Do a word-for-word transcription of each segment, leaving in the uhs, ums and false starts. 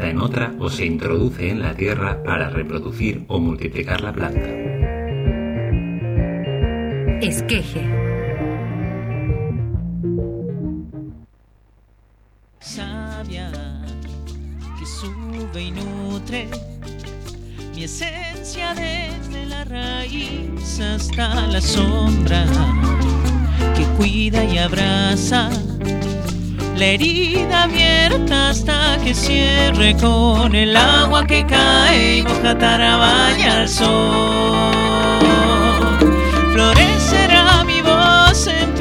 en otra o se introduce en la tierra para reproducir o multiplicar la planta. Esqueje. Savia que sube y nutre mi esencia desde la raíz hasta la sombra, que cuida y abraza la herida abierta hasta que cierre con el agua que cae y moja Tarabaya al sol. Florecerá mi voz en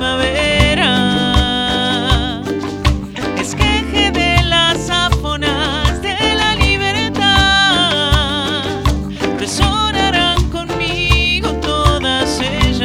primavera, esqueje de las afonas de la libertad, resonarán conmigo todas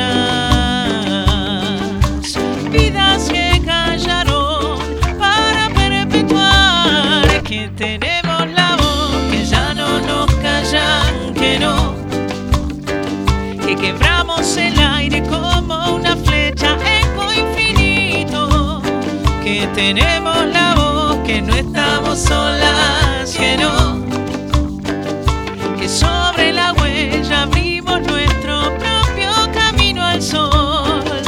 ellas, vidas que callaron para perpetuar, que tenemos la voz, que ya no nos callan, que no, que quebramos el aire como una flecha, eco infinito, que tenemos la voz, que no estamos solas, que no, que sobre la huella abrimos nuestro propio camino al sol.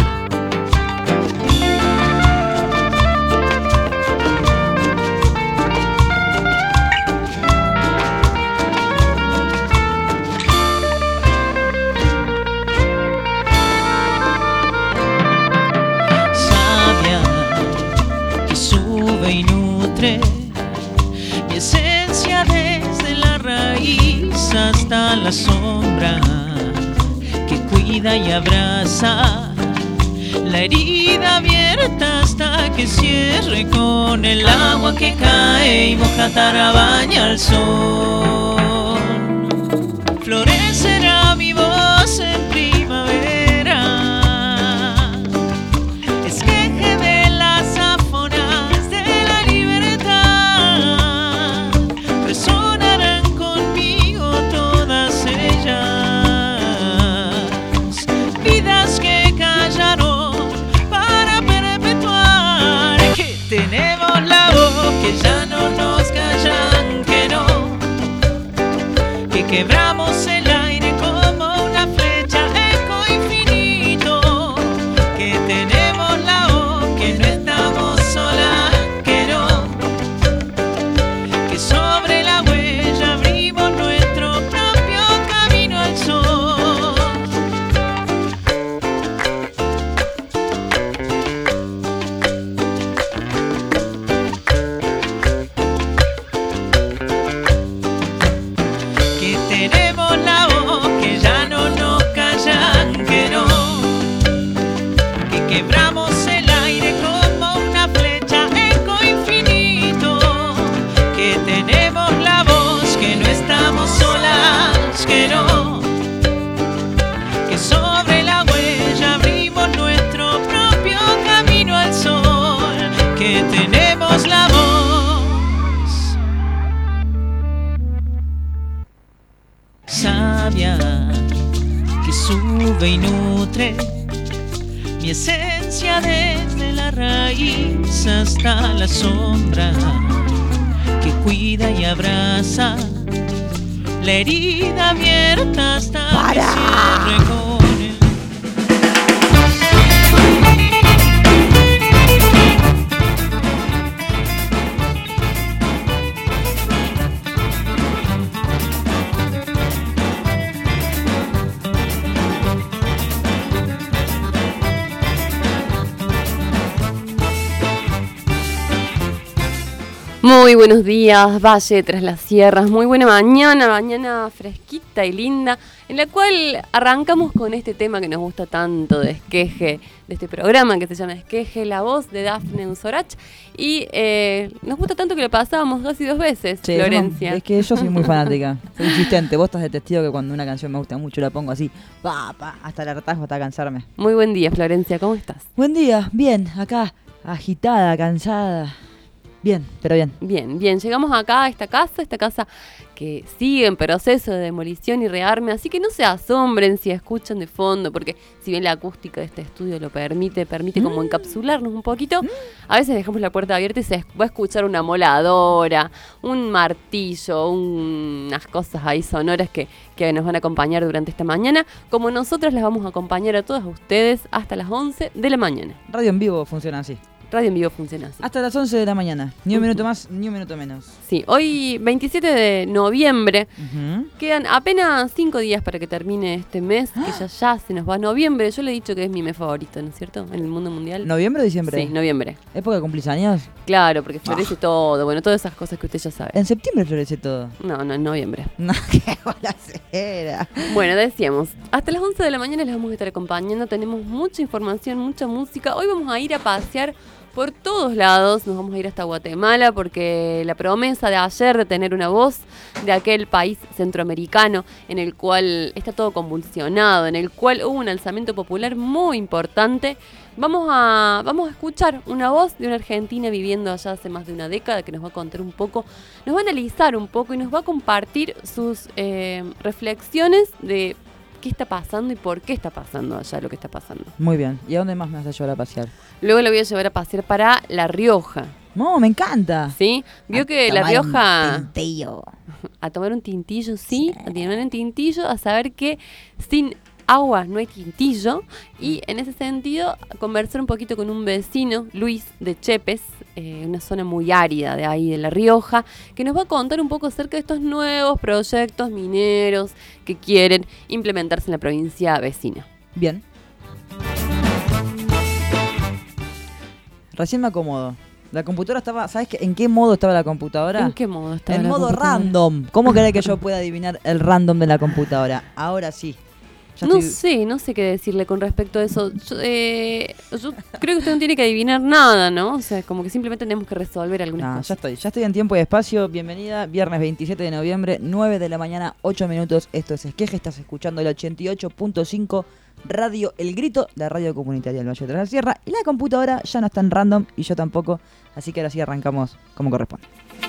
Y nutre mi esencia desde la raíz hasta la sombra, que cuida y abraza la herida abierta hasta que cierre con el agua que cae y moja Tarabaya al sol. Florecerá mi voz en primavera, esqueje de las afonas de la libertad, resonarán conmigo todas ellas, vidas que callaron para perpetuar, que tenemos la voz, que ya no nos callan, que no, que quebramos el aire como una flecha, eco infinito, que tenemos la voz, que no estamos solas, que no, que sobre la huella abrimos nuestro propio camino al sol. Que tenemos la voz, que ya no nos callan, que no, que quebramos el aire como una flecha, eco infinito, que tenemos la voz, que no estamos solas, que no, que sobre la huella abrimos nuestro propio camino al sol, que tenemos la voz. Savia que sube y nutre mi esencia desde la raíz hasta la sombra, que cuida y abraza la herida abierta hasta que cierre con el... Muy buenos días, Valle tras las sierras. Muy buena mañana, mañana fresquita y linda, en la cual arrancamos con este tema que nos gusta tanto de Esqueje, de este programa que se llama Esqueje, la voz de Dafne Unsorach. Y eh, nos gusta tanto que lo pasábamos dos y dos veces, sí, Florencia. No, es que yo soy muy fanática, soy insistente. Vos estás de testigo que cuando una canción me gusta mucho la pongo así, pa, pa, hasta el hartazgo, hasta cansarme. Muy buen día, Florencia, ¿cómo estás? Buen día, bien, acá, agitada, cansada. Bien, pero bien. Bien, bien, llegamos acá a esta casa, esta casa que sigue en proceso de demolición y rearme, así que no se asombren si escuchan de fondo, porque si bien la acústica de este estudio lo permite, permite mm. como encapsularnos un poquito, mm. a veces dejamos la puerta abierta y se va a escuchar una moladora, un martillo, un, unas cosas ahí sonoras que, que nos van a acompañar durante esta mañana, como nosotras las vamos a acompañar a todas ustedes hasta las once de la mañana. Radio en vivo funciona así. Radio en vivo funciona así. Hasta las once de la mañana. Ni un minuto más, ni un minuto menos. Sí, hoy veintisiete de noviembre. Uh-huh. Quedan apenas cinco días para que termine este mes, que ya, ya se nos va noviembre. Yo le he dicho que es mi mes favorito, ¿no es cierto? En el mundo mundial. ¿Noviembre o diciembre? Sí, noviembre. ¿Época de cumplir años? Claro, porque florece oh. todo. Bueno, todas esas cosas que usted ya sabe. ¿En septiembre florece todo? No, no, en noviembre. No, qué bolacera. Bueno, decíamos, hasta las once de la mañana les vamos a estar acompañando. Tenemos mucha información, mucha música. Hoy vamos a ir a pasear por todos lados, nos vamos a ir hasta Guatemala porque la promesa de ayer de tener una voz de aquel país centroamericano en el cual está todo convulsionado, en el cual hubo un alzamiento popular muy importante, vamos a, vamos a escuchar una voz de una argentina viviendo allá hace más de una década que nos va a contar un poco, nos va a analizar un poco y nos va a compartir sus eh, reflexiones de qué está pasando y por qué está pasando allá lo que está pasando. Muy bien. ¿Y a dónde más me vas a llevar a pasear? Luego lo voy a llevar a pasear para La Rioja. No, me encanta. ¿Sí? Vio a que La Rioja... Un tintillo. A tomar un tintillo, sí. sí. A tomar un tintillo, a saber que sin agua no hay tintillo. Y en ese sentido, conversar un poquito con un vecino, Luis de Chepes, eh, una zona muy árida de ahí de La Rioja, que nos va a contar un poco acerca de estos nuevos proyectos mineros que quieren implementarse en la provincia vecina. Bien. Recién me acomodo. La computadora estaba... ¿Sabes qué? ¿En qué modo estaba la computadora? ¿En qué modo estaba en la modo computadora? random. ¿Cómo querés que yo pueda adivinar el random de la computadora? Ahora sí. Ya no estoy... sé, no sé qué decirle con respecto a eso. Yo, eh, yo creo que usted no tiene que adivinar nada, ¿no? O sea, como que simplemente tenemos que resolver algunas no, cosas. ya estoy. Ya estoy en tiempo y espacio. Bienvenida. Viernes veintisiete de noviembre, nueve de la mañana, ocho minutos. Esto es Esqueje. Estás escuchando el ochenta y ocho punto cinco Radio El Grito, la radio comunitaria del Valle de la Sierra. Y la computadora ya no está en random y yo tampoco. Así que ahora sí arrancamos como corresponde.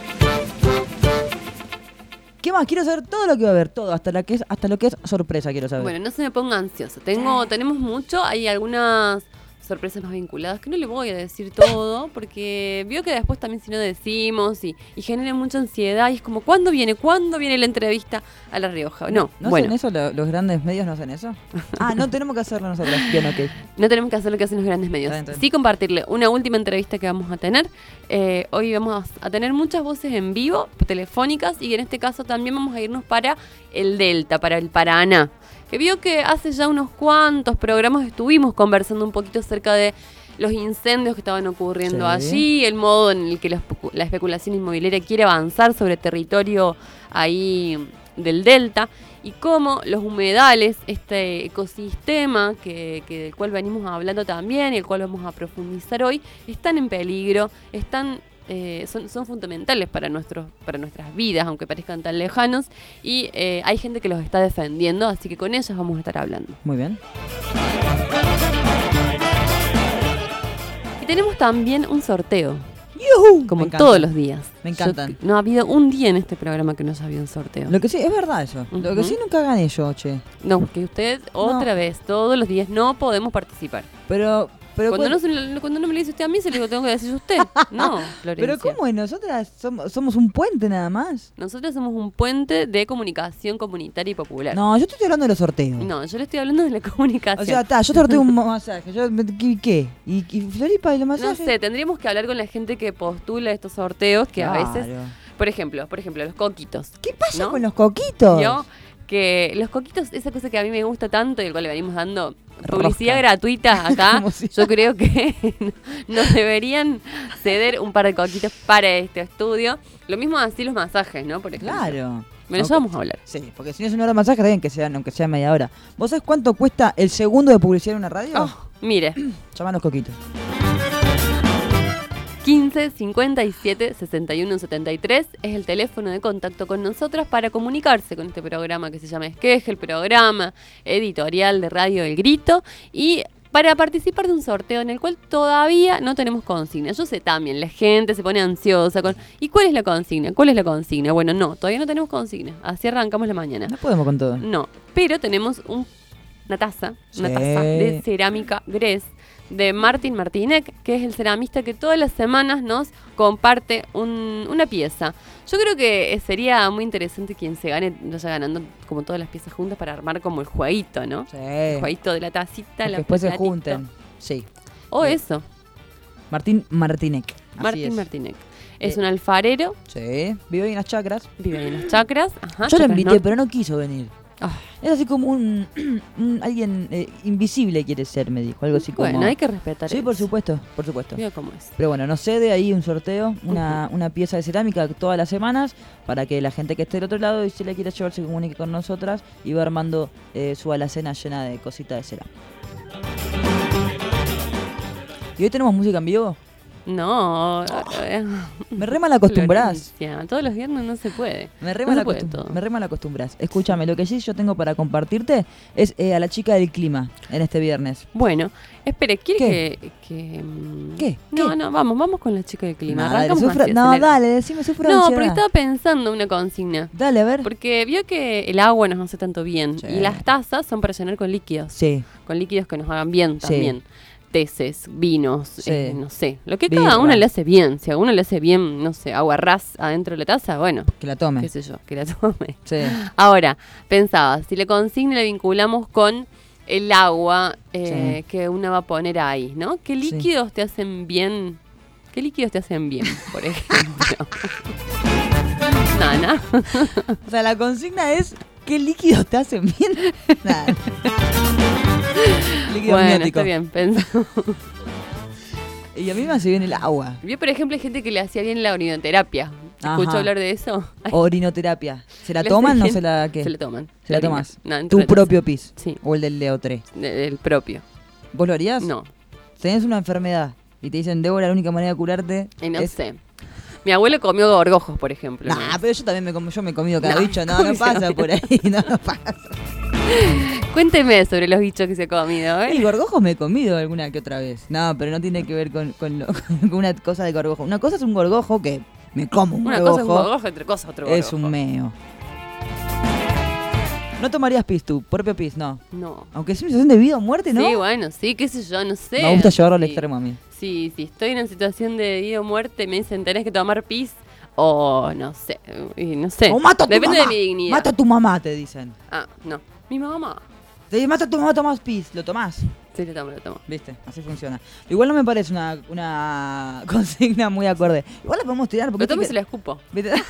¿Qué más? Quiero saber todo lo que va a haber, todo, hasta la que es, hasta lo que es sorpresa quiero saber. Bueno, no se me ponga ansioso. Tengo, tenemos mucho, hay algunas sorpresas más vinculadas que no le voy a decir todo, porque vio que después también si no decimos y, y genera mucha ansiedad y es como, ¿cuándo viene? ¿Cuándo viene la entrevista a La Rioja? No, ¿No bueno. hacen eso? ¿Lo- ¿Los grandes medios no hacen eso? Ah, no tenemos que hacerlo nosotros. Bien, ok. No tenemos que hacer lo que hacen los grandes medios. Está bien, está bien. Sí compartirle una última entrevista que vamos a tener. Eh, hoy vamos a tener muchas voces en vivo, telefónicas, y en este caso también vamos a irnos para el Delta, para el Paraná. Que vio que hace ya unos cuantos programas estuvimos conversando un poquito acerca de los incendios que estaban ocurriendo Sí. allí, el modo en el que la, especu- la especulación inmobiliaria quiere avanzar sobre territorio ahí del Delta, y cómo los humedales, este ecosistema que, que del cual venimos hablando también y el cual vamos a profundizar hoy, están en peligro, están eh, son, son fundamentales para nuestros para nuestras vidas, aunque parezcan tan lejanos, y eh, hay gente que los está defendiendo, así que con ellos vamos a estar hablando. Muy bien. Y tenemos también un sorteo, ¡Yujú! como Me encanta. todos los días. Me encantan. Yo- no ha habido un día en este programa que no haya habido un sorteo. Lo que sí, es verdad eso. Lo que Ujú. sí nunca hagan ellos, che. No, que usted otra vez, todos los días, no podemos participar. Pero... pero Cuando ¿cuál- no, se lo- cuando no me lo dice usted a mí, se lo digo, tengo que decir usted. No, Florencia. Pero ¿cómo es? Nosotras somos, somos un puente nada más. Nosotros somos un puente de comunicación comunitaria y popular. No, yo te estoy hablando de los sorteos. No, yo le estoy hablando de la comunicación. O sea, está, yo sorteo un masaje. Yo, ¿Qué? qué? ¿Y, y Floripa y los no masajes? sé, tendríamos que hablar con la gente que postula estos sorteos, que a veces, Claro. por ejemplo, por ejemplo, los coquitos. ¿Qué pasa ¿no? con los coquitos? Yo, que los coquitos, esa cosa que a mí me gusta tanto y el cual le venimos dando publicidad Rosca. gratuita acá, Como si- yo creo que nos deberían ceder un par de coquitos para este estudio. Lo mismo así los masajes, ¿no? Por ejemplo. Claro. Bueno, ya Aunque- vamos a hablar. Sí, porque si no es una hora de masaje, está bien que sea, aunque sea media hora. ¿Vos sabés cuánto cuesta el segundo de publicidad en una radio? Oh, mire, Llaman los coquitos. quince cincuenta y siete sesenta y uno setenta y tres es el teléfono de contacto con nosotras para comunicarse con este programa que se llama Esqueje, el programa editorial de Radio El Grito, y para participar de un sorteo en el cual todavía no tenemos consigna. Yo sé también, la gente se pone ansiosa con ¿y cuál es la consigna? ¿Cuál es la consigna? Bueno, no, todavía no tenemos consigna. Así arrancamos la mañana. No podemos con todo. No, pero tenemos un, una taza, una Sí. taza de cerámica Gress de Martín Martínez, que es el ceramista que todas las semanas nos comparte un- una pieza. Yo creo que sería muy interesante quien se gane, vaya ganando como todas las piezas juntas para armar como el jueguito, ¿no? Sí. El jueguito de la tacita, Que la después se platito. junten. Sí. O Bien. eso, Martín Martínez. Así Martín es. Martínez. Es Eh, un alfarero, Sí. Vive ahí en las chacras. vive ahí en las chacras. Ajá, Yo lo Chacras invité, Norte. pero no quiso venir. Ah, Es así como un, un- alguien eh, invisible quiere ser, me dijo. Algo así como. bueno, hay que respetar Sí, eso. por supuesto, por supuesto. Mira cómo es. Pero bueno, nos cede ahí un sorteo, una, una pieza de cerámica todas las semanas para que la gente que esté del otro lado y si la quiere llevar se comunique con nosotras y va armando eh, su alacena llena de cositas de cerámica. ¿Y hoy tenemos música en vivo? No, eh, Me re mal acostumbrás. Florencia, todos los viernes no se puede. Me re No mal se puede acostum- todo. me re mal acostumbras. Escúchame, lo que sí yo tengo para compartirte es eh, a la chica del clima en este viernes. Bueno, espere, ¿quiere ¿Qué? que, que, mm, ¿Qué? No, ¿Qué? no, vamos, vamos con la chica del clima. No, dale, Arrancamos sufro- así, no, acelera. dale, decime, sufro de No, ansiedad. porque estaba pensando una consigna. Dale, a ver. Porque vio que el agua nos hace tanto bien. Sí. Y las tazas son para llenar con líquidos. Sí, Con líquidos que nos hagan bien Sí. también. Teces, vinos, Sí. eh, no sé. Lo que Birra. cada uno le hace bien. Si a uno le hace bien, no sé, agua ras adentro de la taza, bueno, que la tome. qué sé yo, que la tome. Sí. Ahora, pensaba, si la consigna la vinculamos con el agua eh, que uno va a poner ahí, ¿no? ¿Qué Sí. líquidos te hacen bien? ¿Qué líquidos te hacen bien, por ejemplo? Nana. O sea, la consigna es ¿qué líquidos te hacen bien? Nada. Líquido Bueno, amniótico. está bien, pensó. Y a mí me hace bien el agua. Vio, por ejemplo, hay gente que le hacía bien la orinoterapia. ¿Escuchó Ajá. hablar de eso? Ay, Orinoterapia. ¿Se la Le toman hace o bien. se la qué? se la toman. ¿Se la orina. tomas? No, dentro ¿Tu de la taza. propio pis? Sí. ¿O el del Leo tres? De- El propio. ¿Vos lo harías? No, Tenés una enfermedad y te dicen, Débora, la única manera de curarte y no es... sé. Mi abuelo comió gorgojos, por ejemplo. ¿no? Nah, pero yo también me, como, yo me he comido cada No, bicho. No, ¿cómo no que se pasa comió? por ahí. No, no pasa. Cuénteme sobre los bichos que se ha comido, ¿eh? Y gorgojos me he comido alguna que otra vez. No, pero no tiene que ver con, con, lo- con una cosa de gorgojo. Una cosa es un gorgojo que me como un Una gorgojo. cosa es un gorgojo, otra cosa otro gorgojo. Es un meo. ¿No tomarías pis tú? Propio pis, no. No. Aunque es una situación de vida o muerte, ¿no? Sí, bueno, sí, qué sé yo, no sé. Me gusta llevarlo al Sí. extremo a mí. Sí, si estoy en una situación de vida o muerte, me dicen tenés que tomar pis o no sé, y no sé. O mato a tu Depende mamá. de mi dignidad. Mata a tu mamá, te dicen. Ah, no. Mi mamá. Te dicen, mata a tu mamá, tomás pis. ¿Lo tomás? Sí, lo tomo, lo tomo. Viste, así funciona. Igual no me parece una, una consigna muy acorde. Igual la podemos tirar porque... Lo tomo y viste se lo escupo. que- ¿Viste?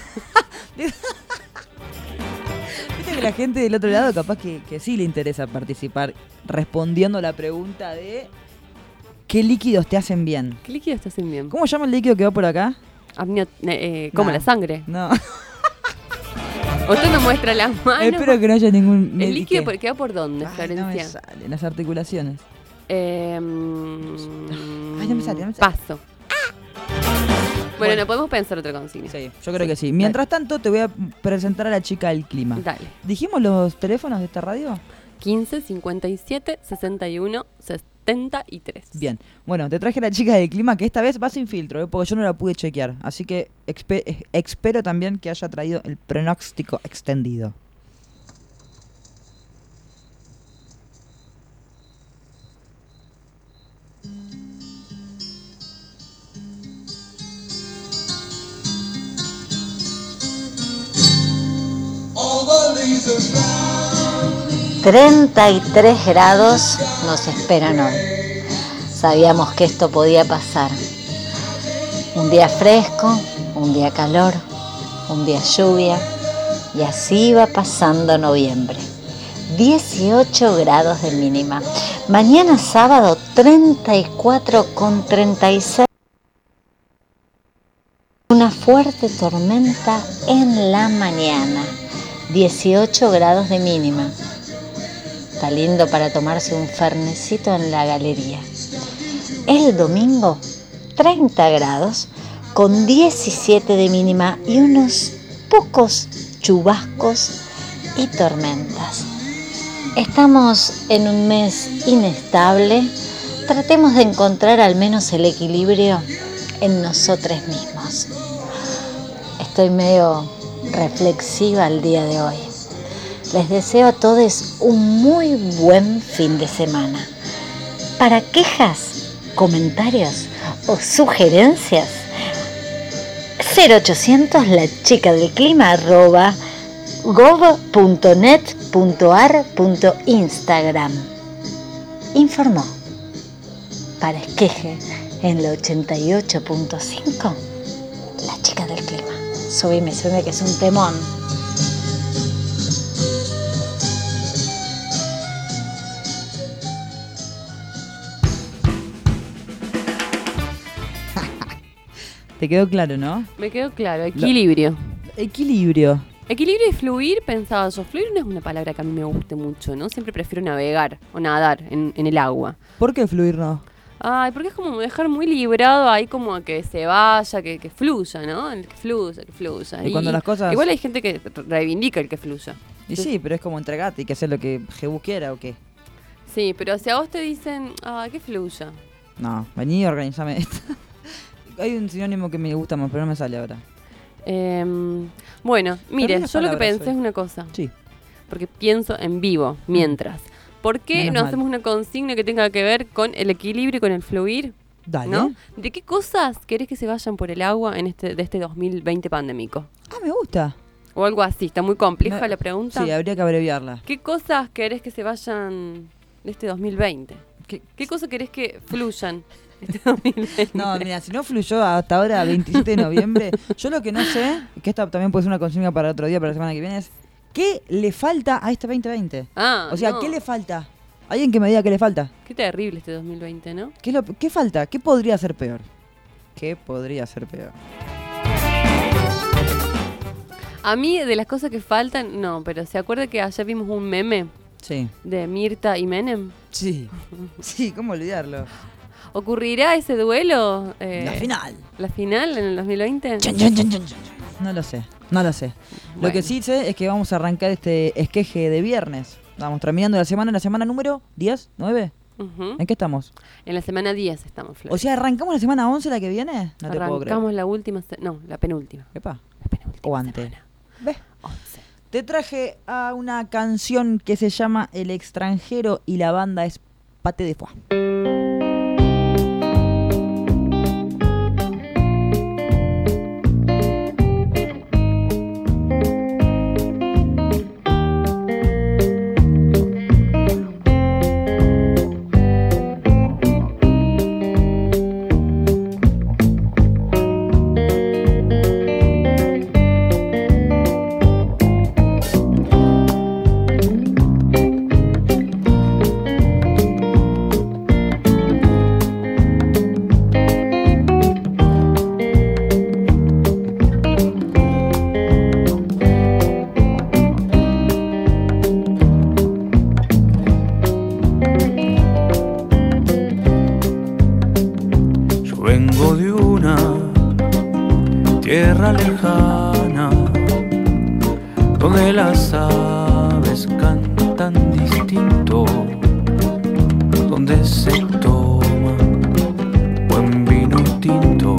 Viste que la gente del otro lado capaz que, que sí le interesa participar respondiendo la pregunta de ¿qué líquidos te hacen bien? ¿Qué líquidos te hacen bien? ¿Cómo llama el líquido que va por acá? Amnio- eh, eh, como Nah. la sangre. No, Usted me muestra las manos. espero que no haya ningún... ¿El líquido ¿qué? por, queda por dónde, Ay, no me Florencia? sale, en las articulaciones. Eh, Ay, no me sale, no me sale. Paso. Bueno, Bueno. no podemos pensar otra consigna. Sí, yo creo que sí. Mientras tanto, te voy a presentar a la chica del clima. Dale. ¿Dijimos los teléfonos de esta radio? quince, cincuenta y siete, sesenta y uno, setenta y tres. Bien. Bueno, te traje a la chica del clima que esta vez va sin filtro, ¿eh? Porque yo no la pude chequear. Así que expe- eh, espero también que haya traído el pronóstico extendido. treinta y tres grados nos esperan hoy. Sabíamos que esto podía pasar. Un día fresco, un día calor, un día lluvia y así iba pasando noviembre. dieciocho grados de mínima. Mañana sábado treinta y cuatro con treinta y seis. Una fuerte tormenta en la mañana. dieciocho grados de mínima. Está lindo para tomarse un fernecito en la galería. El domingo, treinta grados, con diecisiete de mínima y unos pocos chubascos y tormentas. Estamos en un mes inestable, tratemos de encontrar al menos el equilibrio en nosotros mismos. Estoy medio reflexiva el día de hoy. Les deseo a todos un muy buen fin de semana. Para quejas, comentarios o sugerencias, cero ochocientos la chica del clima arroba gov punto net punto ar punto instagram. Informó para Esqueje en la ochenta y ocho punto cinco la chica del clima. Subime, subime que es un temón. Te quedó claro, ¿no? Me quedó claro, equilibrio. Equilibrio. Equilibrio y fluir, pensaba yo. Fluir no es una palabra que a mí me guste mucho, ¿no? Siempre prefiero navegar o nadar en, en el agua. ¿Por qué fluir no? Ay, porque es como dejar muy librado ahí como a que se vaya, que, que fluya, ¿no? El que fluya, que fluya. Y cuando las cosas- Igual hay gente que reivindica el que fluya. Y sí, pero es como entregate y que hacer lo que Jebus quiera o qué. Sí, pero si a vos te dicen, ah, que fluya. No, vení y organizame esto. Hay un sinónimo que me gusta más, pero no me sale ahora. Eh, bueno, mire, Perdí las yo lo que palabras pensé hoy. es una cosa. Sí. Porque pienso en vivo, mientras. ¿Por qué Menos no mal. hacemos una consigna que tenga que ver con el equilibrio y con el fluir? Dale. ¿No? ¿De qué cosas querés que se vayan por el agua en este de este dos mil veinte pandémico? Ah, me gusta. O algo así, está muy compleja Me- la pregunta. Sí, habría que abreviarla. ¿Qué cosas querés que se vayan de este dos mil veinte? ¿Qué? ¿Qué cosas querés que fluyan este dos mil veinte? No, mira, si no fluyó hasta ahora, veintisiete de noviembre, yo lo que no sé, que esta también puede ser una consigna para otro día, para la semana que viene, es ¿qué le falta a este veinte veinte? Ah, O sea, no. ¿qué le falta? Alguien que me diga qué le falta. Qué terrible este dos mil veinte, ¿no? ¿Qué, es lo- qué falta? ¿Qué podría ser peor? ¿Qué podría ser peor? A mí, de las cosas que faltan, no, pero ¿se acuerda que ayer vimos un meme Sí. de Mirta y Menem? Sí. Sí, ¿cómo olvidarlo? ¿Ocurrirá ese duelo? eh, La final. ¿La final en el dos mil veinte? Chun, chun, chun, chun, chun. No lo sé, no lo sé. Lo Bueno. que sí sé es que vamos a arrancar este esqueje de viernes. Estamos terminando la semana, la semana número diez, nueve. Ujú. ¿En qué estamos? En la semana diez estamos, Flor. O sea, ¿arrancamos la semana once la que viene? No te puedo creer. Arrancamos la última, se- no, la penúltima. Epa. La penúltima O antes. semana. ¿Ves? once. Te traje a una canción que se llama El extranjero y la banda es Pate de Foix. Yo vengo de una tierra lejana donde las aves cantan distinto, donde se toma buen vino tinto.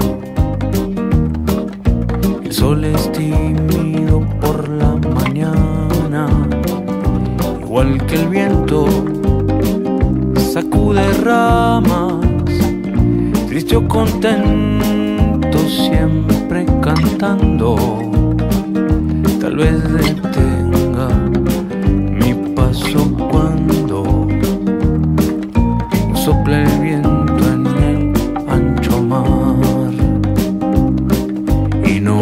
El sol es tímido por la mañana, igual que el viento sacude ramas. Triste o contento, siempre cantando. Tal vez detenga mi paso cuando sopla el viento en el ancho mar. Y no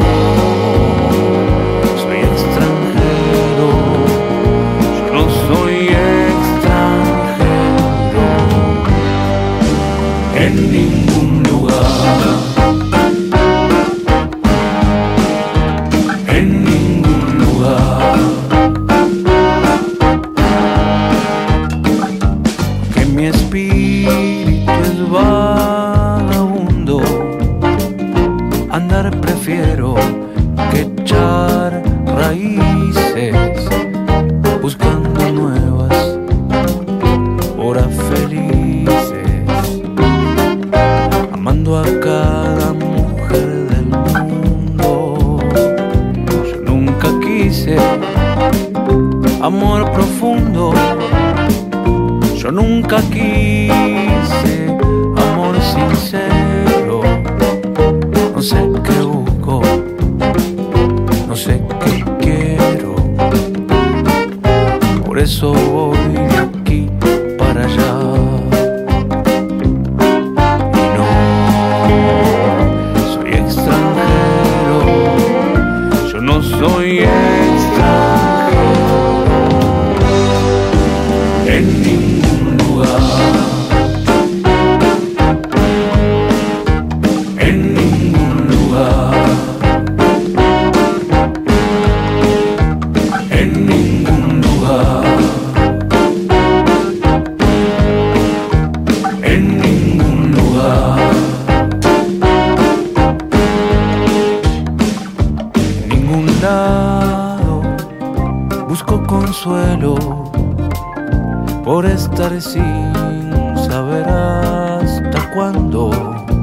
soy extranjero, yo no soy extranjero en ningún lugar, en ningún lugar. nunca quise amor profundo. Yo nunca quise amor sincero. No sé qué busco, no sé qué quiero. Por eso voy de aquí para allá. Y no soy extranjero. Yo no soy extranjero en ningún lugar. En ningún lugar. En ningún lugar. En ningún lugar. En ningún lado busco consuelo por estar sin saber hasta cuándo.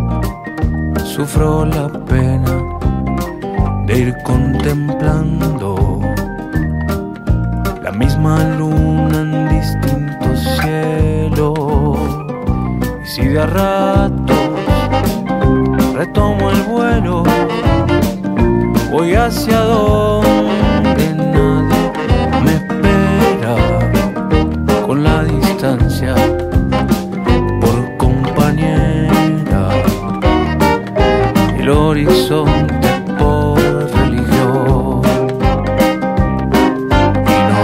Sufro la pena de ir contemplando la misma luna en distintos cielos. Y si de a ratos retomo el vuelo, voy hacia donde nadie me espera, con la distancia por compañera, el horizonte por religión. Y no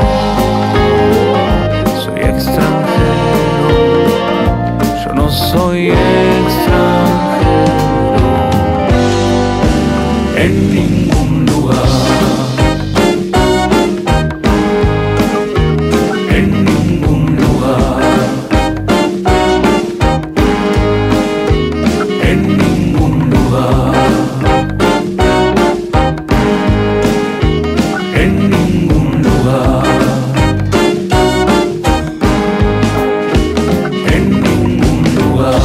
soy extranjero, yo no soy extranjero en ningún lugar. En ningún lugar. En ningún lugar. En ningún lugar. En ningún lugar.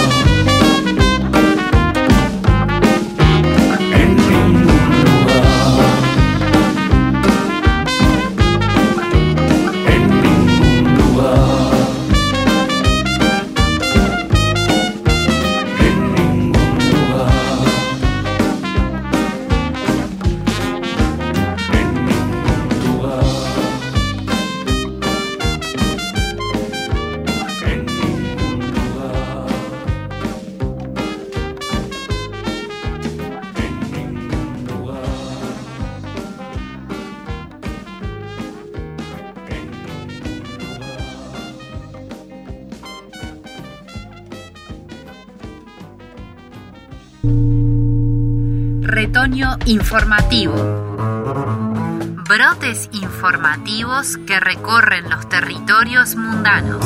En ningún lugar. En ningún lugar. En ningún lugar. En ningún lugar. En ningún lugar. En ningún lugar. Retoño informativo. Brotes informativos que recorren los territorios mundanos.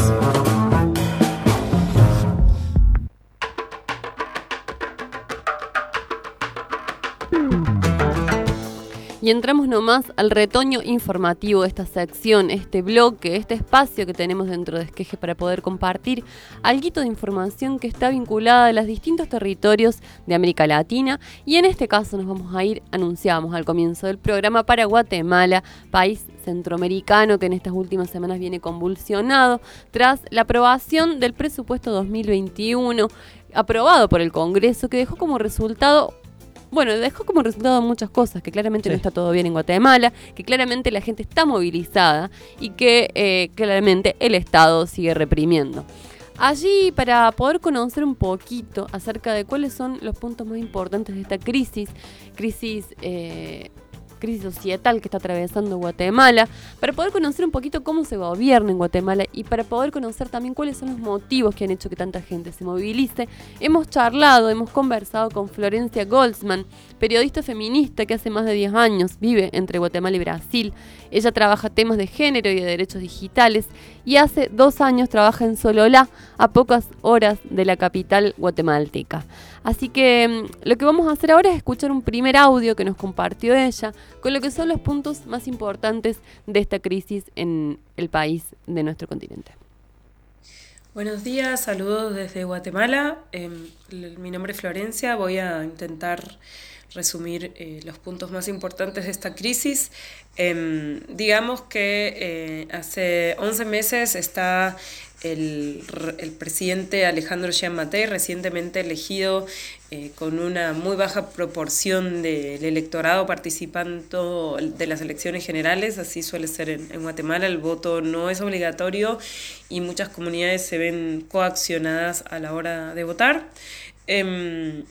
Y entramos nomás al retoño informativo de esta sección, este bloque, este espacio que tenemos dentro de Esqueje para poder compartir alguito de información que está vinculada a los distintos territorios de América Latina. Y en este caso nos vamos a ir, anunciamos al comienzo del programa, para Guatemala, país centroamericano que en estas últimas semanas viene convulsionado tras la aprobación del presupuesto dos mil veintiuno, aprobado por el Congreso, que dejó como resultado... Bueno, dejó como resultado muchas cosas, que claramente sí. No está todo bien en Guatemala, que claramente la gente está movilizada y que eh, claramente el Estado sigue reprimiendo. Allí, para poder conocer un poquito acerca de cuáles son los puntos más importantes de esta crisis, crisis... Eh, crisis societal que está atravesando Guatemala, para poder conocer un poquito cómo se gobierna en Guatemala y para poder conocer también cuáles son los motivos que han hecho que tanta gente se movilice, hemos charlado, hemos conversado con Florencia Goldsman, periodista feminista que hace más de diez años vive entre Guatemala y Brasil. Ella trabaja temas de género y de derechos digitales y hace dos años trabaja en Sololá, a pocas horas de la capital guatemalteca. Así que lo que vamos a hacer ahora es escuchar un primer audio que nos compartió ella con lo que son los puntos más importantes de esta crisis en el país de nuestro continente. Buenos días, saludos desde Guatemala. Eh, mi nombre es Florencia, voy a intentar resumir eh, los puntos más importantes de esta crisis. Eh, digamos que eh, hace once meses está el, el presidente Alejandro Giammattei, recientemente elegido eh, con una muy baja proporción del electorado participando de las elecciones generales. Así suele ser en, en Guatemala, el voto no es obligatorio y muchas comunidades se ven coaccionadas a la hora de votar. Eh,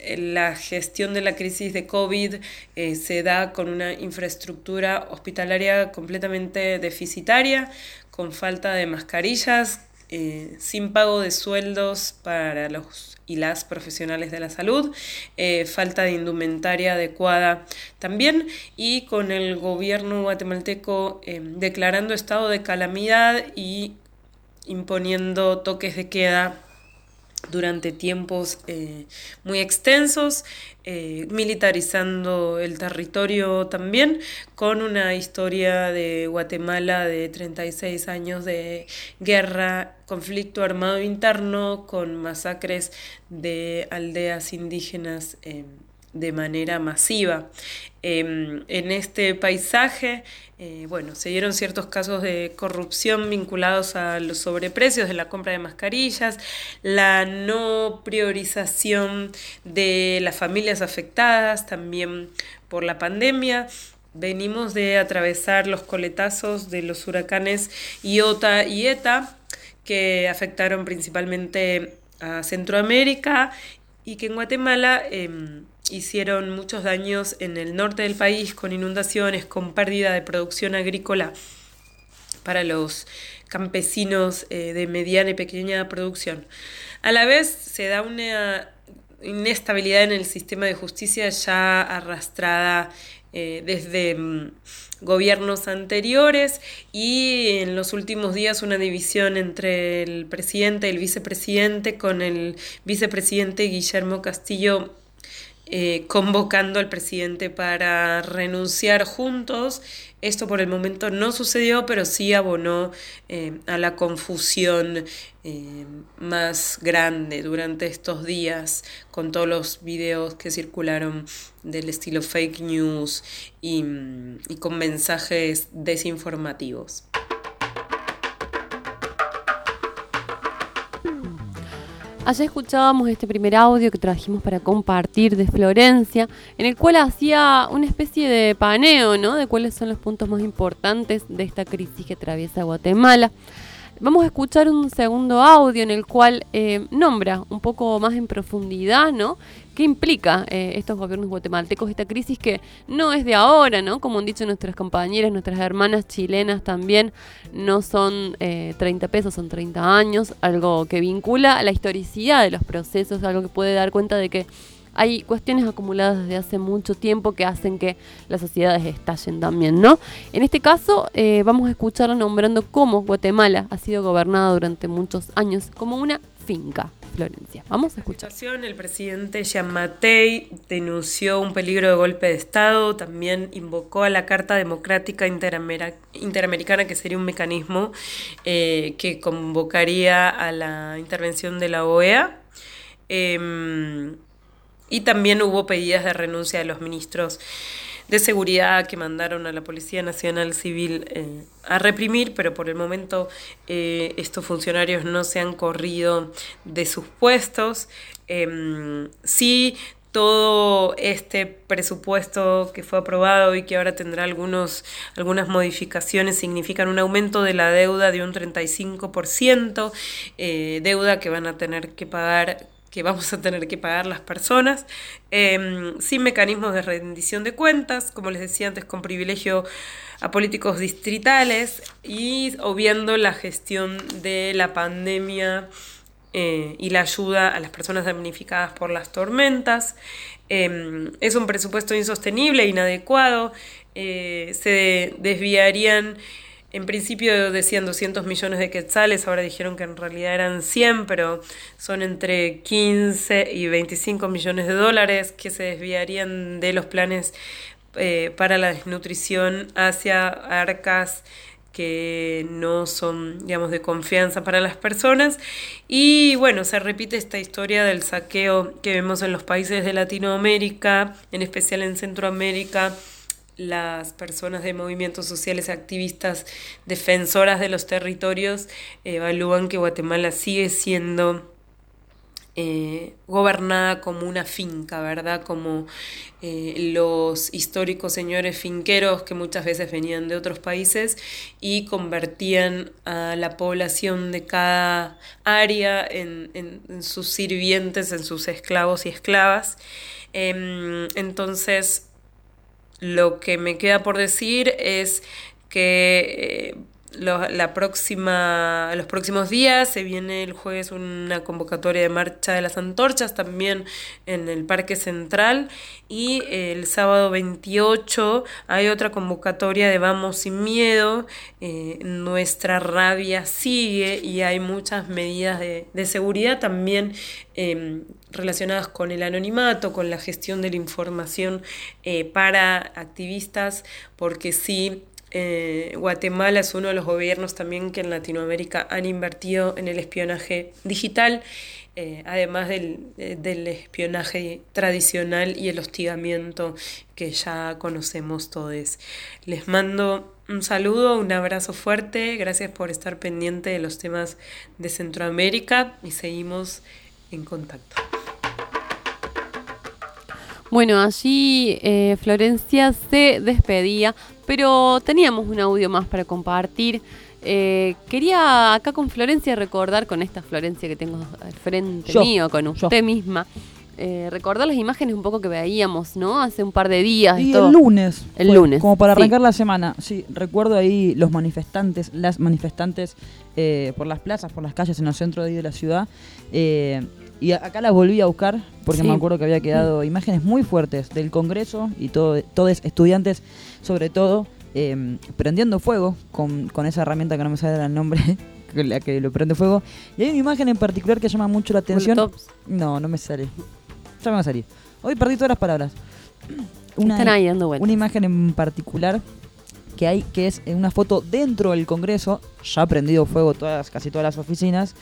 La gestión de la crisis de COVID eh, se da con una infraestructura hospitalaria completamente deficitaria, con falta de mascarillas, eh, sin pago de sueldos para los y las profesionales de la salud, eh, falta de indumentaria adecuada también, y con el gobierno guatemalteco eh, declarando estado de calamidad y imponiendo toques de queda durante tiempos eh, muy extensos, eh, militarizando el territorio también, con una historia de Guatemala de treinta y seis años de guerra, conflicto armado interno, con masacres de aldeas indígenas eh, de manera masiva. Eh, en este paisaje, eh, bueno, se dieron ciertos casos de corrupción vinculados a los sobreprecios de la compra de mascarillas, la no priorización de las familias afectadas también por la pandemia. Venimos de atravesar los coletazos de los huracanes Iota y Eta, que afectaron principalmente a Centroamérica y que en Guatemala eh, hicieron muchos daños en el norte del país, con inundaciones, con pérdida de producción agrícola para los campesinos eh, de mediana y pequeña producción. A la vez se da una inestabilidad en el sistema de justicia ya arrastrada eh, desde mm, gobiernos anteriores, y en los últimos días una división entre el presidente y el vicepresidente, con el vicepresidente Guillermo Castillo Eh, convocando al presidente para renunciar juntos. Esto por el momento no sucedió, pero sí abonó eh, a la confusión eh, más grande durante estos días, con todos los videos que circularon del estilo fake news y, y con mensajes desinformativos. Ayer escuchábamos este primer audio que trajimos para compartir de Florencia, en el cual hacía una especie de paneo, ¿no?, de cuáles son los puntos más importantes de esta crisis que atraviesa Guatemala. Vamos a escuchar un segundo audio en el cual eh, nombra un poco más en profundidad, ¿no?, qué implica eh, estos gobiernos guatemaltecos, esta crisis que no es de ahora, ¿no?, como han dicho nuestras compañeras, nuestras hermanas chilenas también, no son eh, treinta pesos, son treinta años, algo que vincula la historicidad de los procesos, algo que puede dar cuenta de que hay cuestiones acumuladas desde hace mucho tiempo que hacen que las sociedades estallen también, ¿no? En este caso, eh, vamos a escucharlo nombrando cómo Guatemala ha sido gobernada durante muchos años como una finca. Florencia, vamos a escuchar. El presidente Giammattei denunció un peligro de golpe de Estado, también invocó a la Carta Democrática Interamer- Interamericana, que sería un mecanismo eh, que convocaría a la intervención de la O E A. Eh, Y también hubo pedidas de renuncia de los ministros de seguridad que mandaron a la Policía Nacional Civil eh, a reprimir, pero por el momento eh, estos funcionarios no se han corrido de sus puestos. Eh, sí, todo este presupuesto que fue aprobado y que ahora tendrá algunos, algunas modificaciones significan un aumento de la deuda de un treinta y cinco por ciento, eh, deuda que van a tener que pagar que vamos a tener que pagar las personas, eh, sin mecanismos de rendición de cuentas, como les decía antes, con privilegio a políticos distritales, y obviando la gestión de la pandemia eh, y la ayuda a las personas damnificadas por las tormentas. Eh, es un presupuesto insostenible, inadecuado, eh, se desviarían. En principio decían doscientos millones de quetzales, ahora dijeron que en realidad eran cien, pero son entre quince y veinticinco millones de dólares que se desviarían de los planes eh, para la desnutrición hacia arcas que no son, digamos, de confianza para las personas. Y bueno, se repite esta historia del saqueo que vemos en los países de Latinoamérica, en especial en Centroamérica. Las personas de movimientos sociales activistas defensoras de los territorios evalúan que Guatemala sigue siendo eh, gobernada como una finca, ¿verdad? Como eh, los históricos señores finqueros que muchas veces venían de otros países y convertían a la población de cada área en, en, en sus sirvientes, en sus esclavos y esclavas. Eh, entonces, lo que me queda por decir es que eh, lo, la próxima, los próximos días se viene el jueves una convocatoria de marcha de las antorchas también en el Parque Central, y el sábado veintiocho hay otra convocatoria de Vamos Sin Miedo. Eh, nuestra rabia sigue, y hay muchas medidas de, de seguridad también eh, relacionadas con el anonimato, con la gestión de la información eh, para activistas, porque sí, eh, Guatemala es uno de los gobiernos también que en Latinoamérica han invertido en el espionaje digital, eh, además del, del espionaje tradicional y el hostigamiento que ya conocemos todos. Les mando un saludo, un abrazo fuerte, gracias por estar pendiente de los temas de Centroamérica y seguimos en contacto. Bueno, allí eh, Florencia se despedía, pero teníamos un audio más para compartir. Eh, quería acá con Florencia recordar, con esta Florencia que tengo al frente yo, mío, con usted yo. misma, eh, recordar las imágenes un poco que veíamos, ¿no? Hace un par de días. Y esto, el lunes. El fue, lunes. Como para arrancar sí. la semana. Sí, recuerdo ahí los manifestantes, las manifestantes eh, por las plazas, por las calles en el centro de ahí de la ciudad. Eh, y acá las volví a buscar porque sí. me acuerdo que había quedado imágenes muy fuertes del Congreso y todo, todos estudiantes, sobre todo, eh, prendiendo fuego con, con esa herramienta que no me sale el nombre, que la que lo prende fuego. Y hay una imagen en particular que llama mucho la atención. Molotovs. No, no me sale. Ya me va a salir. Hoy perdí todas las palabras. Una, Están ahí dando vueltas. una imagen en particular que hay, que es una foto dentro del Congreso, ya ha prendido fuego todas, casi todas las oficinas,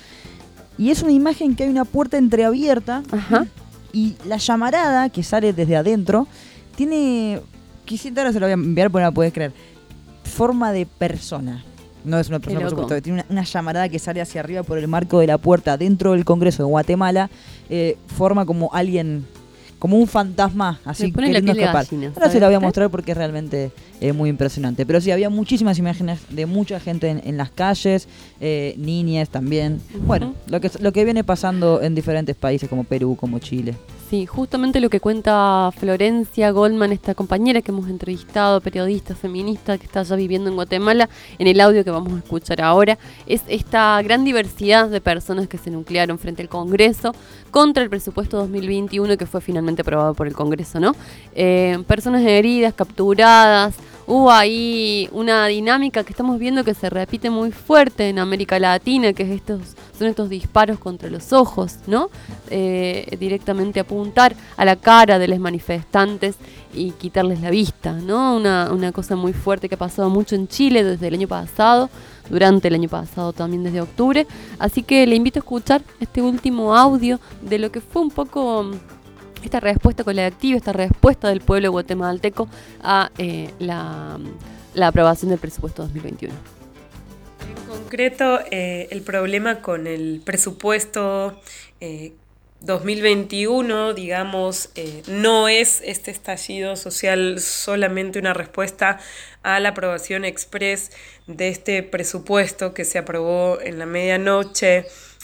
y es una imagen que hay una puerta entreabierta. Ajá. Y la llamarada que sale desde adentro tiene, quisiera ahora se lo voy a enviar porque no la podés creer, forma de persona. No es una persona, por supuesto, tiene una, una llamarada que sale hacia arriba por el marco de la puerta dentro del Congreso de Guatemala, eh, forma como alguien, como un fantasma, así queriendo escapar. Gallina, ahora se la voy a mostrar porque es realmente eh, muy impresionante. Pero sí, había muchísimas imágenes de mucha gente en, en las calles, eh, niñas también. Uh-huh. Bueno, lo que, lo que viene pasando en diferentes países como Perú, como Chile. Sí, justamente lo que cuenta Florencia Goldman, esta compañera que hemos entrevistado, periodista, feminista, que está ya viviendo en Guatemala, en el audio que vamos a escuchar ahora, es esta gran diversidad de personas que se nuclearon frente al Congreso contra el presupuesto dos mil veintiuno que fue finalmente aprobado por el Congreso, ¿no? Eh, personas heridas, capturadas. Hubo ahí una dinámica que estamos viendo que se repite muy fuerte en América Latina, que es estos, son estos disparos contra los ojos, ¿no? Eh, directamente apuntar a la cara de los manifestantes y quitarles la vista, ¿no? Una, una cosa muy fuerte que ha pasado mucho en Chile desde el año pasado, durante el año pasado también desde octubre. Así que le invito a escuchar este último audio de lo que fue un poco esta respuesta colectiva, esta respuesta del pueblo guatemalteco a eh, la, la aprobación del presupuesto dos mil veintiuno. En concreto, eh, el problema con el presupuesto eh, dos mil veintiuno, digamos, eh, no es este estallido social solamente una respuesta a la aprobación express de este presupuesto que se aprobó en la medianoche,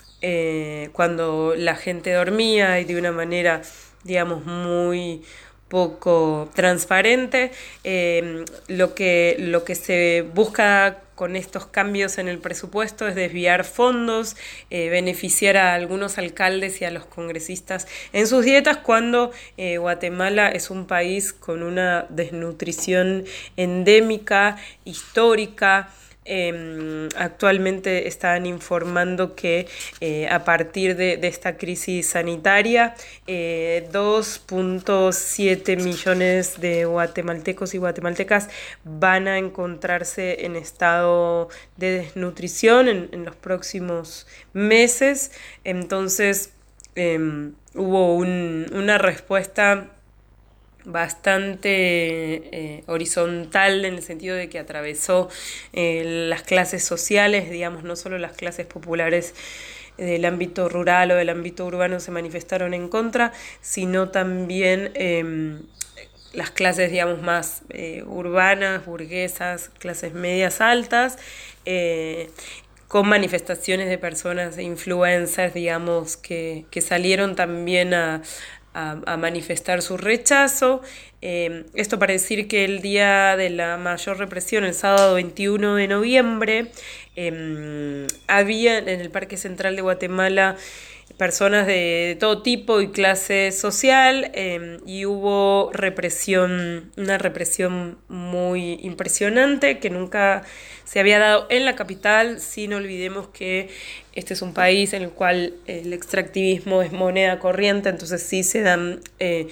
eh, cuando la gente dormía y de una manera, digamos, muy poco transparente. Eh, lo que, lo que se busca con estos cambios en el presupuesto es desviar fondos, eh, beneficiar a algunos alcaldes y a los congresistas en sus dietas, cuando eh, Guatemala es un país con una desnutrición endémica, histórica, Eh, actualmente están informando que eh, a partir de, de esta crisis sanitaria, eh, dos punto siete millones de guatemaltecos y guatemaltecas van a encontrarse en estado de desnutrición en, en los próximos meses. Entonces eh, hubo un, una respuesta bastante eh, horizontal, en el sentido de que atravesó eh, las clases sociales, digamos, no solo las clases populares del ámbito rural o del ámbito urbano se manifestaron en contra, sino también eh, las clases, digamos, más eh, urbanas, burguesas, clases medias altas, eh, con manifestaciones de personas, influencers, digamos, que, que salieron también a A, a manifestar su rechazo. Eh, esto para decir que el día de la mayor represión, el sábado veintiuno de noviembre, eh, había en el Parque Central de Guatemala personas de todo tipo y clase social, eh, y hubo represión, una represión muy impresionante que nunca se había dado en la capital. Si no olvidemos que este es un país en el cual el extractivismo es moneda corriente, entonces sí se dan eh,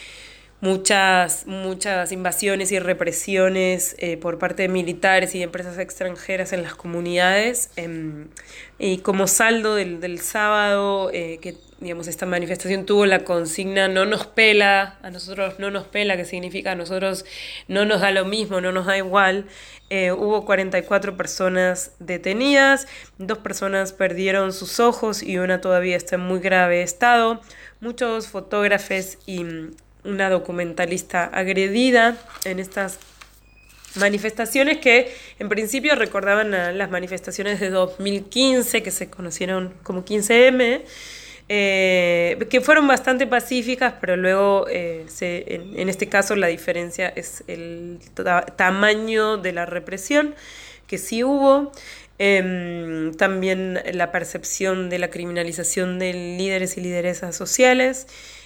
muchas, muchas invasiones y represiones eh, por parte de militares y de empresas extranjeras en las comunidades. Eh, y como saldo del, del sábado, eh, que digamos esta manifestación tuvo la consigna "no nos pela", a nosotros no nos pela, que significa a nosotros no nos da lo mismo, no nos da igual. Eh, hubo cuarenta y cuatro personas detenidas, dos personas perdieron sus ojos y una todavía está en muy grave estado, muchos fotógrafos y una documentalista agredida en estas manifestaciones que en principio recordaban a las manifestaciones de dos mil quince, que se conocieron como quince eme, eh, que fueron bastante pacíficas, pero luego eh, se, en, en este caso la diferencia es el ta- tamaño de la represión que sí hubo. Eh, también la percepción de la criminalización de líderes y lideresas sociales,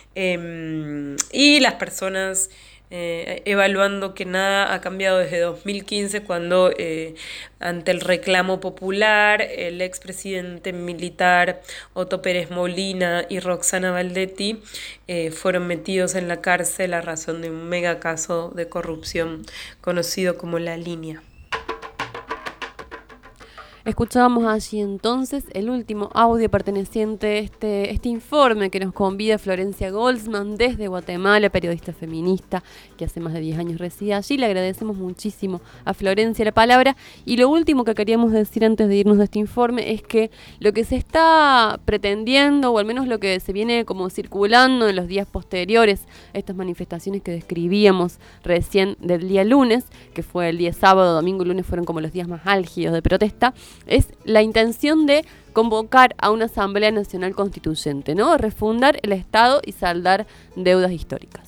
eh, y las personas eh, evaluando que nada ha cambiado desde dos mil quince, cuando eh, ante el reclamo popular el expresidente militar Otto Pérez Molina y Roxana Valdetti eh, fueron metidos en la cárcel a razón de un mega caso de corrupción conocido como La Línea. Escuchábamos allí entonces el último audio perteneciente a este, este informe que nos convida Florencia Goldsman desde Guatemala, periodista feminista que hace más de diez años reside allí. Le agradecemos muchísimo a Florencia la palabra. Y lo último que queríamos decir antes de irnos de este informe es que lo que se está pretendiendo, o al menos lo que se viene como circulando en los días posteriores a estas manifestaciones que describíamos recién del día lunes, que fue el día sábado, domingo y lunes fueron como los días más álgidos de protesta, es la intención de convocar a una Asamblea Nacional Constituyente, ¿no? Refundar el Estado y saldar deudas históricas.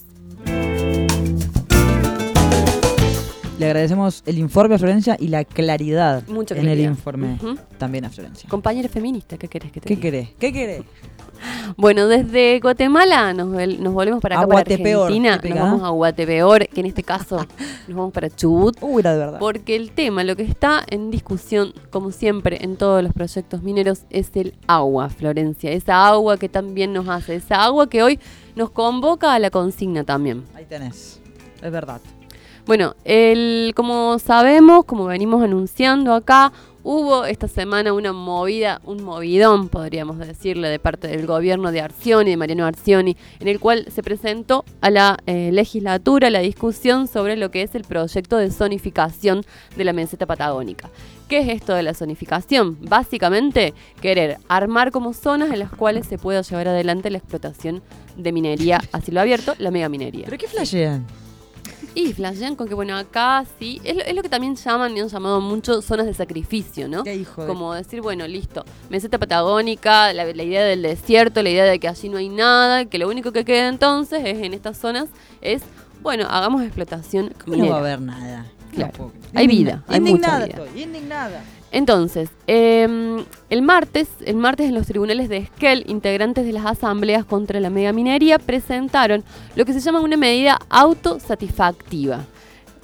Le agradecemos el informe a Florencia y la claridad Mucha en claridad. el informe Uh-huh. también a Florencia. Compañera feminista, ¿qué querés que te ¿Qué diga? querés? ¿Qué querés? Bueno, desde Guatemala nos, vel- nos volvemos para acá, A para Guatepeor, Argentina. ¿te Nos pega? vamos a Guatepeor, que en este caso nos vamos para Chubut. Uy, era de verdad. Porque el tema, lo que está en discusión, como siempre en todos los proyectos mineros, es el agua, Florencia. Esa agua que también nos hace, esa agua que hoy nos convoca a la consigna también. Ahí tenés. Es verdad. Bueno, el, como sabemos, como venimos anunciando acá, hubo esta semana una movida, un movidón, podríamos decirle, de parte del gobierno de Arcioni, de Mariano Arcioni, en el cual se presentó a la eh, legislatura la discusión sobre lo que es el proyecto de zonificación de la meseta patagónica. ¿Qué es esto de la zonificación? Básicamente, querer armar como zonas en las cuales se pueda llevar adelante la explotación de minería a cielo abierto, la megaminería. ¿Pero qué flashean? Y flashean con que, bueno, acá sí, es lo, es lo que también llaman y han llamado mucho zonas de sacrificio, ¿no? Qué hijo de- Como decir, bueno, listo, meseta patagónica, la, la idea del desierto, la idea de que allí no hay nada, que lo único que queda entonces es en estas zonas es, bueno, hagamos explotación ¿Cómo no minera. va a haber nada? Claro. No puedo creer. Hay Indigna- vida, hay mucha indignada vida. estoy, indignada. Entonces, eh, el martes, el martes en los tribunales de Esquel, integrantes de las asambleas contra la megaminería presentaron lo que se llama una medida autosatisfactiva.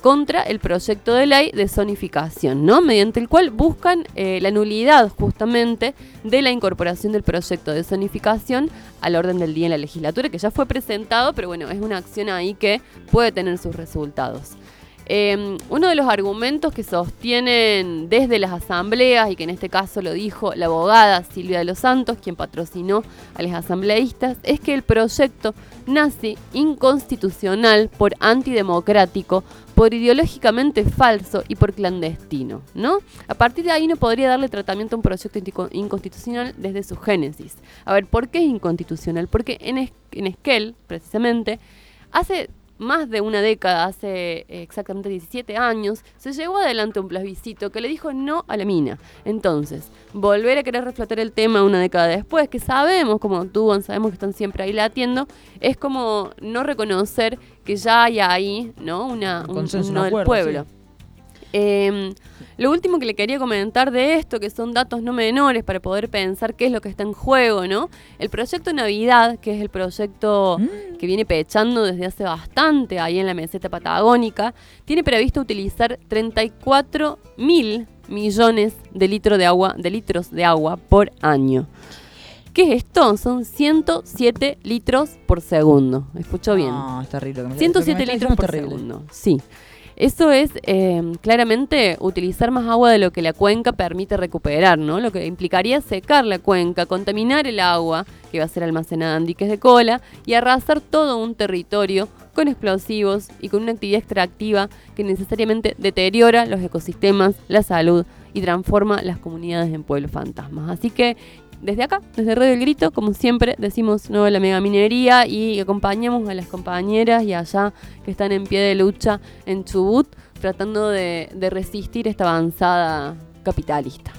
contra el proyecto de ley de zonificación, ¿no? Mediante el cual buscan eh, la nulidad justamente de la incorporación del proyecto de zonificación al orden del día en la legislatura, que ya fue presentado, pero bueno, es una acción ahí que puede tener sus resultados. Eh, uno de los argumentos que sostienen desde las asambleas, y que en este caso lo dijo la abogada Silvia de los Santos, quien patrocinó a los asambleístas, es que el proyecto nace inconstitucional por antidemocrático, por ideológicamente falso y por clandestino, ¿no? A partir de ahí no podría darle tratamiento a un proyecto inconstitucional desde su génesis. A ver, ¿por qué es inconstitucional? Porque en, es en Esquel, precisamente, hace más de una década, hace exactamente diecisiete años, se llevó adelante un plebiscito que le dijo no a la mina. Entonces, volver a querer reflotar el tema una década después, que sabemos, como tú, sabemos que están siempre ahí latiendo, es como no reconocer que ya hay ahí, ¿no? Una, un, consenso, un no un del acuerdo, pueblo. Sí. Eh, lo último que le quería comentar de esto, que son datos no menores para poder pensar qué es lo que está en juego, ¿no? El proyecto Navidad, que es el proyecto mm. que viene pechando desde hace bastante ahí en la meseta patagónica, tiene previsto utilizar treinta y cuatro mil millones de litros de agua, de litros de agua por año. ¿Qué es esto? Son ciento siete litros por segundo. ¿Escuchó bien? No, es terrible. ciento siete litros por segundo. Sí. Eso es eh, claramente utilizar más agua de lo que la cuenca permite recuperar, ¿no? Lo que implicaría secar la cuenca, contaminar el agua que va a ser almacenada en diques de cola y arrasar todo un territorio con explosivos y con una actividad extractiva que necesariamente deteriora los ecosistemas, la salud y transforma las comunidades en pueblos fantasmas. Así que desde acá, desde Radio El Grito, como siempre, decimos no a la megaminería y acompañamos a las compañeras y allá que están en pie de lucha en Chubut, tratando de, de resistir esta avanzada capitalista.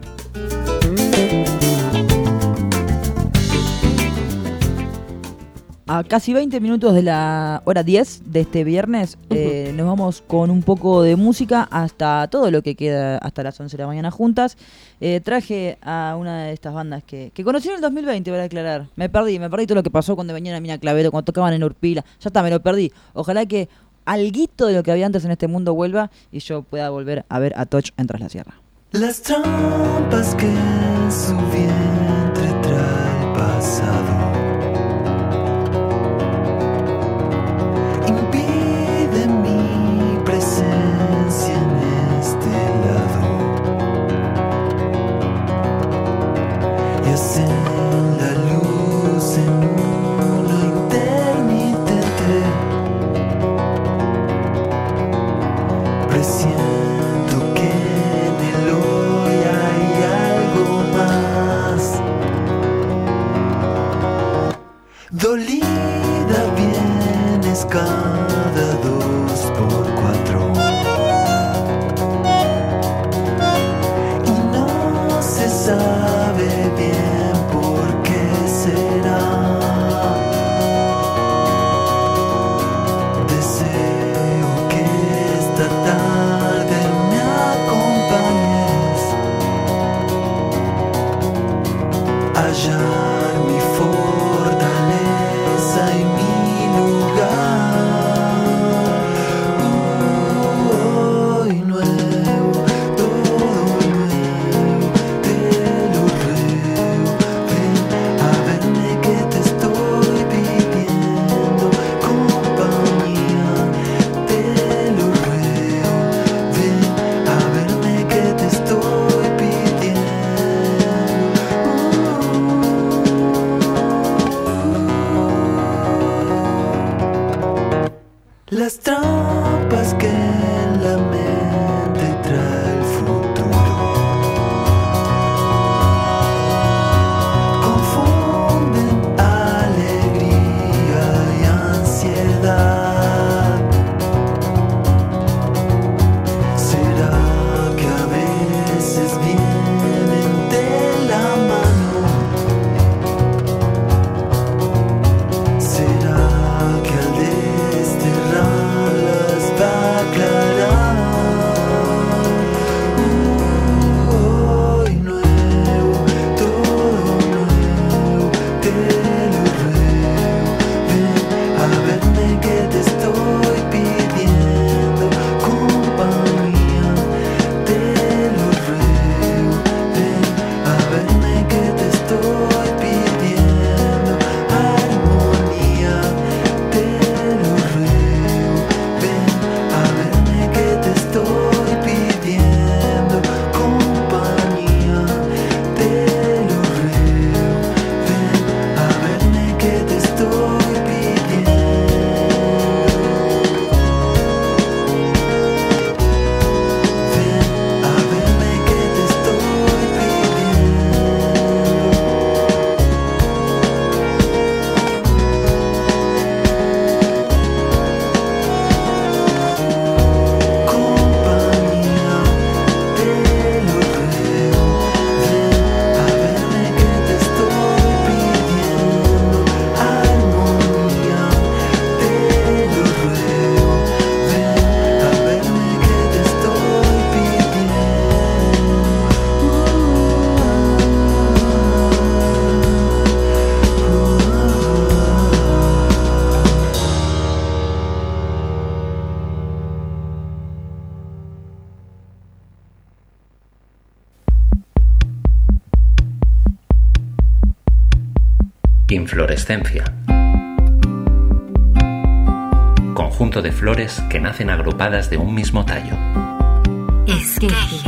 A casi veinte minutos de la hora diez de este viernes, uh-huh. eh, nos vamos con un poco de música hasta todo lo que queda hasta las once de la mañana juntas. Eh, traje a una de estas bandas que, que conocí en el dos mil veinte, para aclarar. Me perdí, me perdí todo lo que pasó cuando venían a Mina Claveto, cuando tocaban en Urpila. Ya está, me lo perdí. Ojalá que alguito de lo que había antes en este mundo vuelva y yo pueda volver a ver a Toch en Tras la Sierra. Las trampas que en su vientre trae el pasado impide mi presencia en este lado y hacen la luz en una intermitente. Presiento que en el hoy hay algo más. Dolida vienes cada dos por cuatro y no se sabe bien por qué será. Deseo que esta tarde Inflorescencia. Conjunto de flores que nacen agrupadas de un mismo tallo. Esqueje.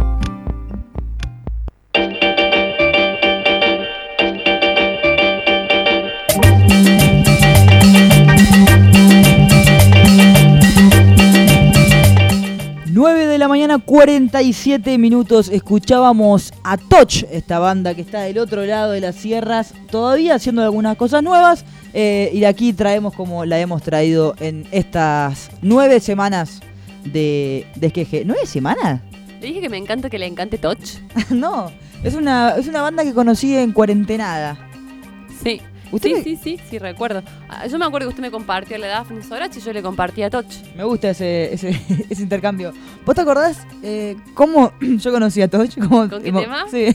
nueve de la mañana, cuarenta y siete minutos. Escuchábamos a Toch, esta banda que está del otro lado de las sierras, todavía haciendo algunas cosas nuevas. Eh, y de aquí traemos como la hemos traído en estas nueve semanas de, de Esqueje. ¿Nueve semanas? Le dije que me encanta que le encante Toch. No, es una, es una banda que conocí en cuarentenada. Sí. ¿Usted Sí, me- sí, sí, sí, recuerdo. Ah, Yo me acuerdo que usted me compartió a la Daphne Sorachi y yo le compartí a Toch. Me gusta ese, ese, ese intercambio. ¿Vos te acordás eh, cómo yo conocí a Toch? ¿Cómo- ¿Con qué cómo- tema? Sí.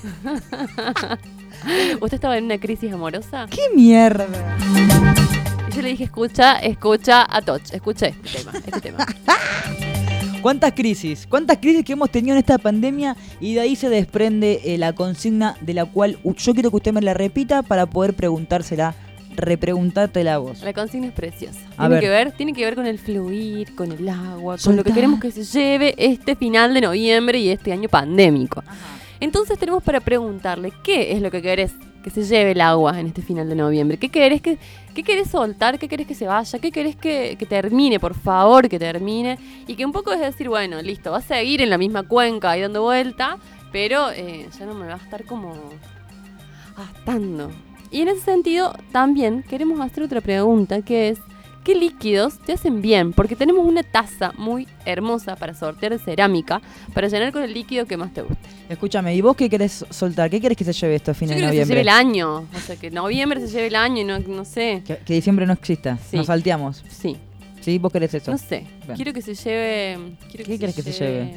¿Usted estaba en una crisis amorosa? ¡Qué mierda! Y yo le dije, escucha, escucha a Toch. Escucha este tema, este tema. ¿Cuántas crisis? ¿Cuántas crisis que hemos tenido en esta pandemia? Y de ahí se desprende eh, la consigna de la cual uh, yo quiero que usted me la repita para poder preguntársela, repreguntártela a vos. La consigna es preciosa. A Tiene ver. que ver, tiene que ver con el fluir, con el agua, con Soltá. lo que queremos que se lleve este final de noviembre y este año pandémico. Entonces tenemos para preguntarle, ¿qué es lo que querés que se lleve el agua en este final de noviembre? ¿Qué querés que qué querés soltar? ¿Qué querés que se vaya? ¿Qué querés que, que termine? Por favor, que termine. Y que un poco es decir, bueno, listo, va a seguir en la misma cuenca ahí dando vuelta, pero eh, ya no me va a estar como gastando. Y en ese sentido, también queremos hacer otra pregunta, que es, ¿qué líquidos te hacen bien? Porque tenemos una taza muy hermosa para sortear de cerámica, para llenar con el líquido que más te guste. Escúchame, ¿y vos qué querés soltar? ¿Qué querés que se lleve esto a Yo fines de quiero que se noviembre? lleve el año, o sea, que noviembre se lleve el año y no, no sé. Que, que diciembre no exista, Sí. nos salteamos. Sí, ¿Sí? ¿Vos querés eso? no sé. Bien. Quiero que se lleve... Quiero ¿Qué querés que se lleve?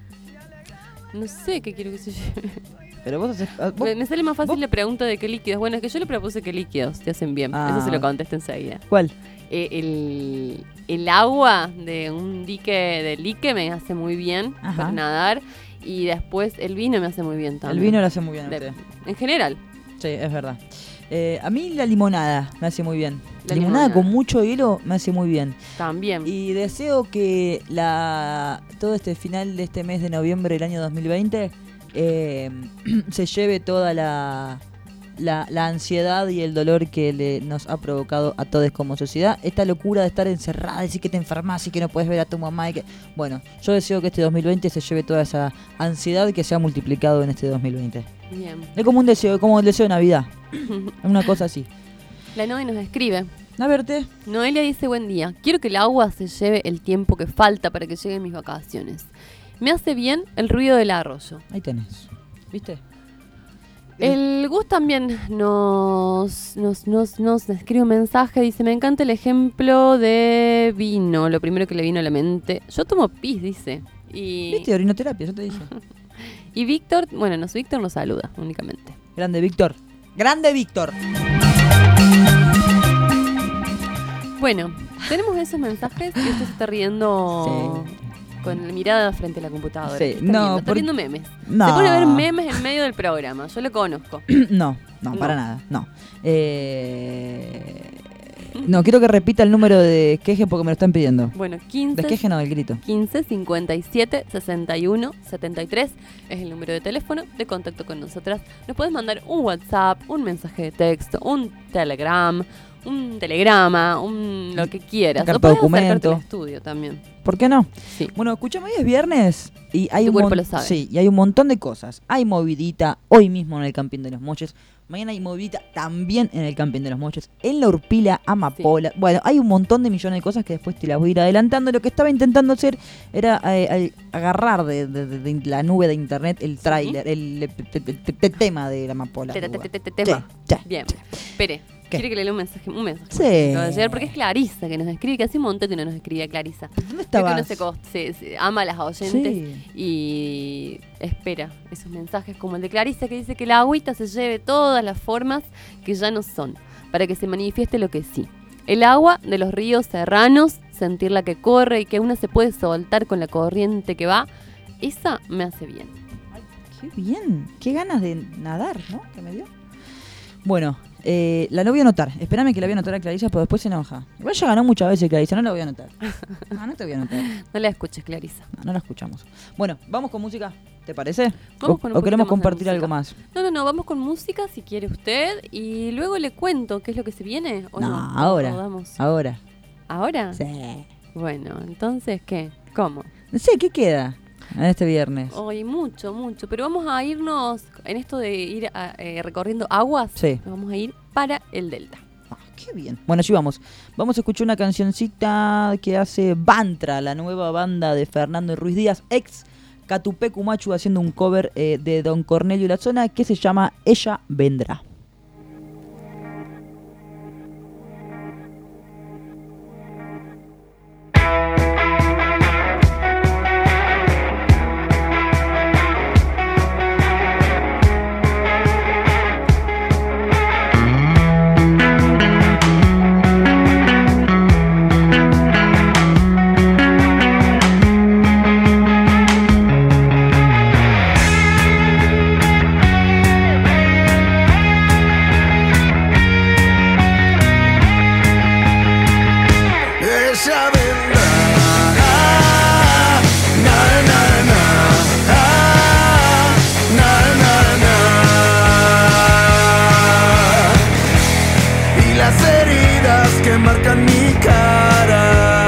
No sé qué quiero que se lleve. Pero vos haces... ah, vos- Me, me sale más fácil vos- la pregunta de qué líquidos. Bueno, es que yo le propuse qué líquidos te hacen bien. Ah. Eso se lo contesto enseguida. ¿Cuál? Eh, el, el agua de un dique de lique me hace muy bien Ajá. para nadar. Y después el vino me hace muy bien El también. vino lo hace muy bien a De- usted. en general. Sí, es verdad. Eh, a mí la limonada me hace muy bien. La limonada, limonada. con mucho hielo me hace muy bien. También. Y deseo que la todo este final de este mes de noviembre del año dos mil veinte eh, se lleve toda la, la, la ansiedad y el dolor que le, nos ha provocado a todos como sociedad. Esta locura de estar encerrada, decir que te enfermas y que no puedes ver a tu mamá. Y que... Bueno, yo deseo que este dos mil veinte se lleve toda esa ansiedad que se ha multiplicado en este dos mil veinte. Bien. Es como un deseo, como el deseo de Navidad. Una cosa así. La Noe nos escribe. A verte. Noelia dice, buen día. Quiero que el agua se lleve el tiempo que falta para que lleguen mis vacaciones. Me hace bien el ruido del arroyo. Ahí tenés. ¿Viste? El Gus también nos, nos, nos, nos escribe un mensaje. Dice, me encanta el ejemplo de vino. Lo primero que le vino a la mente. Yo tomo pis, dice. Y, ¿Viste? Orinoterapia, yo te dije. y Víctor, bueno, nos Víctor nos saluda únicamente. Grande Víctor. Grande Víctor. Bueno, tenemos esos mensajes y usted se está riendo con la mirada frente a la computadora. Sí, Está no, riendo, está por- viendo memes. No. Se pone a ver memes en medio del programa, yo lo conozco. No, no, No. para nada. No. Eh... No, quiero que repita el número de queje porque me lo están pidiendo. Bueno, quince, De queje no, el grito. quince, cincuenta y siete, sesenta y uno, setenta y tres es el número de teléfono de contacto con nosotras. Nos puedes mandar un WhatsApp, un mensaje de texto, un Telegram, un telegrama, un lo que quieras. Carta O puedes documento. acercarte al estudio también. ¿Por qué no? Sí. Bueno, escúchame, hoy es viernes y hay Tu un cuerpo mon- lo sabe. Sí, y hay un montón de cosas. Hay movidita hoy mismo en el Campín de los Moches. Mañana hay movidita también en el Campín de los Moches. En la Urpila, Amapola. Bueno, hay un montón de millones de cosas que después te las voy a ir adelantando. Lo que estaba intentando hacer era eh, al- agarrar de, de- de- de la nube de internet el tráiler, el, el- el- el- el tema de la Amapola. Te- te- te- te- te- tema. Sí, sí, Bien. sí. Espere. ¿Qué? ¿Quiere que le lea un mensaje? Un mensaje. Sí. Que va a llegar, porque es Clarisa que nos escribe, que hace un montón que no nos escribía Clarisa. ¿Dónde Creo que estabas? no se, cos- se- se ama a las oyentes Sí. y espera esos mensajes como el de Clarisa que dice que la agüita se lleve todas las formas que ya no son, para que se manifieste lo que sí. El agua de los ríos serranos, sentirla que corre y que una se puede soltar con la corriente que va, esa me hace bien. Qué bien, qué ganas de nadar, ¿no? Que me dio. Bueno, Eh, la lo voy a anotar. Espérame que la voy a anotar a Clarisa, pero después se enoja. Igual ya ganó muchas veces Clarisa, no la voy a anotar. No, no te voy a anotar. No la escuches, Clarisa. No, no la escuchamos. Bueno, ¿vamos con música? ¿Te parece? Vamos ¿O, con un o queremos poquito más de compartir música. algo más? No, no, no, vamos con música si quiere usted y luego le cuento qué es lo que se viene. ¿O No, no, ahora. ¿O damos? Ahora. ¿Ahora? Sí. Bueno, entonces, ¿qué? ¿Cómo? No sé, ¿qué queda en este viernes? Hoy mucho, mucho. Pero vamos a irnos en esto de ir a, eh, recorriendo aguas. Sí. Nos vamos a ir para el Delta. Ah, qué bien. Bueno, sí vamos. Vamos a escuchar una cancioncita que hace Bantra, la nueva banda de Fernando Ruiz Díaz, ex Catupecu Machu, haciendo un cover eh, de Don Cornelio La Zona que se llama Ella Vendrá. Ella vendrá, ah, na, na, na, ah, na, na, na. Y las heridas que marcan mi cara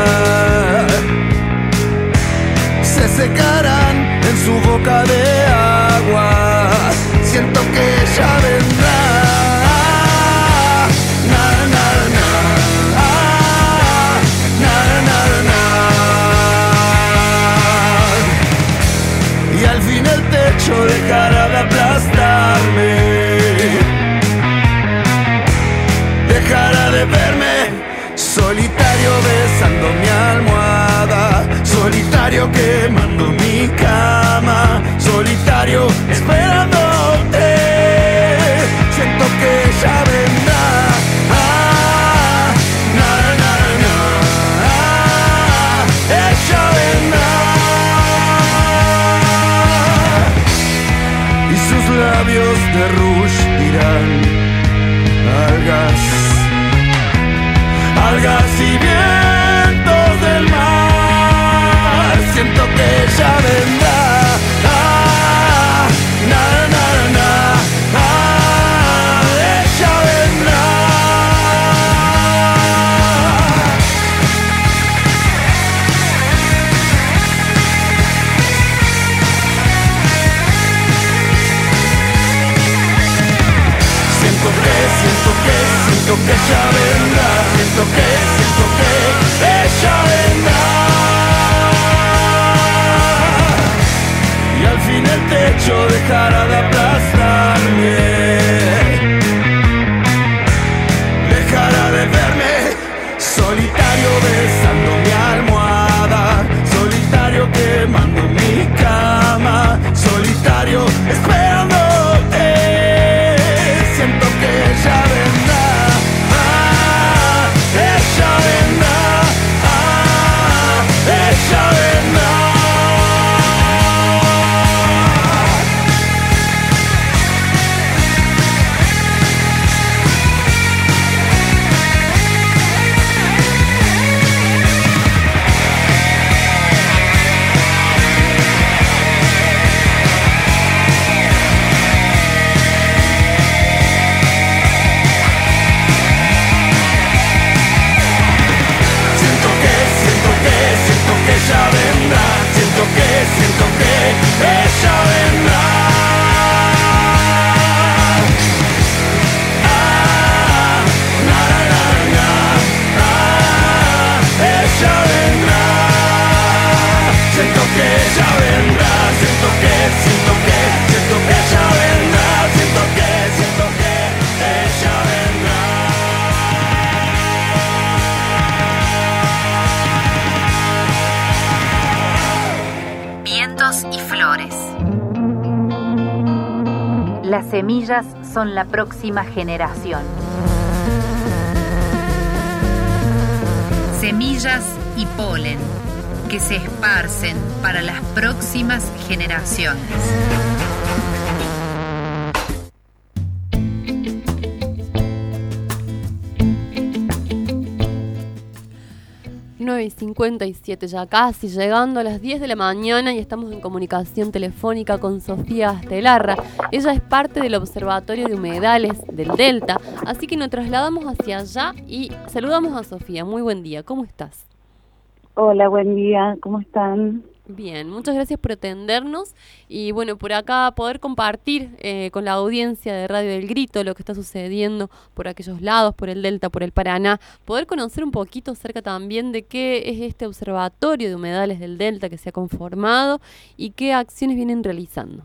se secarán en su boca de agua. Siento que ella vendrá. Dejará de aplastarme, dejará de verme solitario besando mi almohada, solitario quemando mi cama, solitario esperándote. Siento que ella vendrá. Ah, na, na, na, ah, ella vendrá. Labios de rouge dirán algas, algas y vientos del mar. Siento que ella vendrá. Ah, na, na, na, ah, ella vendrá. Siento que, siento que, siento que ella vendrá. Siento que, siento que ella vendrá. Y al fin el techo dejará de aplastarme, dejará de verme solitario besando mi almohada, solitario quemando mi cama, solitario esperándote. Siento que ella vendrá, ah, ella vendrá, ah, ella vendrá. Ella vendrá, siento que, siento que ella vendrá. Ah, na, na, na, ah, ella vendrá. Siento que ella vendrá, siento que, siento que, siento que ella vendrá, siento que, siento que ella vendrá. Vientos y flores. Las semillas son la próxima generación. Semillas y polen que se esparcen para las próximas generaciones. nueve y cincuenta y siete, ya casi llegando a las diez de la mañana, y estamos en comunicación telefónica con Sofía Astelarra. Ella es parte del Observatorio de Humedales del Delta, así que nos trasladamos hacia allá y saludamos a Sofía. Muy buen día, ¿cómo estás? Hola, buen día, ¿cómo están? Bien, muchas gracias por atendernos y bueno, por acá poder compartir eh, con la audiencia de Radio del Grito lo que está sucediendo por aquellos lados, por el Delta, por el Paraná, poder conocer un poquito acerca también de qué es este Observatorio de Humedales del Delta que se ha conformado y qué acciones vienen realizando.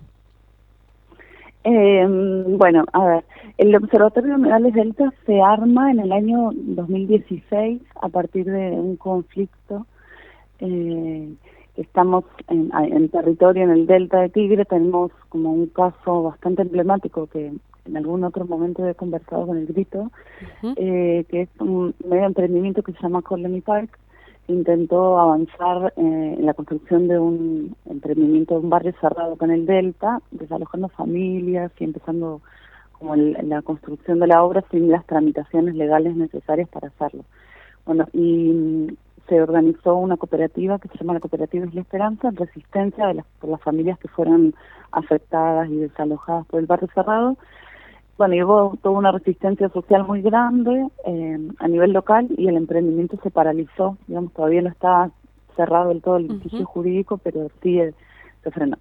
Eh, bueno, a ver, el Observatorio de Humedales Delta se arma en el año dos mil dieciséis a partir de un conflicto. Eh, Estamos en, en territorio, en el Delta de Tigre, tenemos como un caso bastante emblemático que en algún otro momento he conversado con el Grito, uh-huh. eh, que es un medio emprendimiento que se llama Colony Park. Intentó avanzar eh, en la construcción de un emprendimiento de un barrio cerrado con el Delta, desalojando familias y empezando como el, la construcción de la obra sin las tramitaciones legales necesarias para hacerlo. Bueno, y se organizó una cooperativa que se llama la Cooperativa Isla Esperanza, en resistencia de las, por las familias que fueron afectadas y desalojadas por el barrio cerrado. Bueno, y hubo toda una resistencia social muy grande eh, a nivel local y el emprendimiento se paralizó. Digamos, todavía no está cerrado del todo el litigio uh-huh. jurídico, pero sí eh, se frenó.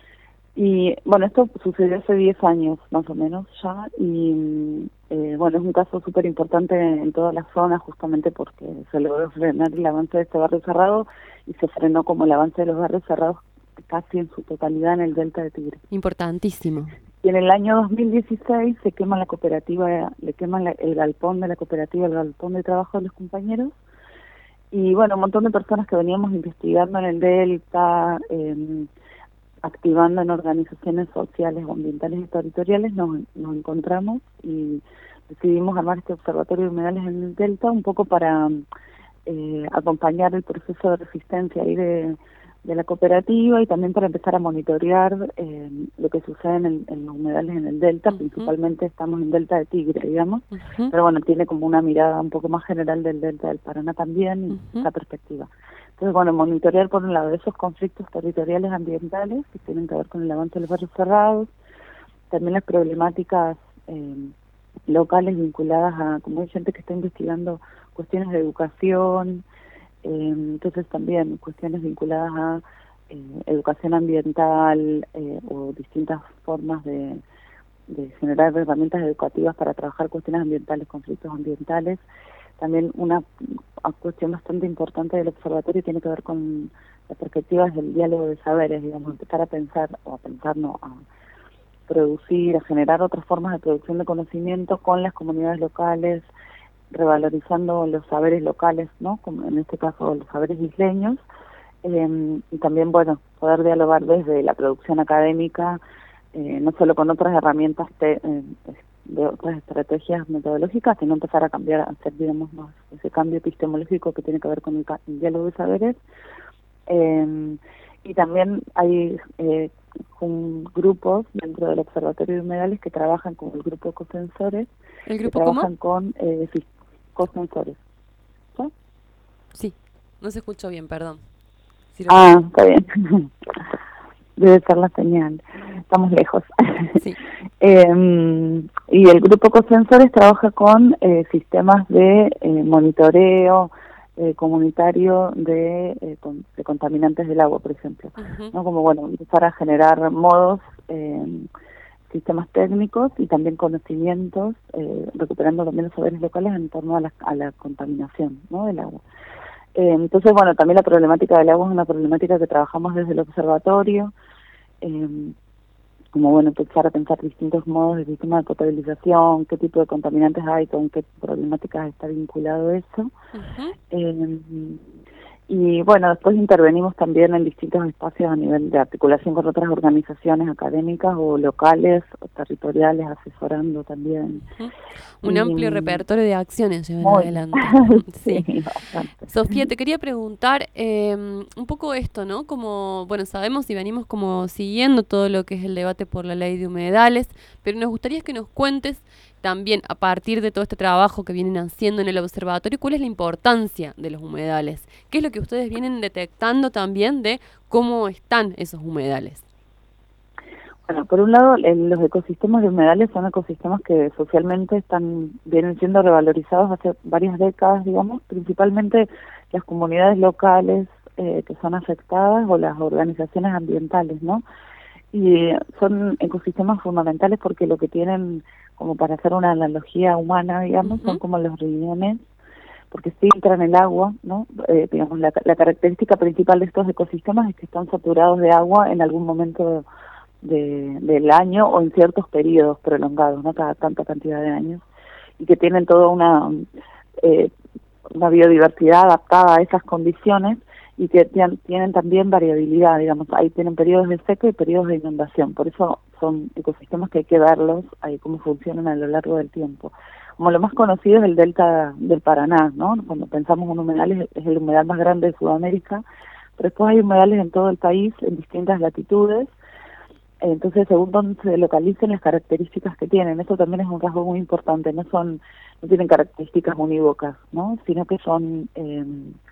Y bueno, esto sucedió hace diez años más o menos ya, y eh, bueno, es un caso súper importante en toda la zona justamente porque se logró frenar el avance de este barrio cerrado y se frenó como el avance de los barrios cerrados casi en su totalidad en el Delta de Tigre. Importantísimo. Y en el año dos mil dieciséis se quema la cooperativa, le queman la, el galpón de la cooperativa, el galpón de trabajo de los compañeros, y bueno, un montón de personas que veníamos investigando en el Delta, eh, activando en organizaciones sociales, ambientales y territoriales, nos, nos encontramos y decidimos armar este observatorio de humedales en el Delta un poco para eh, acompañar el proceso de resistencia ahí de, de la cooperativa y también para empezar a monitorear eh, lo que sucede en, el, en los humedales en el Delta. Uh-huh. Principalmente estamos en Delta de Tigre, digamos, uh-huh. pero bueno, tiene como una mirada un poco más general del Delta del Paraná también y uh-huh. esa perspectiva. Entonces, bueno, monitorear por un lado esos conflictos territoriales ambientales que tienen que ver con el avance de los barrios cerrados, también las problemáticas eh, locales vinculadas a, como hay gente que está investigando cuestiones de educación, eh, entonces también cuestiones vinculadas a eh, educación ambiental eh, o distintas formas de, de generar herramientas educativas para trabajar cuestiones ambientales, conflictos ambientales. También una cuestión bastante importante del observatorio tiene que ver con las perspectivas del diálogo de saberes, digamos, empezar a pensar, o a pensar, no, a producir, a generar otras formas de producción de conocimiento con las comunidades locales, revalorizando los saberes locales, ¿no? Como en este caso los saberes isleños, eh, y también, bueno, poder dialogar desde la producción académica, eh, no solo con otras herramientas te, eh, de otras estrategias metodológicas, sino empezar a cambiar, a hacer, digamos, más ese cambio epistemológico que tiene que ver con el, el diálogo de saberes. Eh, y también hay eh, un, grupos dentro del Observatorio de Humedales que trabajan con el grupo Cosensores. ¿El grupo que trabajan cómo? con eh, sí, Cosensores. ¿Sí? Sí, no se escuchó bien, perdón. Si ah, está bien. Debe ser la señal. Estamos lejos. Sí. eh, y el grupo Cosensores trabaja con eh, sistemas de eh, monitoreo eh, comunitario de, eh, con, de contaminantes del agua, por ejemplo. Uh-huh. ¿No? Como, bueno, empezar a generar modos, eh, sistemas técnicos y también conocimientos, eh, recuperando también los saberes locales en torno a la, a la contaminación, ¿no? del agua. Eh, entonces, bueno, también la problemática del agua es una problemática que trabajamos desde el observatorio, eh, como, bueno, empezar a pensar distintos modos de sistema de potabilización, qué tipo de contaminantes hay, con qué problemáticas está vinculado eso. Uh-huh. Eh, y, bueno, después intervenimos también en distintos espacios a nivel de articulación con otras organizaciones académicas o locales o territoriales, asesorando también. Uh-huh. Un y, amplio repertorio de acciones llevan muy, adelante. Sí. Sí, Sofía, te quería preguntar eh, un poco esto, ¿no? Como, bueno, sabemos y venimos como siguiendo todo lo que es el debate por la ley de humedales, pero nos gustaría que nos cuentes también a partir de todo este trabajo que vienen haciendo en el observatorio, ¿cuál es la importancia de los humedales? ¿Qué es lo que ustedes vienen detectando también de cómo están esos humedales? Bueno, por un lado, el, los ecosistemas de humedales son ecosistemas que socialmente están vienen siendo revalorizados hace varias décadas, digamos, principalmente las comunidades locales eh, que son afectadas o las organizaciones ambientales, ¿no? Y son ecosistemas fundamentales porque lo que tienen, como para hacer una analogía humana, digamos, uh-huh. son como los riñones, porque filtran el agua, ¿no? Eh, digamos, la, la característica principal de estos ecosistemas es que están saturados de agua en algún momento de, del año o en ciertos periodos prolongados, no cada tanta cantidad de años, y que tienen toda una eh, una biodiversidad adaptada a esas condiciones y que tienen, tienen también variabilidad, digamos, ahí tienen periodos de seca y periodos de inundación, por eso son ecosistemas que hay que verlos, ahí cómo funcionan a lo largo del tiempo. Como lo más conocido es el delta del Paraná, ¿no? Cuando pensamos en humedales es el humedal más grande de Sudamérica, pero después hay humedales en todo el país, en distintas latitudes. Entonces, según donde se localicen las características que tienen, eso también es un rasgo muy importante, no son, no tienen características unívocas, ¿no? Sino que son, eh,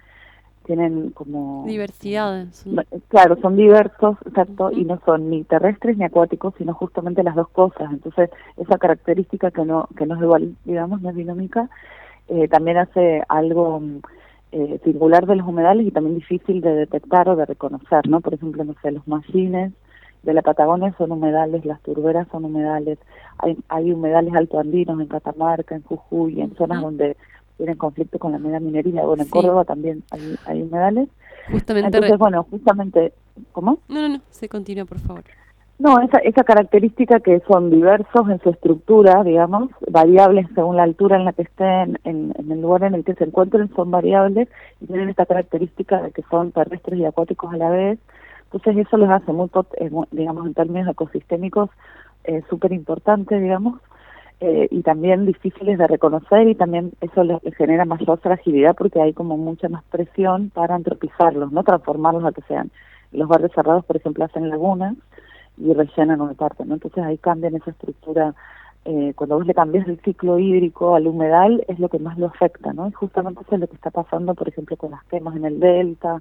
tienen como... diversidades. ¿no? Claro, son diversos, exacto, uh-huh. y no son ni terrestres ni acuáticos, sino justamente las dos cosas. Entonces, esa característica que no, que no es igual, digamos, no es dinámica, eh, también hace algo eh, singular de los humedales y también difícil de detectar o de reconocer, ¿no? Por ejemplo, no sé, los mallines de la Patagonia son humedales, las turberas son humedales, hay, hay humedales altoandinos en Catamarca, en Jujuy, en zonas uh-huh. donde tienen conflicto con la mega minería. Bueno, en sí. Córdoba también hay, hay humedales. Justamente Entonces, re... bueno, justamente, ¿cómo? No, no, no, se continúa, por favor. No, esa, esa característica que son diversos en su estructura, digamos, variables según la altura en la que estén, en, en el lugar en el que se encuentren, son variables y tienen esta característica de que son terrestres y acuáticos a la vez. Entonces eso los hace muy, eh, digamos, en términos ecosistémicos, eh, súper importantes, digamos, eh, y también difíciles de reconocer, y también eso les, les genera mayor fragilidad porque hay como mucha más presión para antropizarlos, no transformarlos a que sean. Los barrios cerrados, por ejemplo, hacen lagunas y rellenan una parte, ¿no? Entonces ahí cambian esa estructura. Eh, cuando vos le cambias el ciclo hídrico al humedal es lo que más lo afecta, ¿no? Y justamente eso es lo que está pasando, por ejemplo, con las quemas en el delta,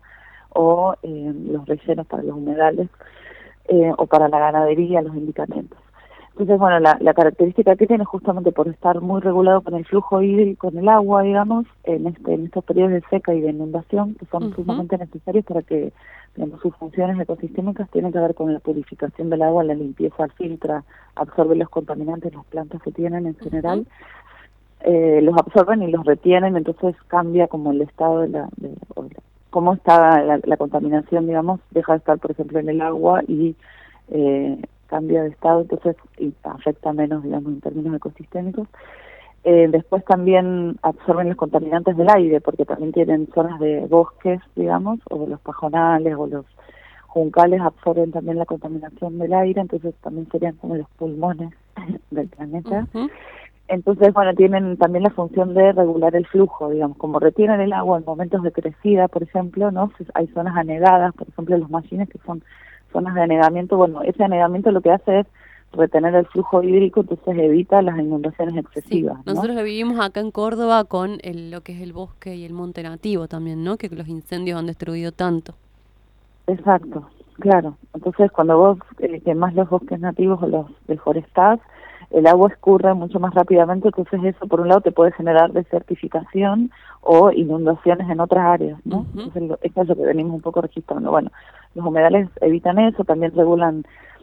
o eh, los rellenos para los humedales, eh, o para la ganadería, los indicamentos. Entonces, bueno, la, la característica que tiene justamente por estar muy regulado con el flujo hídrico en el agua, digamos, en este en estos periodos de seca y de inundación, que son uh-huh. sumamente necesarios para que, digamos, sus funciones ecosistémicas tienen que ver con la purificación del agua, la limpieza, filtra, absorbe los contaminantes, las plantas que tienen en general, uh-huh. eh, los absorben y los retienen, entonces cambia como el estado de la... De, cómo está la, la contaminación, digamos, deja de estar, por ejemplo, en el agua y eh, cambia de estado, entonces y afecta menos, digamos, en términos ecosistémicos. Eh, después también absorben los contaminantes del aire, porque también tienen zonas de bosques, digamos, o los pajonales o los juncales absorben también la contaminación del aire, entonces también serían como los pulmones del planeta. Uh-huh. Entonces, bueno, tienen también la función de regular el flujo, digamos, como retienen el agua en momentos de crecida, por ejemplo, ¿no? Hay zonas anegadas, por ejemplo, los mallines que son zonas de anegamiento, bueno, ese anegamiento lo que hace es retener el flujo hídrico, entonces evita las inundaciones excesivas, sí, nosotros ¿no? lo vivimos acá en Córdoba con el, lo que es el bosque y el monte nativo también, ¿no? Que los incendios han destruido tanto. Exacto, claro. Entonces, cuando vos eh, quemás los bosques nativos o los deforestás, el agua escurre mucho más rápidamente, entonces eso por un lado te puede generar desertificación o inundaciones en otras áreas, ¿no? Uh-huh. Entonces lo, esto es lo que venimos un poco registrando. Bueno, los humedales evitan eso, también regulan,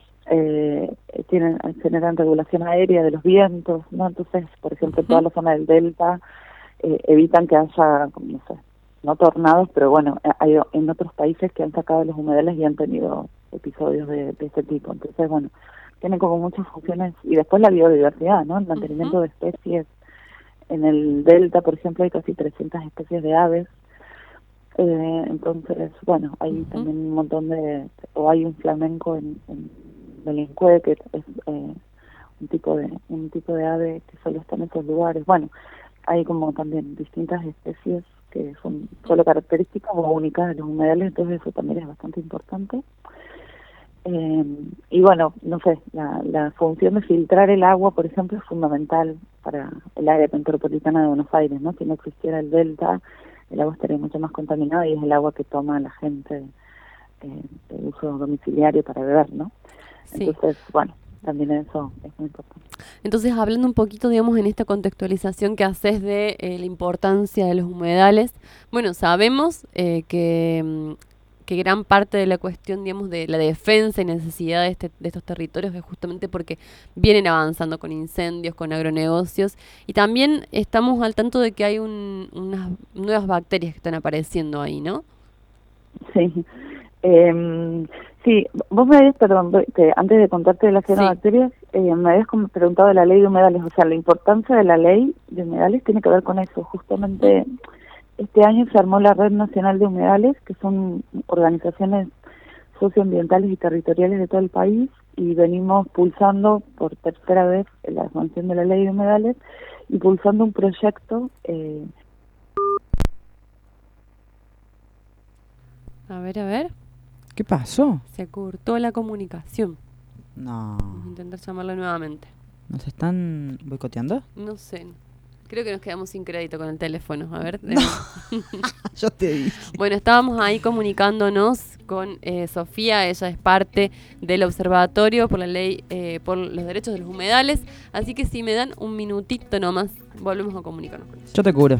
eh, tienen generan regulación aérea de los vientos, ¿no? Entonces, por ejemplo, uh-huh. toda la zona del delta eh, evitan que haya, no sé, no tornados, pero bueno, hay en otros países que han sacado los humedales y han tenido episodios de, de este tipo. Entonces, bueno, tienen como muchas funciones, y después la biodiversidad, ¿no? El mantenimiento uh-huh. de especies. En el delta, por ejemplo, hay casi trescientas especies de aves. Eh, entonces, bueno, hay uh-huh. también un montón de... O hay un flamenco en, en Belincue, que es eh, un tipo de un tipo de ave que solo está en esos lugares. Bueno, hay como también distintas especies que son solo características o únicas de los humedales, entonces eso también es bastante importante. Eh, y bueno, no sé, la, la función de filtrar el agua, por ejemplo, es fundamental para el área metropolitana de Buenos Aires, ¿no? Si no existiera el delta, el agua estaría mucho más contaminada y es el agua que toma la gente eh, de uso domiciliario para beber, ¿no? Sí. Entonces, bueno, también eso es muy importante. Entonces, hablando un poquito, digamos, en esta contextualización que haces de eh, la importancia de los humedales, bueno, sabemos eh, que, mm, que gran parte de la cuestión, digamos, de la defensa y necesidad de, este, de estos territorios es justamente porque vienen avanzando con incendios, con agronegocios, y también estamos al tanto de que hay un, unas nuevas bacterias que están apareciendo ahí, ¿no? Sí. Eh, sí, vos me habías, perdón, te, antes de contarte de las cianobacterias, sí. eh, me habías como preguntado de la ley de humedales, o sea, la importancia de la ley de humedales tiene que ver con eso. Justamente este año se armó la Red Nacional de Humedales, que son organizaciones socioambientales y territoriales de todo el país, y venimos pulsando por tercera vez la sanción de la ley de humedales y pulsando un proyecto. Eh... A ver, a ver. ¿Qué pasó? Se cortó la comunicación. No. Vamos a intentar llamarla nuevamente. ¿Nos están boicoteando? No sé. Creo que nos quedamos sin crédito con el teléfono. A ver. No. Yo te dije. Bueno, estábamos ahí comunicándonos con eh, Sofía. Ella es parte del Observatorio por la Ley, eh, por los Derechos de los Humedales. Así que si me dan un minutito nomás, volvemos a comunicarnos con ella. Yo te curo.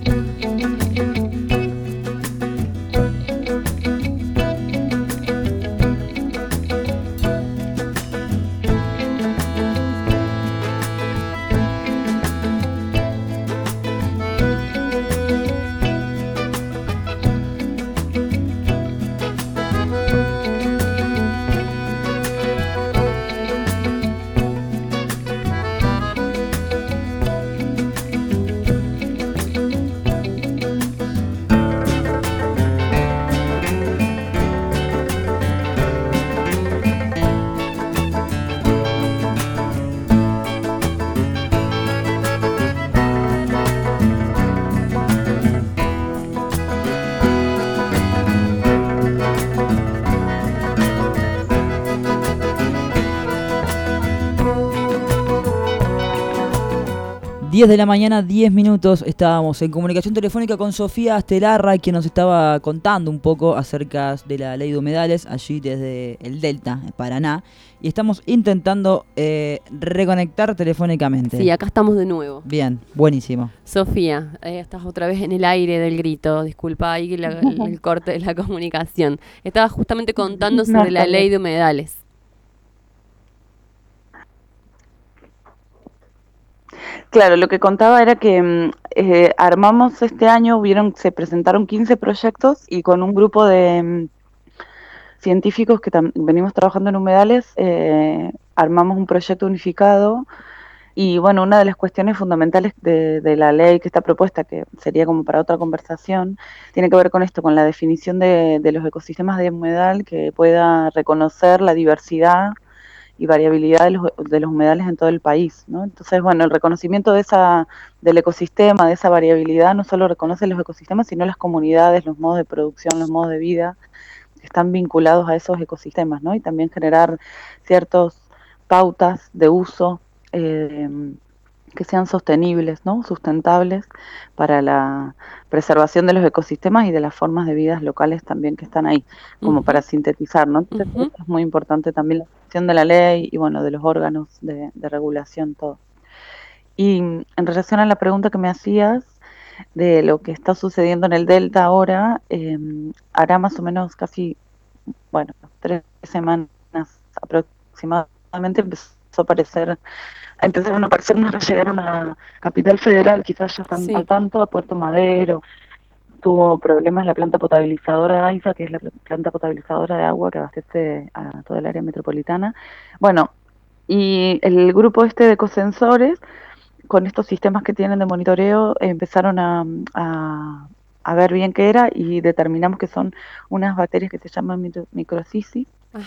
diez de la mañana, diez minutos, estábamos en comunicación telefónica con Sofía Astelarra, quien nos estaba contando un poco acerca de la ley de humedales allí desde el Delta, Paraná, y estamos intentando eh, reconectar telefónicamente. Sí, acá estamos de nuevo. Bien, buenísimo. Sofía, eh, estás otra vez en el aire del grito, disculpa ahí la, el, el corte de la comunicación. Estaba justamente contando sobre la ley de humedales. Claro, lo que contaba era que eh, armamos este año, hubieron, se presentaron quince proyectos y con un grupo de um, científicos que venimos trabajando en humedales, eh, armamos un proyecto unificado y bueno, una de las cuestiones fundamentales de, de la ley que está propuesta, que sería como para otra conversación, tiene que ver con esto, con la definición de, de los ecosistemas de humedal que pueda reconocer la diversidad y variabilidad de los, de los humedales en todo el país, ¿no? Entonces, bueno, el reconocimiento de esa del ecosistema, de esa variabilidad, no solo reconoce los ecosistemas, sino las comunidades, los modos de producción, los modos de vida que están vinculados a esos ecosistemas, ¿no? Y también generar ciertas pautas de uso eh, que sean sostenibles, ¿no? Sustentables para la preservación de los ecosistemas y de las formas de vidas locales también que están ahí, como uh-huh. para sintetizar, ¿no? Entonces uh-huh. es muy importante también la cuestión de la ley y bueno, de los órganos de, de regulación, todo. Y en relación a la pregunta que me hacías de lo que está sucediendo en el Delta ahora, eh, hará más o menos casi, bueno, tres semanas aproximadamente empezó a aparecer empezaron a aparecer, nos llegaron a Capital Federal, quizás ya están sí. al tanto, a Puerto Madero, tuvo problemas la planta potabilizadora de AISA, que es la planta potabilizadora de agua que abastece a toda el área metropolitana. Bueno, y el grupo este de ecosensores, con estos sistemas que tienen de monitoreo, empezaron a, a, a ver bien qué era y determinamos que son unas bacterias que se llaman microcisis,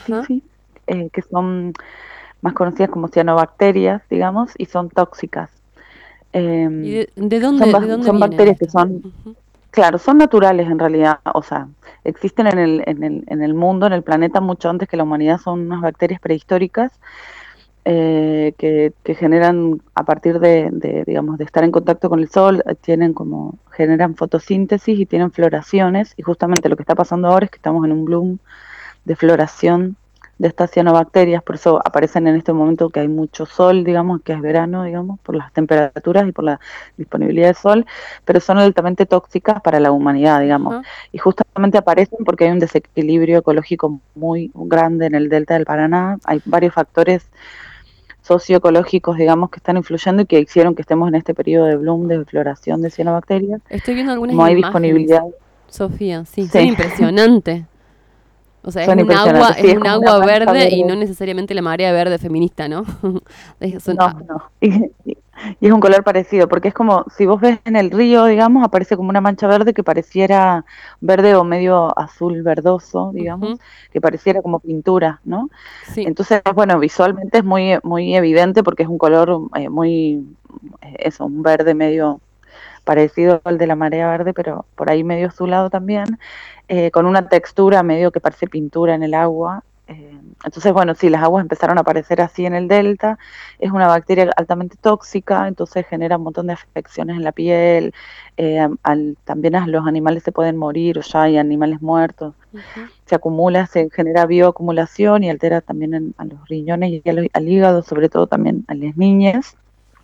eh, que son más conocidas como cianobacterias, digamos, y son tóxicas. Eh, ¿Y de, de dónde, son, ¿de dónde son bacterias esto? que son, uh-huh. claro, son naturales en realidad, o sea, existen en el, en el, en el mundo, en el planeta, mucho antes que la humanidad, son unas bacterias prehistóricas eh, que, que generan a partir de, de, digamos, de estar en contacto con el sol, eh, tienen como, generan fotosíntesis y tienen floraciones, y justamente lo que está pasando ahora es que estamos en un bloom de floración de estas cianobacterias, por eso aparecen en este momento que hay mucho sol, digamos, que es verano, digamos, por las temperaturas y por la disponibilidad de sol, pero son altamente tóxicas para la humanidad, digamos, Ajá. y justamente aparecen porque hay un desequilibrio ecológico muy grande en el delta del Paraná, hay varios factores socioecológicos, digamos, que están influyendo y que hicieron que estemos en este periodo de bloom, de floración de cianobacterias. Estoy viendo algunas Como hay imágenes, disponibilidad, Sofía, sí, sí, son impresionantes. O sea, es son un agua, impresionantes. Sí, es es un como una agua mancha verde y verde. no necesariamente la marea verde feminista, ¿no? Es un- No, no. Y, y- y es un color parecido, porque es como, si vos ves en el río, digamos, aparece como una mancha verde que pareciera verde o medio azul verdoso, digamos, Ujú, que pareciera como pintura, ¿no? sí. Entonces, bueno, visualmente es muy, muy evidente porque es un color eh, muy, eh, eso, un verde medio parecido al de la marea verde, pero por ahí medio azulado también, eh, con una textura medio que parece pintura en el agua. Eh, entonces, bueno, sí, las aguas empezaron a aparecer así en el delta, es una bacteria altamente tóxica, entonces genera un montón de afecciones en la piel, eh, al, también a los animales se pueden morir, o ya hay animales muertos, Ujú. se acumula, se genera bioacumulación y altera también en, a los riñones y al, al hígado, sobre todo también a las niñas.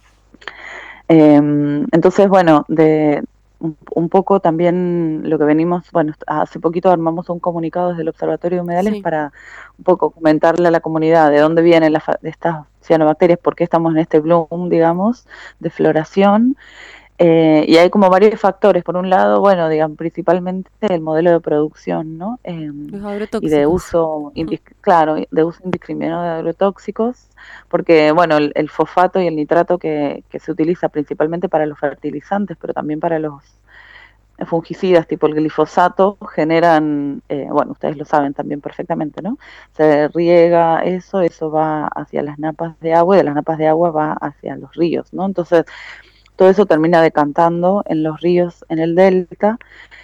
Eh, entonces, bueno, de un, un poco también lo que venimos, bueno, hace poquito armamos un comunicado desde el Observatorio de Humedales Sí. para un poco comentarle a la comunidad de dónde vienen las, de estas cianobacterias, por qué estamos en este bloom, digamos, de floración. Eh, y hay como varios factores. Por un lado, bueno, digamos, principalmente el modelo de producción, ¿no? Eh, Los y de agrotóxicos. uso, indis- claro, de uso indiscriminado de agrotóxicos, porque, bueno, el, el fosfato y el nitrato que, que se utiliza principalmente para los fertilizantes, pero también para los fungicidas, tipo el glifosato, generan, eh, bueno, ustedes lo saben también perfectamente, ¿no? Se riega eso, eso va hacia las napas de agua y de las napas de agua va hacia los ríos, ¿no? Entonces, todo eso termina decantando en los ríos en el delta.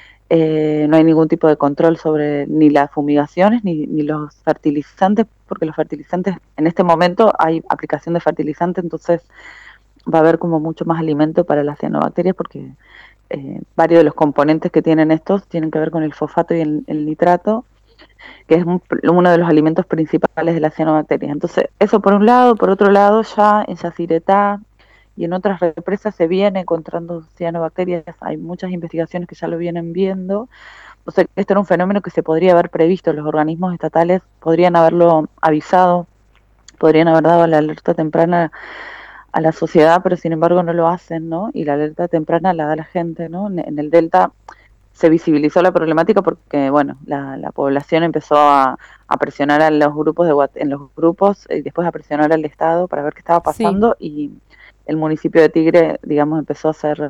Eh, no hay ningún tipo de control sobre ni las fumigaciones ni, ni los fertilizantes, porque los fertilizantes, en este momento hay aplicación de fertilizantes, entonces va a haber como mucho más alimento para las cianobacterias, porque eh, varios de los componentes que tienen estos tienen que ver con el fosfato y el, el nitrato, que es un, uno de los alimentos principales de las cianobacterias. Entonces, eso por un lado. Por otro lado, ya en Yacyretá y en otras represas se viene encontrando cianobacterias, hay muchas investigaciones que ya lo vienen viendo. O sea, esto era un fenómeno que se podría haber previsto, los organismos estatales podrían haberlo avisado, podrían haber dado la alerta temprana a la sociedad, pero sin embargo no lo hacen, ¿no? Y la alerta temprana la da la gente, ¿no? En, en el delta se visibilizó la problemática porque, bueno, la, la población empezó a, a presionar a los grupos de en los grupos y después a presionar al Estado para ver qué estaba Sí. pasando, y el municipio de Tigre, digamos, empezó a hacer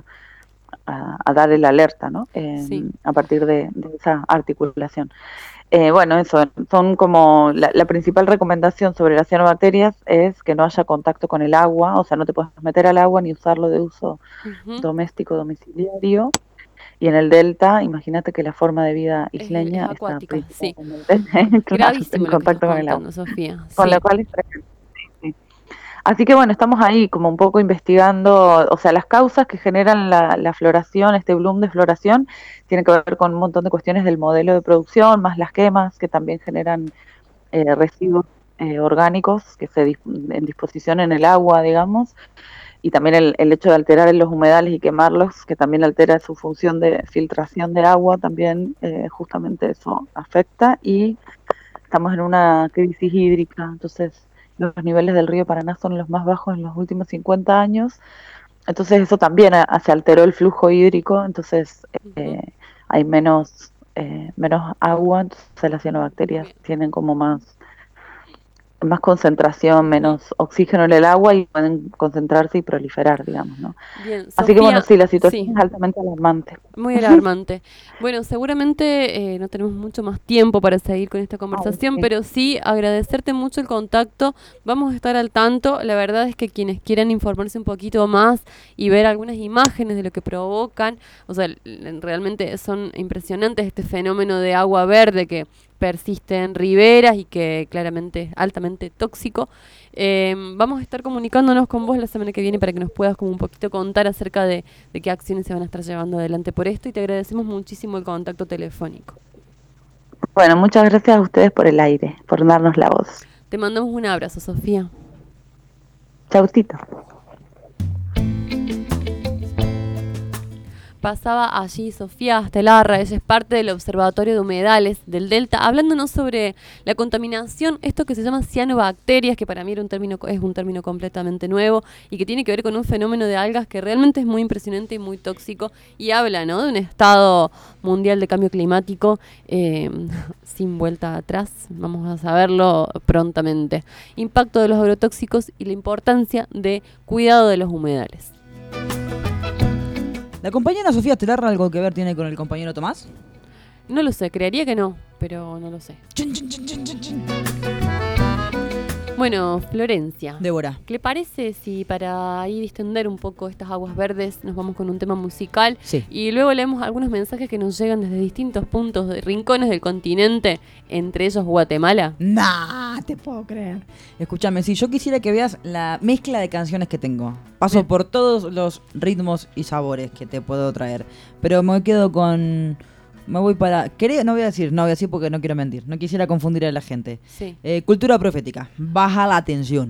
a, a dar el alerta, ¿no? Eh, Sí. a partir de, de esa articulación. Eh, bueno, eso, son como la, la principal recomendación sobre las cianobacterias es que no haya contacto con el agua, o sea, no te puedes meter al agua ni usarlo de uso Ujú. doméstico, domiciliario. Y en el delta, imagínate que la forma de vida Es, es isleña está acuática, sí. principalmente claro, en Gravísimo lo que estás contacto con el agua. contando, Sofía. Con lo Sí. cual es tremendo. Sí. Así que bueno, estamos ahí como un poco investigando, o sea, las causas que generan la, la floración, este bloom de floración, tienen que ver con un montón de cuestiones del modelo de producción, más las quemas que también generan eh, residuos eh, orgánicos que se dis en disposición en el agua, digamos, y también el, el hecho de alterar en los humedales y quemarlos, que también altera su función de filtración de agua, también eh, justamente eso afecta, y estamos en una crisis hídrica, entonces los niveles del río Paraná son los más bajos en los últimos cincuenta años, entonces eso también a, se alteró el flujo hídrico, entonces eh, Ujú. hay menos, eh, menos agua, entonces las cianobacterias Bien. tienen como más más concentración, Ujú. menos oxígeno en el agua y pueden concentrarse y proliferar, digamos, ¿no? Bien, Así que bueno, Sofía, sí, la situación sí. es altamente alarmante. Muy alarmante. Bueno, seguramente eh, no tenemos mucho más tiempo para seguir con esta conversación, sí. pero sí agradecerte mucho el contacto. Vamos a estar al tanto. La verdad es que quienes quieran informarse un poquito más y ver algunas imágenes de lo que provocan, o sea, l- realmente son impresionantes este fenómeno de agua verde que persisten riberas y que claramente es altamente tóxico. Eh, vamos a estar comunicándonos con vos la semana que viene para que nos puedas como un poquito contar acerca de, de qué acciones se van a estar llevando adelante por esto, y te agradecemos muchísimo el contacto telefónico. Bueno, muchas gracias a ustedes por el aire, por darnos la voz. Te mandamos un abrazo, Sofía. Chautito. Pasaba allí Sofía Astelarra, ella es parte del Observatorio de Humedales del Delta, hablándonos sobre la contaminación, esto que se llama cianobacterias, que para mí era un término, es un término completamente nuevo y que tiene que ver con un fenómeno de algas que realmente es muy impresionante y muy tóxico, y habla, ¿no?, de un estado mundial de cambio climático eh, sin vuelta atrás. Vamos a saberlo prontamente. Impacto de los agrotóxicos y la importancia de cuidado de los humedales. ¿La compañera Sofía Astelarra algo que ver tiene con el compañero Tomás? No lo sé, creería que no, pero no lo sé. Chun, chun, chun, chun, chun. Bueno, Florencia, Débora, ¿qué le parece si para ir distender un poco estas aguas verdes nos vamos con un tema musical? Sí. Y luego leemos algunos mensajes que nos llegan desde distintos puntos, de rincones del continente, entre ellos Guatemala. Nah, te puedo creer. Escúchame, si yo quisiera que veas la mezcla de canciones que tengo. Paso Bien. por todos los ritmos y sabores que te puedo traer. Pero me quedo con... Me voy para... ¿Querés? No voy a decir, no voy a decir porque no quiero mentir. No quisiera confundir a la gente. Sí. Eh, cultura profética. Baja la tensión.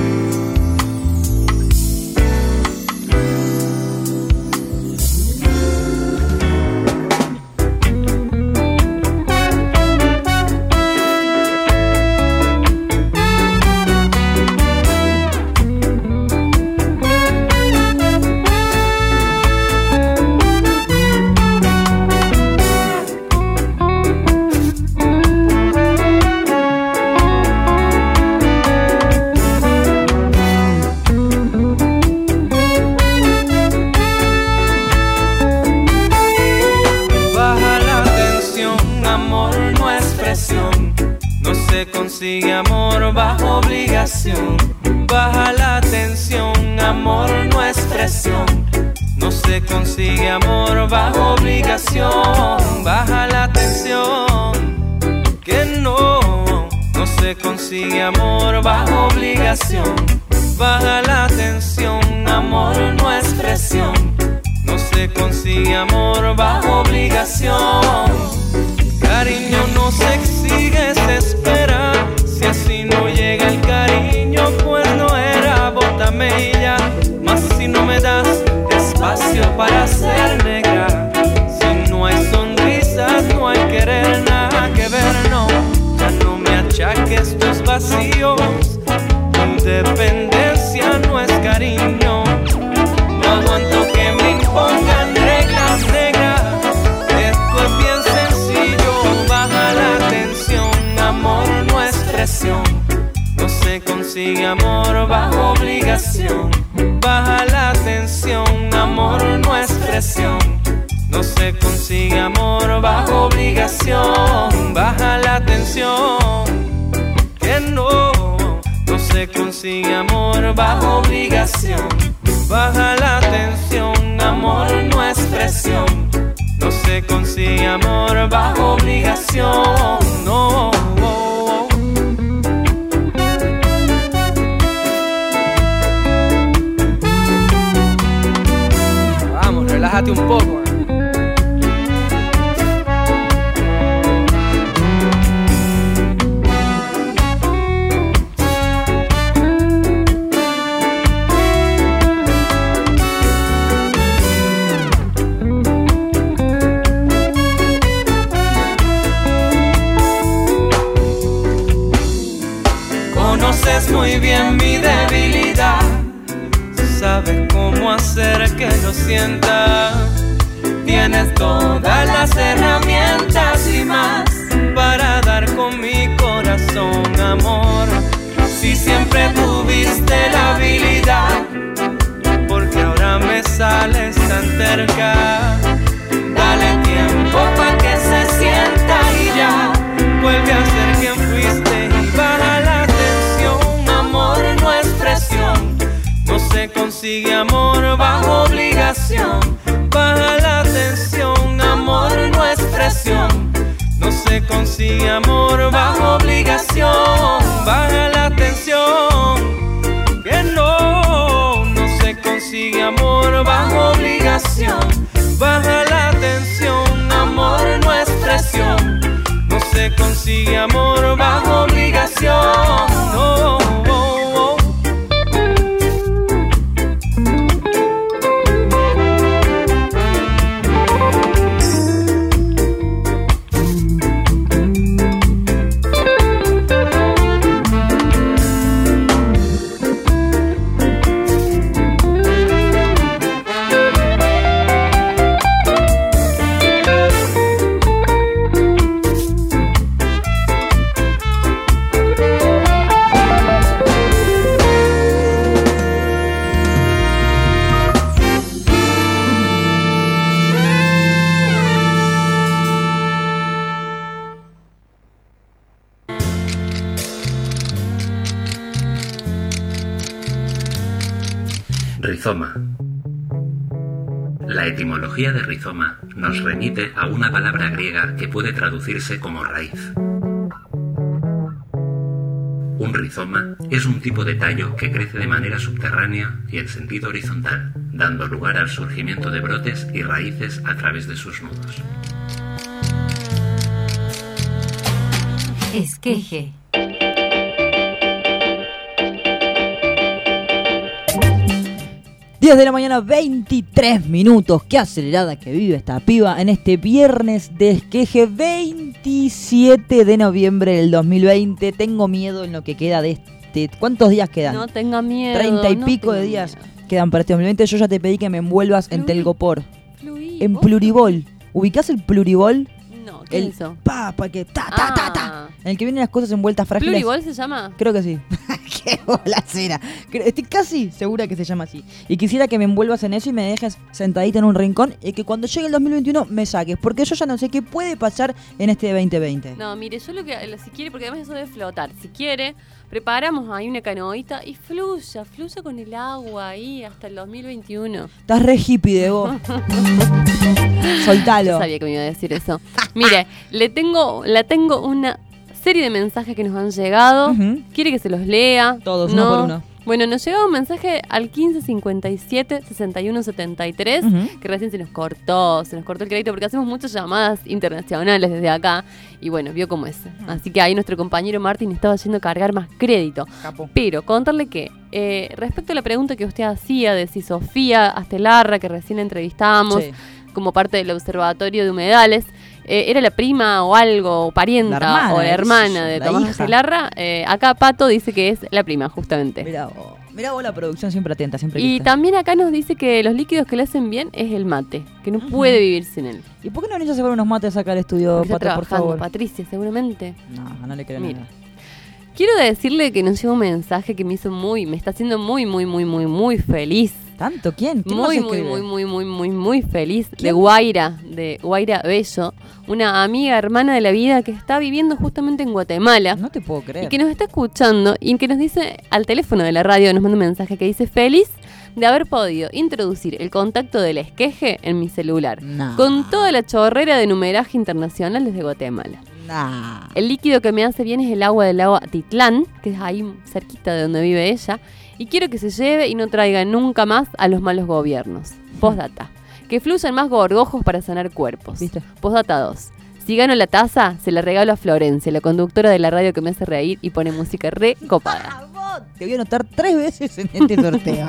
Consigue amor bajo obligación. Baja la tensión, amor no es presión. No se consigue amor bajo obligación. Baja la tensión, que no. No se consigue amor bajo obligación. Baja la tensión, amor no es presión. No se consigue amor bajo obligación. Cariño no se exige, se espera. Si así no llega el cariño, pues no era, bótame ya. Mas si no me das espacio para ser negra, si no hay sonrisas, no hay querer, nada que ver, no. Ya no me achaques tus vacíos, tu dependencia no es cariño. No aguanto que me impongan reglas negras. Esto es bien sencillo, baja la tensión, amor no es presión. No se consigue amor bajo obligación. Baja la tensión, amor no es presión. No se consigue amor bajo obligación. Baja la tensión, que no. No se consigue amor bajo obligación. Baja la tensión, amor no es presión. No se consigue amor bajo obligación, no. Vamos, relájate un poco. Conoces muy bien mi debilidad, sabes cómo hacer que lo sienta. Tienes todas las herramientas y más para dar con mi corazón amor. Si siempre tuviste la habilidad, porque ahora me sales tan terca. Dale tiempo pa' que se sienta y ya vuelve a ser quien fuiste y baja la tensión. Amor no es presión, no se consigue amor bajo obligación. Baja la tensión, amor no es presión, no se consigue consigue amor bajo obligación. Baja la tensión, que no, no se consigue amor bajo obligación. Baja la tensión, amor no es presión. No se consigue amor bajo obligación. No, oh, oh. Rizoma. La etimología de rizoma nos remite a una palabra griega que puede traducirse como raíz. Un rizoma es un tipo de tallo que crece de manera subterránea y en sentido horizontal, dando lugar al surgimiento de brotes y raíces a través de sus nudos. Esqueje. diez de la mañana, veintitrés minutos. Qué acelerada que vive esta piba en este viernes de esqueje, veintisiete de noviembre del dos mil veinte. Tengo miedo en lo que queda de este... ¿Cuántos días quedan? No tenga miedo. Treinta y no pico de días miedo. quedan para este dos mil veinte. Yo ya te pedí que me envuelvas Fluí. en telgopor. Fluí. En pluribol. ¿Ubicás el pluribol? No, ¿qué el es eso? Pa, pa, que ta, ta, ta, ta. En el que vienen las cosas envueltas frágiles. ¿Pluribol se llama? Creo que sí. ¡Qué bolacera! Estoy casi segura que se llama así. Y quisiera que me envuelvas en eso y me dejes sentadita en un rincón y que cuando llegue el dos mil veintiuno me saques. Porque yo ya no sé qué puede pasar en este veinte veinte. No, mire, yo lo que, si quiere, porque además eso debe flotar. Si quiere, preparamos ahí una canoita y fluya, fluya con el agua ahí hasta el dos mil veintiuno. Estás re hippie de vos. Soltalo. Yo sabía que me iba a decir eso. Mire, le tengo, la tengo una serie de mensajes que nos han llegado. Uh-huh. ¿Quiere que se los lea? Todos, ¿No? uno por uno. Bueno, nos llegó un mensaje al quince cincuenta y siete sesenta y uno setenta y tres, uh-huh. que recién se nos cortó, se nos cortó el crédito porque hacemos muchas llamadas internacionales desde acá y bueno, vio cómo es. Uh-huh. Así que ahí nuestro compañero Martín estaba haciendo cargar más crédito. Capo. Pero contarle que eh, respecto a la pregunta que usted hacía de si Sofía Astelarra, que recién entrevistamos, sí. como parte del Observatorio de Humedales, Eh, era la prima o algo, o parienta, la hermana, o la hermana de la Tomás Astelarra. Eh, acá Pato dice que es la prima, justamente. Mirá vos, mirá vos la producción siempre atenta, siempre Y lista. también acá nos dice que los líquidos que le hacen bien es el mate, que no uh-huh. puede vivir sin él. ¿Y por qué no venís a llevar unos mates acá al estudio, Pato, por favor? Patricia, seguramente. No, no le creo Mira. nada. Quiero decirle que nos llegó un mensaje que me hizo muy, me está haciendo muy, muy, muy, muy, muy feliz. ¿Tanto? ¿Quién? ¿Quién muy, muy, muy, muy, muy, muy, muy feliz. ¿Quién? De Guaira, de Guaira Bello, una amiga hermana de la vida que está viviendo justamente en Guatemala. No te puedo creer. Y que nos está escuchando y que nos dice al teléfono de la radio, nos manda un mensaje que dice: feliz de haber podido introducir el contacto del esqueje en mi celular. No. Con toda la chorrera de numeraje internacional desde Guatemala. No. El líquido que me hace bien es el agua del lago Atitlán, que es ahí cerquita de donde vive ella. Y quiero que se lleve y no traiga nunca más a los malos gobiernos. Postdata. Que fluyan más gorgojos para sanar cuerpos. ¿Viste? Postdata dos. Si gano la taza, se la regalo a Florencia, la conductora de la radio que me hace reír y pone música re copada. Te voy a anotar tres veces en este sorteo.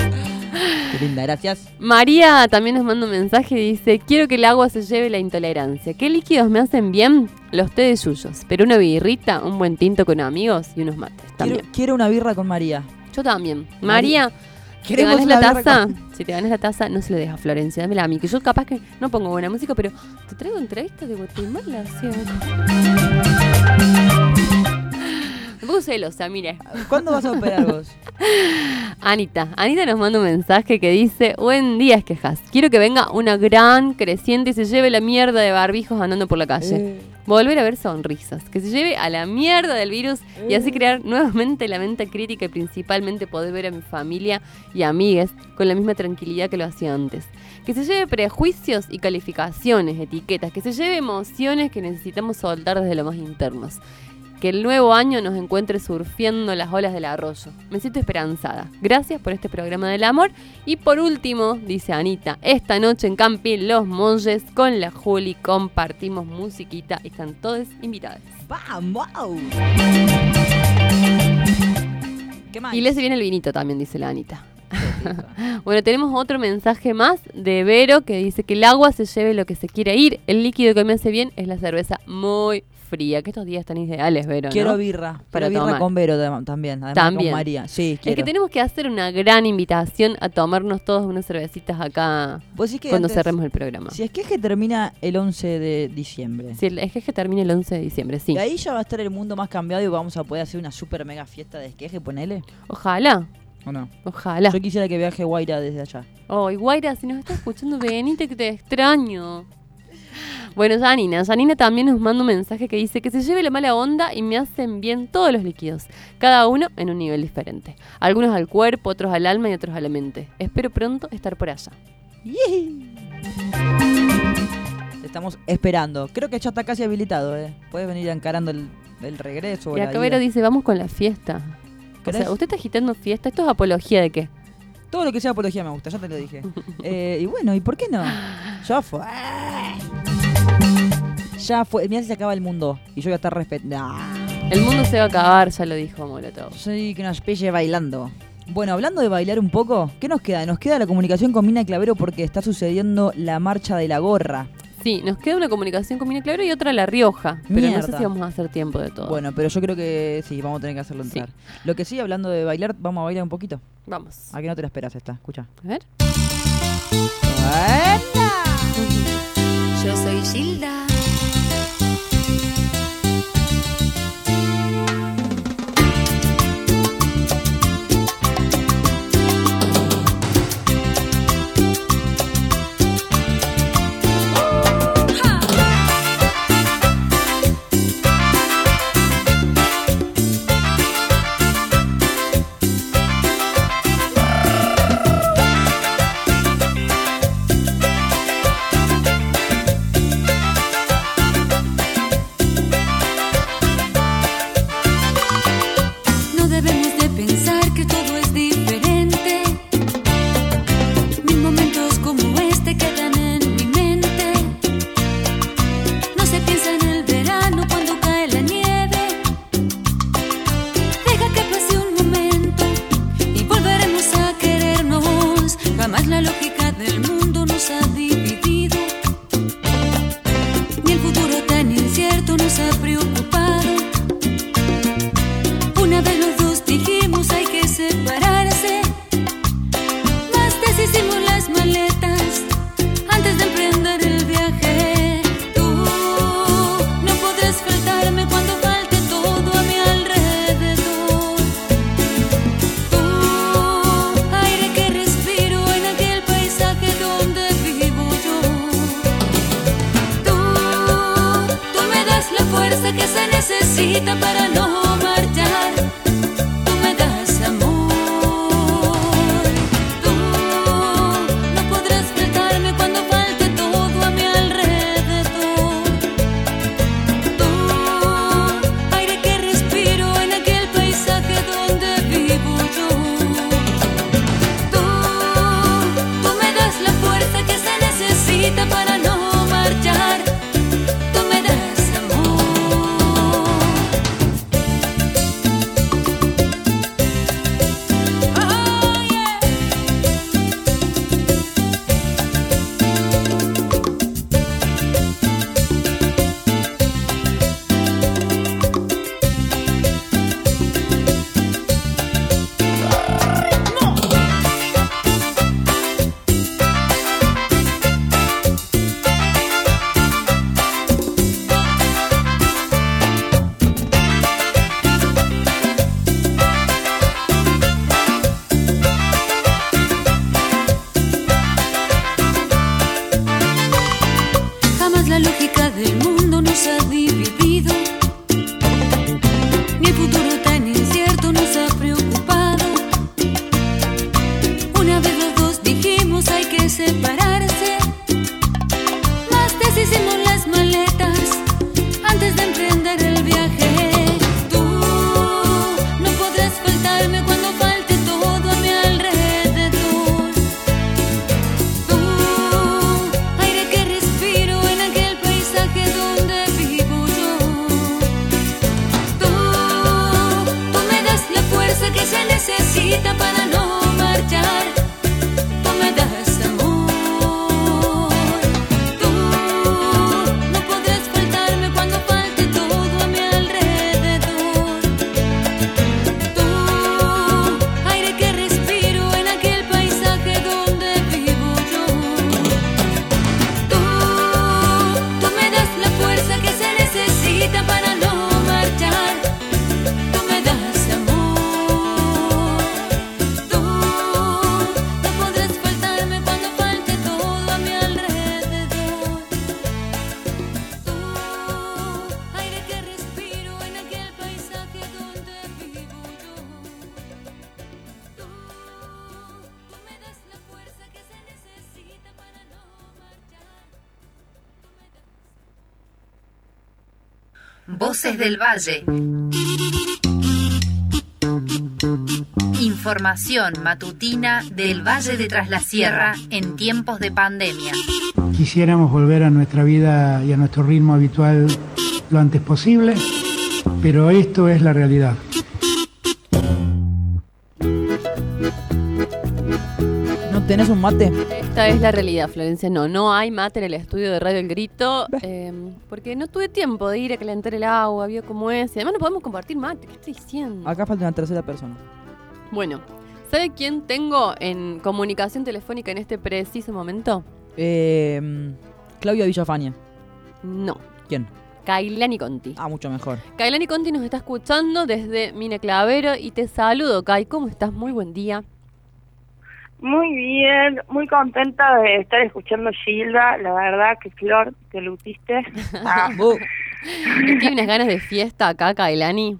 Qué linda, gracias. María también nos manda un mensaje y dice: quiero que el agua se lleve la intolerancia. ¿Qué líquidos me hacen bien? Los té de yuyos. Pero una birrita, un buen tinto con amigos y unos mates también. Quiero, quiero una birra con María. Yo también. María, si te ganas la taza, con... si te ganas la taza, no se le deja a Florencia, dámela a mí, que yo capaz que no pongo buena música, pero te traigo entrevistas de Guatemala, ¿sí? Un poco celosa, mire. ¿Cuándo vas a operar vos? Anita, Anita nos manda un mensaje que dice: buen día, Esquejas. Quiero que venga una gran creciente y se lleve la mierda de barbijos andando por la calle. Eh. Volver a ver sonrisas, que se lleve a la mierda del virus eh. y así crear nuevamente la mente crítica y principalmente poder ver a mi familia y amigues con la misma tranquilidad que lo hacía antes. Que se lleve prejuicios y calificaciones, etiquetas, que se lleve emociones que necesitamos soltar desde lo más internos. Que el nuevo año nos encuentre surfeando las olas del arroyo. Me siento esperanzada. Gracias por este programa del amor. Y por último, dice Anita, esta noche en Camping Los Monjes con la Juli compartimos musiquita y están todos invitados. ¡Vamos! ¿Qué más? Y le se viene el vinito también, dice la Anita. Bueno, tenemos otro mensaje más de Vero que dice que el agua se lleve lo que se quiere ir. El líquido que me hace bien es la cerveza muy fría, que estos días están ideales, Vero, ¿no? Quiero birra, para birra tomar. Con Vero de, también, además también. Con María. Sí, es quiero. que tenemos que hacer una gran invitación a tomarnos todos unas cervecitas acá cuando antes, cerremos el programa. Si es que es que termina el once de diciembre. Si es que es que termina el once de diciembre, sí. Y ahí ya va a estar el mundo más cambiado y vamos a poder hacer una super mega fiesta de esqueje, ponele. Ojalá. ¿O no? Ojalá. Yo quisiera que viaje Guaira desde allá. Oh, y Guaira, si nos estás escuchando, venite que te extraño. Bueno, Janina, Janina también nos manda un mensaje que dice que se lleve la mala onda y me hacen bien todos los líquidos, cada uno en un nivel diferente. Algunos al cuerpo, otros al alma y otros a la mente. Espero pronto estar por allá. ¡Yee! Te estamos esperando. Creo que ya está casi habilitado, ¿eh? Puedes venir encarando el, el regreso. Y acá Vero dice, vamos con la fiesta. O sea, usted está agitando fiesta. ¿Esto es apología de qué? Todo lo que sea apología me gusta, ya te lo dije. eh, y bueno, ¿y por qué no? Ya fue. Ya fue. Mirá si se acaba el mundo. Y yo voy a estar respetando. El mundo se va a acabar, ya lo dijo Molotov. Soy que nos pille bailando. Bueno, hablando de bailar un poco, ¿qué nos queda? Nos queda la comunicación con Mina Clavero porque está sucediendo la marcha de la gorra. Sí, nos queda una comunicación con Mina Clavero y otra La Rioja. Pero Mierda. No sé si vamos a hacer tiempo de todo. Bueno, pero yo creo que sí, vamos a tener que hacerlo entrar. Sí. Lo que sí, hablando de bailar, vamos a bailar un poquito. Vamos. ¿A que no te la esperas esta? Escucha. A ver. ¡Buena! Yo soy Gilda. Voces del Valle. Información matutina del Valle de Tras la Sierra en tiempos de pandemia. Quisiéramos volver a nuestra vida y a nuestro ritmo habitual lo antes posible, pero esto es la realidad. ¿No tenés un mate? Esta es la realidad, Florencia. No, no hay mate en el estudio de Radio El Grito, eh, porque no tuve tiempo de ir a calentar el agua, vio cómo es. Y además no podemos compartir mate, ¿qué estoy diciendo? Acá falta una tercera persona. Bueno, ¿sabe quién tengo en comunicación telefónica en este preciso momento? Eh, Claudia Villafaña. No. ¿Quién? Kailani Conti. Ah, mucho mejor. Kailani Conti nos está escuchando desde Mina Clavero y te saludo, Kai. ¿Cómo estás? Muy buen día. Muy bien, muy contenta de estar escuchando Gilda, la verdad que Flor, te luciste. Ah. ¿Tienes unas ganas de fiesta acá, Kailani?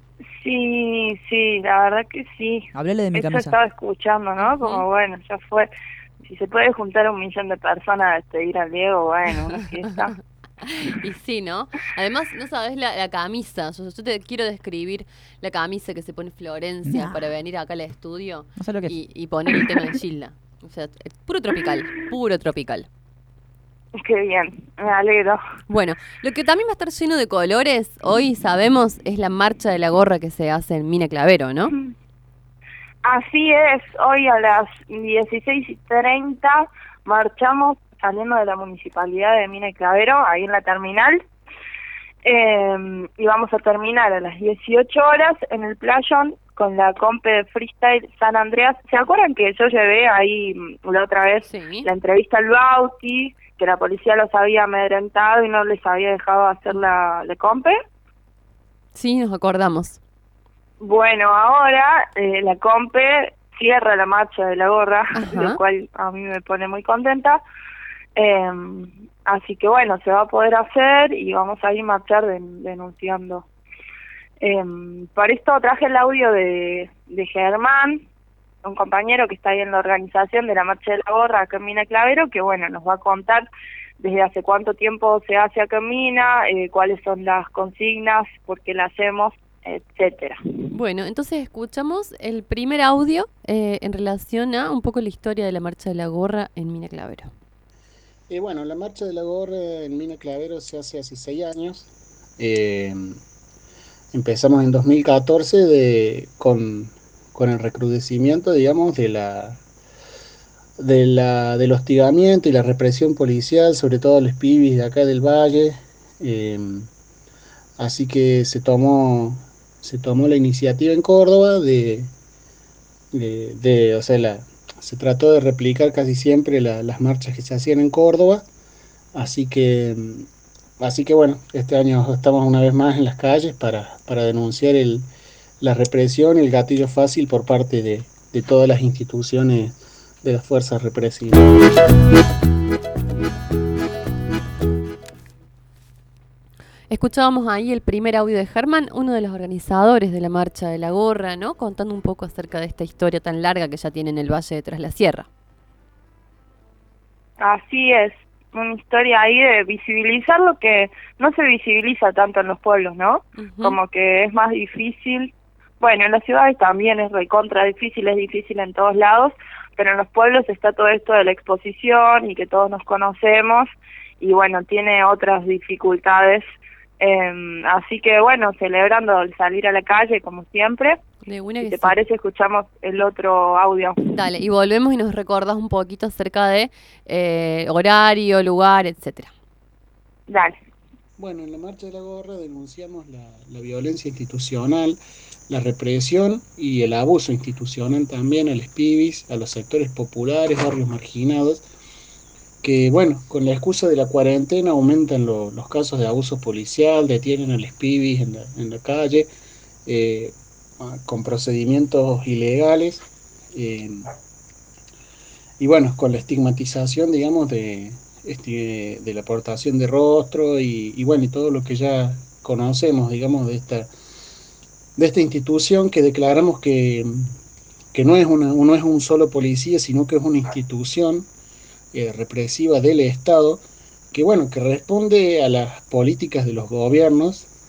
Sí, sí, la verdad que sí. Háblale de mi Eso camisa. estaba escuchando, ¿no? Como Uh-huh. bueno, ya fue. Si se puede juntar a un millón de personas a despedir al Diego, bueno, una fiesta. Y sí, ¿no? Además, no sabes la, la camisa. Yo, yo te quiero describir la camisa que se pone Florencia Nah. para venir acá al estudio No sé lo que es. y, y poner el tema de Gilda. O sea, es puro tropical, puro tropical. Qué bien, me alegro. Bueno, lo que también va a estar lleno de colores, hoy sabemos, es la marcha de la gorra que se hace en Mina Clavero, ¿no? Así es, hoy a las dieciséis y treinta marchamos saliendo de la municipalidad de Mina y Clavero, ahí en la terminal, eh, y vamos a terminar a las dieciocho horas en el playón con la compe de freestyle San Andreas. ¿Se acuerdan que yo llevé ahí la otra vez sí. la entrevista al Bauti, que la policía los había amedrentado y no les había dejado hacer la, la compe? Sí, nos acordamos. Bueno, ahora eh, la compe cierra la marcha de la gorra, Ajá. lo cual a mí me pone muy contenta. Eh, así que bueno, se va a poder hacer y vamos a ir a marchar den- denunciando. Eh, para esto traje el audio de, de Germán, un compañero que está ahí en la organización de la marcha de la gorra acá en Mina Clavero, que bueno, nos va a contar desde hace cuánto tiempo se hace acá en Mina, eh, cuáles son las consignas, por qué la hacemos, etcétera. Bueno, entonces escuchamos el primer audio eh, en relación a un poco la historia de la marcha de la gorra en Mina Clavero. Eh, bueno, la marcha de la gorra en Mina Clavero se hace hace seis años. Eh, empezamos en dos mil catorce de, con, con el recrudecimiento, digamos, de la, de la del hostigamiento y la represión policial, sobre todo a los pibis de acá del Valle. Eh, así que se tomó se tomó la iniciativa en Córdoba de, de, de o sea, la se trató de replicar casi siempre la, las marchas que se hacían en Córdoba, así que así que bueno, este año estamos una vez más en las calles para, para denunciar el, la represión y el gatillo fácil por parte de, de todas las instituciones de las fuerzas represivas. Escuchábamos ahí el primer audio de Germán, uno de los organizadores de la marcha de la gorra, ¿no? Contando un poco acerca de esta historia tan larga que ya tiene en el Valle de Tras la Sierra. Así es, una historia ahí de visibilizar lo que no se visibiliza tanto en los pueblos, ¿no? Uh-huh. Como que es más difícil, bueno, en las ciudades también es recontra difícil, es difícil en todos lados, pero en los pueblos está todo esto de la exposición y que todos nos conocemos y bueno, tiene otras dificultades. Eh, así que bueno, celebrando el salir a la calle como siempre. De una si que te sí. parece, escuchamos el otro audio. Dale, y volvemos y nos recordás un poquito acerca de eh, horario, lugar, etcétera. Dale. Bueno, en la marcha de la gorra denunciamos la, la violencia institucional, la represión y el abuso institucional también a los pibis, a los sectores populares, barrios marginados, que bueno, con la excusa de la cuarentena aumentan lo, los casos de abuso policial, detienen a los pibis en la, en la calle, eh, con procedimientos ilegales, eh, y bueno, con la estigmatización, digamos, de, este, de la portación de rostro y, y bueno, y todo lo que ya conocemos, digamos, de esta, de esta institución que declaramos que, que no es una, no es un solo policía, sino que es una institución eh, represiva del Estado, que bueno, que responde a las políticas de los gobiernos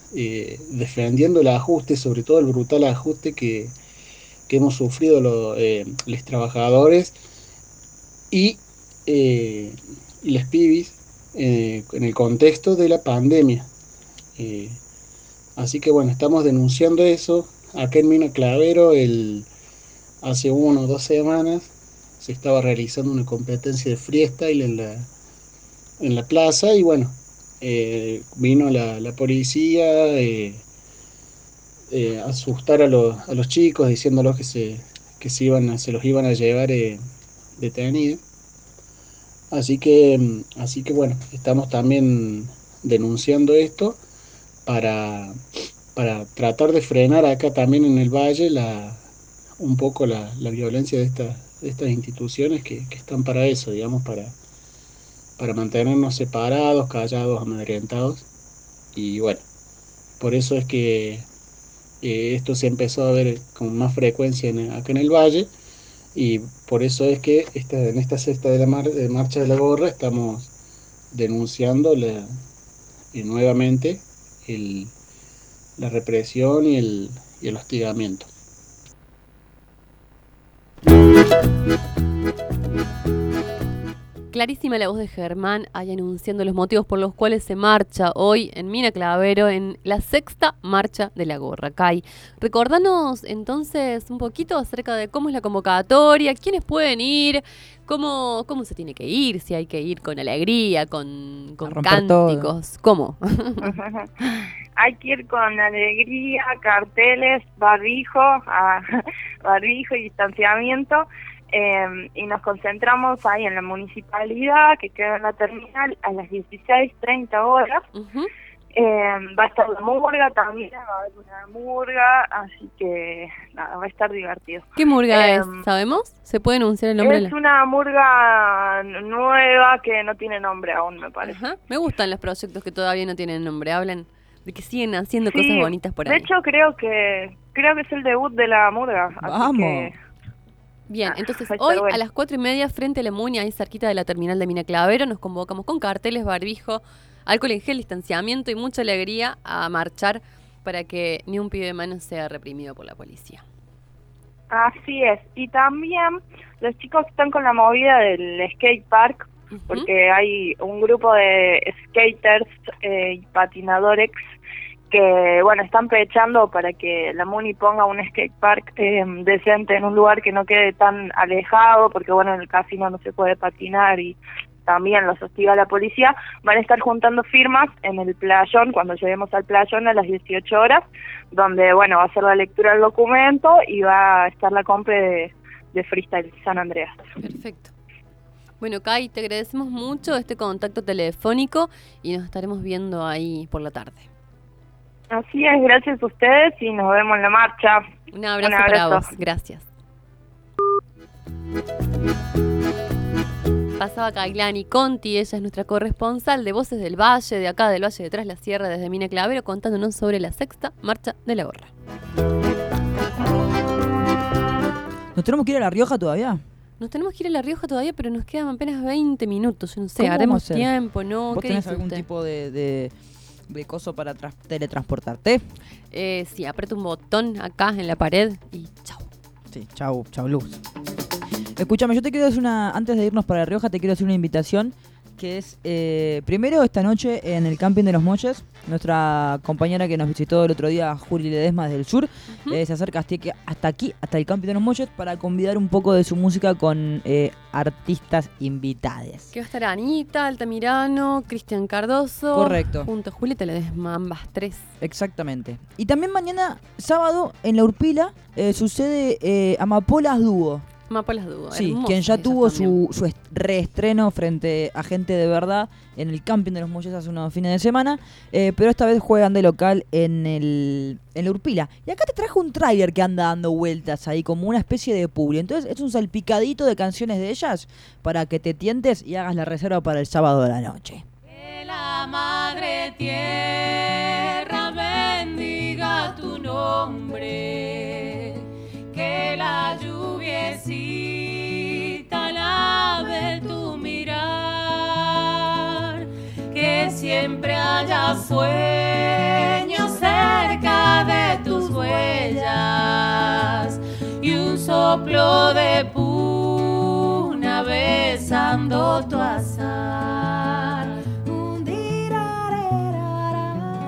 eh, defendiendo el ajuste, sobre todo el brutal ajuste que, que hemos sufrido lo, eh, los trabajadores y, eh, y los pibis eh, en el contexto de la pandemia. Eh, así que bueno, estamos denunciando eso. Acá en Mina Clavero, el, hace una o dos semanas, se estaba realizando una competencia de freestyle en la, en la plaza y bueno, eh, vino la, la policía eh, eh, a asustar a los, a los chicos diciéndolos que se, que se, iban a, se los iban a llevar eh, detenidos. Así que, así que bueno, estamos también denunciando esto para, para tratar de frenar acá también en el Valle la, un poco la, la violencia de, esta, de estas instituciones que, que están para eso, digamos, para, para mantenernos separados, callados, amedrentados. Y bueno, por eso es que eh, esto se empezó a ver con más frecuencia en, acá en el Valle. Y por eso es que esta, en esta sexta de la mar, de marcha de la gorra estamos denunciando la, y nuevamente el, la represión y el, y el hostigamiento. Clarísima la voz de Germán ahí anunciando los motivos por los cuales se marcha hoy en Mina Clavero en la sexta marcha de la gorra. Kai, recordanos entonces un poquito acerca de cómo es la convocatoria, quiénes pueden ir, cómo, cómo se tiene que ir, si hay que ir con alegría, con, con cánticos, todo. ¿Cómo? Hay que ir con alegría, carteles, barbijo, a, barbijo y distanciamiento. Eh, y nos concentramos ahí en la municipalidad, que queda en la terminal, a las dieciséis treinta horas. Uh-huh. Eh, va a estar la murga también, va a haber una murga, así que nada, va a estar divertido. ¿Qué murga eh, es? ¿Sabemos? ¿Se puede anunciar el nombre? Es una murga nueva que no tiene nombre aún, me parece. Uh-huh. Me gustan los proyectos que todavía no tienen nombre, hablan de que siguen haciendo sí, cosas bonitas por ahí. De hecho, creo que creo que es el debut de la murga. Vamos. Así que bien, entonces hoy bueno. a las cuatro y media frente a la Muni, ahí cerquita de la terminal de Mina Clavero, nos convocamos con carteles, barbijo, alcohol en gel, distanciamiento y mucha alegría a marchar para que ni un pibe más sea reprimido por la policía. Así es, y también los chicos están con la movida del skate park, uh-huh. porque hay un grupo de skaters eh, y patinadores que, bueno, están pechando para que la Muni ponga un skate park eh, decente en un lugar que no quede tan alejado, porque, bueno, en el casino no se puede patinar y también los hostiga la policía. Van a estar juntando firmas en el playón, cuando lleguemos al playón a las dieciocho horas, donde, bueno, va a ser la lectura del documento y va a estar la compra de, de Freestyle San Andreas. Perfecto. Bueno, Kai, te agradecemos mucho este contacto telefónico y nos estaremos viendo ahí por la tarde. Así es, gracias a ustedes y nos vemos en la marcha. Un abrazo, Un abrazo. para vos, gracias. Pasaba Kailani Conti, ella es nuestra corresponsal de Voces del Valle, de acá del Valle de Tras la Sierra, desde Mina Clavero, contándonos sobre la sexta marcha de la gorra. ¿Nos tenemos que ir a La Rioja todavía? Nos tenemos que ir a La Rioja todavía, pero nos quedan apenas veinte minutos, yo no sé, haremos tiempo, ¿no? ¿Vos ¿Qué tenés dice algún usted? tipo de... de... de coso para tras- teletransportarte? Eh, sí, aprieto un botón acá en la pared y chau. Sí, chau, chau luz. Escúchame, yo te quiero hacer una, antes de irnos para La Rioja, te quiero hacer una invitación que es, eh, primero esta noche en el Camping de los Molles, nuestra compañera que nos visitó el otro día, Juli Ledesma desde el sur, uh-huh. eh, se acerca hasta aquí, hasta aquí, hasta el Camping de los Molles para convidar un poco de su música con eh, artistas invitados. Que va a estar Anita, Altamirano, Cristian Cardoso. Correcto. Junto a Julieta Ledesma, ambas tres. Exactamente. Y también mañana, sábado, en La Urpila, eh, sucede eh, Amapolas Dúo. Amapolas Dúo. Sí, quien ya tuvo su, su est- reestreno frente a Gente de Verdad en el Camping de los Molles hace unos fines de semana, eh, pero esta vez juegan de local en el en La Urpila. Y acá te traje un tráiler que anda dando vueltas ahí, como una especie de publi. Entonces es un salpicadito de canciones de ellas para que te tientes y hagas la reserva para el sábado de la noche. Que la madre tierra bendiga tu nombre, que la lluviecita lave tu mirar, que siempre haya sueños horas y un soplo de puna besando tu azar. Un dirarerara.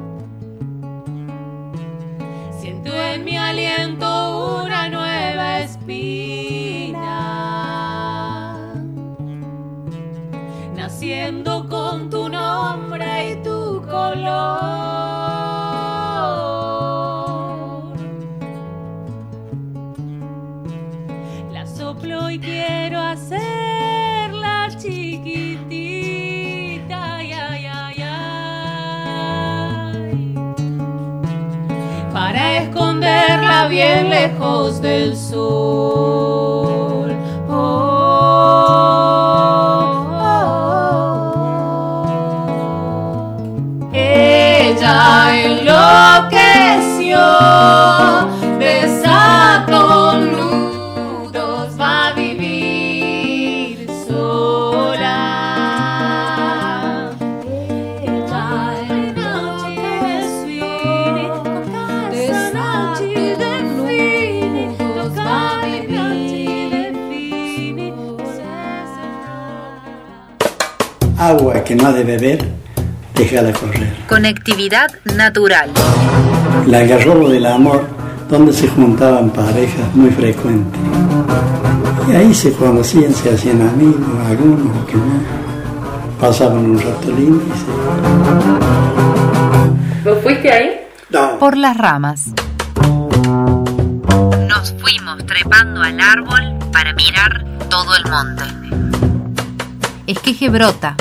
Siento en mi aliento una nueva espina, naciendo con tu nombre y tu color. La soplo y quiero hacerla chiquitita, ay, ay, ay, ay, para esconderla bien lejos del sol. Oh, oh, oh. Ella enloqueció, desató nudos, va a vivir sola. Ella enloqueció, desató nudos, va a vivir sola. Agua que no ha de beber, déjala correr. Conectividad natural. El algarrobo del amor, donde se juntaban parejas muy frecuentes. Y ahí se conocían, se hacían amigos, algunos que no. Pasaban un rato lindo y se... ¿Vos fuiste ahí? No. Por las ramas. Nos fuimos trepando al árbol para mirar todo el monte. Esqueje brota.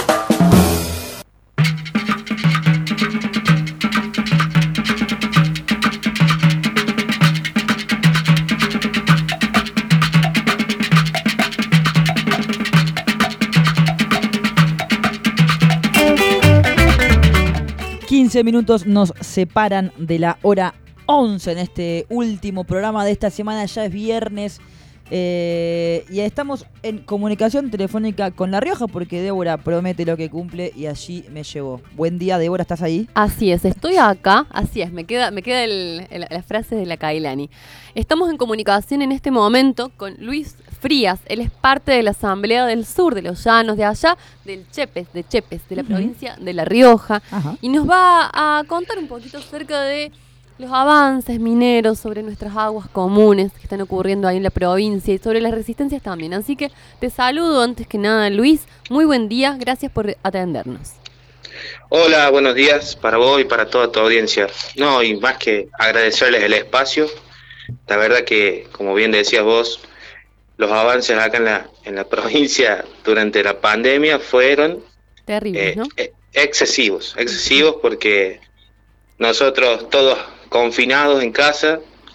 quince minutos nos separan de la hora once en este último programa de esta semana. Ya es viernes eh, y estamos en comunicación telefónica con La Rioja porque Débora promete lo que cumple y allí me llevó. Buen día, Débora, ¿estás ahí? Así es, estoy acá, así es, me queda, me queda el, el, la frase de la Kailani. Estamos en comunicación en este momento con Luis Frías. Él es parte de la Asamblea del Sur, de los Llanos, de allá, del Chepes, de Chepes, de la uh-huh. provincia de La Rioja. Ajá. Y nos va a contar un poquito acerca de los avances mineros sobre nuestras aguas comunes que están ocurriendo ahí en la provincia y sobre las resistencias también. Así que te saludo antes que nada, Luis. Muy buen día, gracias por atendernos. Hola, buenos días para vos y para toda tu audiencia. No, y más que agradecerles el espacio, la verdad que, como bien decías vos, los avances acá en la, en la provincia durante la pandemia fueron terribles, eh, ¿no? eh, excesivos, excesivos porque nosotros todos confinados en casa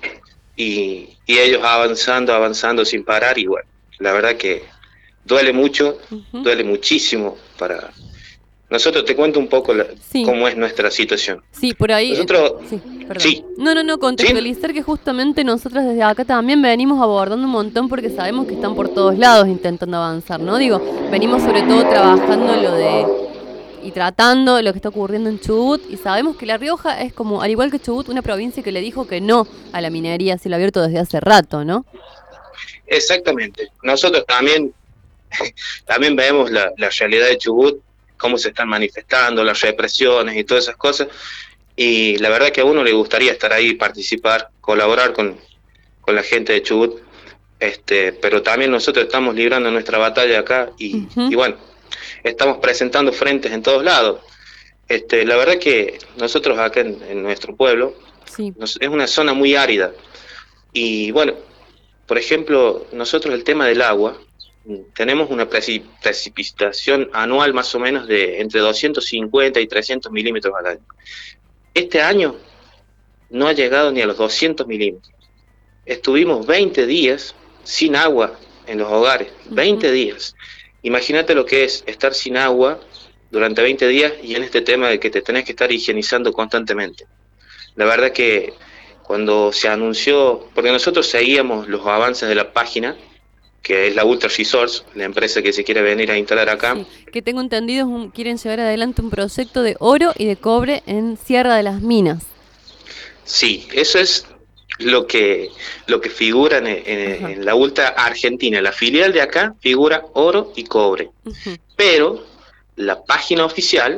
y, y ellos avanzando, avanzando sin parar y bueno, la verdad que duele mucho, uh-huh. duele muchísimo para... Nosotros te cuento un poco la, sí. cómo es nuestra situación. Sí, por ahí... Nosotros... Sí, perdón. Sí. No, no, no, contextualizar ¿Sí? que justamente nosotros desde acá también venimos abordando un montón porque sabemos que están por todos lados intentando avanzar, ¿no? Digo, venimos sobre todo trabajando lo de... y tratando lo que está ocurriendo en Chubut y sabemos que La Rioja es como, al igual que Chubut, una provincia que le dijo que no a la minería a cielo abierto desde hace rato, ¿no? Exactamente. Nosotros también, también vemos la, la realidad de Chubut, cómo se están manifestando, las represiones y todas esas cosas, y la verdad que a uno le gustaría estar ahí, participar, colaborar con, con la gente de Chubut, este, pero también nosotros estamos librando nuestra batalla acá y, uh-huh. y bueno, estamos presentando frentes en todos lados. Este, la verdad que nosotros acá en, en nuestro pueblo, sí. nos, es una zona muy árida, y bueno, por ejemplo, nosotros el tema del agua, tenemos una precipitación anual más o menos de entre doscientos cincuenta y trescientos milímetros al año. Este año no ha llegado ni a los doscientos milímetros. Estuvimos veinte días sin agua en los hogares, veinte uh-huh. días. Imagínate lo que es estar sin agua durante veinte días y en este tema de que te tenés que estar higienizando constantemente. La verdad que cuando se anunció, porque nosotros seguíamos los avances de la página, que es la Ultra Resource, la empresa que se quiere venir a instalar acá. Sí, que tengo entendido, un, quieren llevar adelante un proyecto de oro y de cobre en Sierra de las Minas. Sí, eso es lo que lo que figura en, en, en la Ultra Argentina, la filial de acá, figura oro y cobre. Uh-huh. Pero la página oficial,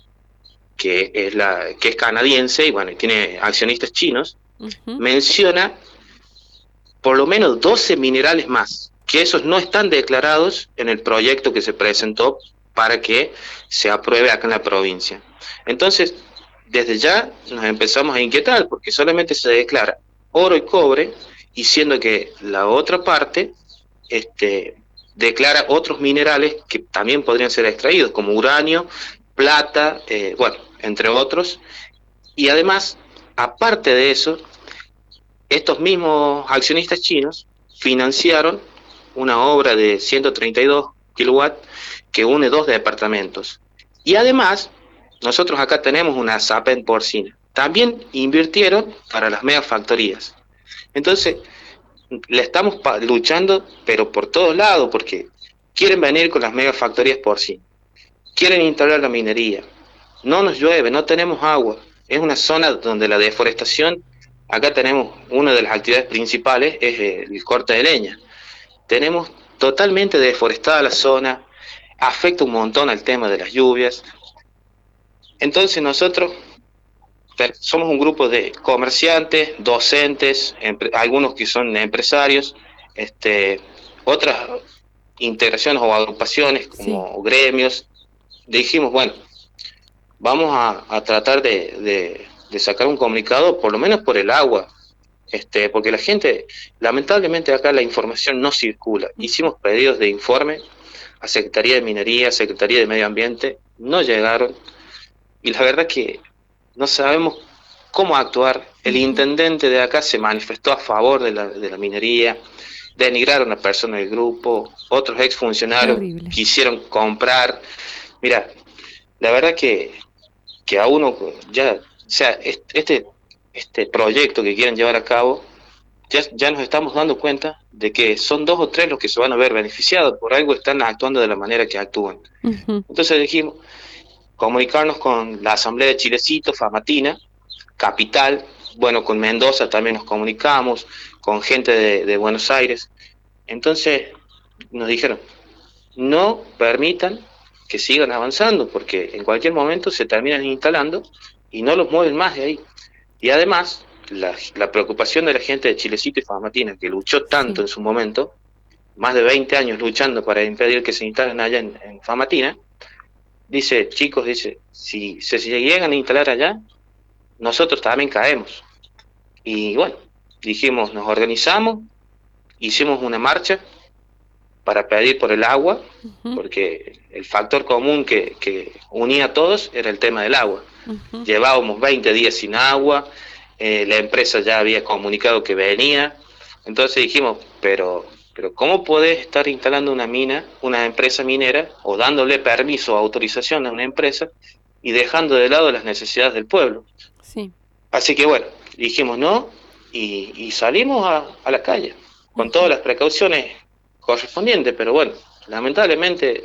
que es la que es canadiense y bueno, tiene accionistas chinos, uh-huh. menciona por lo menos doce minerales más, que esos no están declarados en el proyecto que se presentó para que se apruebe acá en la provincia. Entonces, desde ya nos empezamos a inquietar, porque solamente se declara oro y cobre, y siendo que la otra parte este, declara otros minerales que también podrían ser extraídos, como uranio, plata, eh, bueno, entre otros. Y además, aparte de eso, estos mismos accionistas chinos financiaron una obra de ciento treinta y dos kilowatts que une dos departamentos. Y además, nosotros acá tenemos una Sapen porcina. También invirtieron para las megafactorías. Entonces, le estamos luchando, pero por todos lados, porque quieren venir con las megafactorías porcinas. Quieren instalar la minería. No nos llueve, no tenemos agua. Es una zona donde la deforestación, acá tenemos una de las actividades principales, es el corte de leña. Tenemos totalmente deforestada la zona, afecta un montón al tema de las lluvias. Entonces nosotros somos un grupo de comerciantes, docentes, algunos que son empresarios, este, otras integraciones o agrupaciones como sí. gremios. Dijimos, bueno, vamos a, a tratar de, de, de sacar un comunicado, por lo menos por el agua, este, porque la gente, lamentablemente acá la información no circula. Hicimos pedidos de informe a Secretaría de Minería, Secretaría de Medio Ambiente, no llegaron, y la verdad que no sabemos cómo actuar. El intendente de acá se manifestó a favor de la, de la minería, denigraron a una persona del grupo, otros exfuncionarios quisieron comprar. Mira, la verdad que, que a uno ya, o sea, este, este proyecto que quieren llevar a cabo, ya, ya nos estamos dando cuenta de que son dos o tres los que se van a ver beneficiados, por algo están actuando de la manera que actúan. Uh-huh. Entonces dijimos, comunicarnos con la Asamblea de Chilecito, Famatina, Capital, bueno, con Mendoza también nos comunicamos, con gente de, de Buenos Aires. Entonces nos dijeron, no permitan que sigan avanzando, porque en cualquier momento se terminan instalando y no los mueven más de ahí. Y además, la, la preocupación de la gente de Chilecito y Famatina, que luchó tanto sí. en su momento, más de veinte años luchando para impedir que se instalen allá en, en Famatina, dice, chicos, dice, si se si llegan a instalar allá, nosotros también caemos. Y bueno, dijimos, nos organizamos, hicimos una marcha para pedir por el agua, uh-huh. porque el factor común que, que unía a todos era el tema del agua. Uh-huh. Llevábamos veinte días sin agua, eh, la empresa ya había comunicado que venía, entonces dijimos, pero... Pero ¿cómo podés estar instalando una mina, una empresa minera, o dándole permiso o autorización a una empresa y dejando de lado las necesidades del pueblo? Sí. Así que bueno, dijimos no y, y salimos a, a la calle con todas las precauciones correspondientes, pero bueno, lamentablemente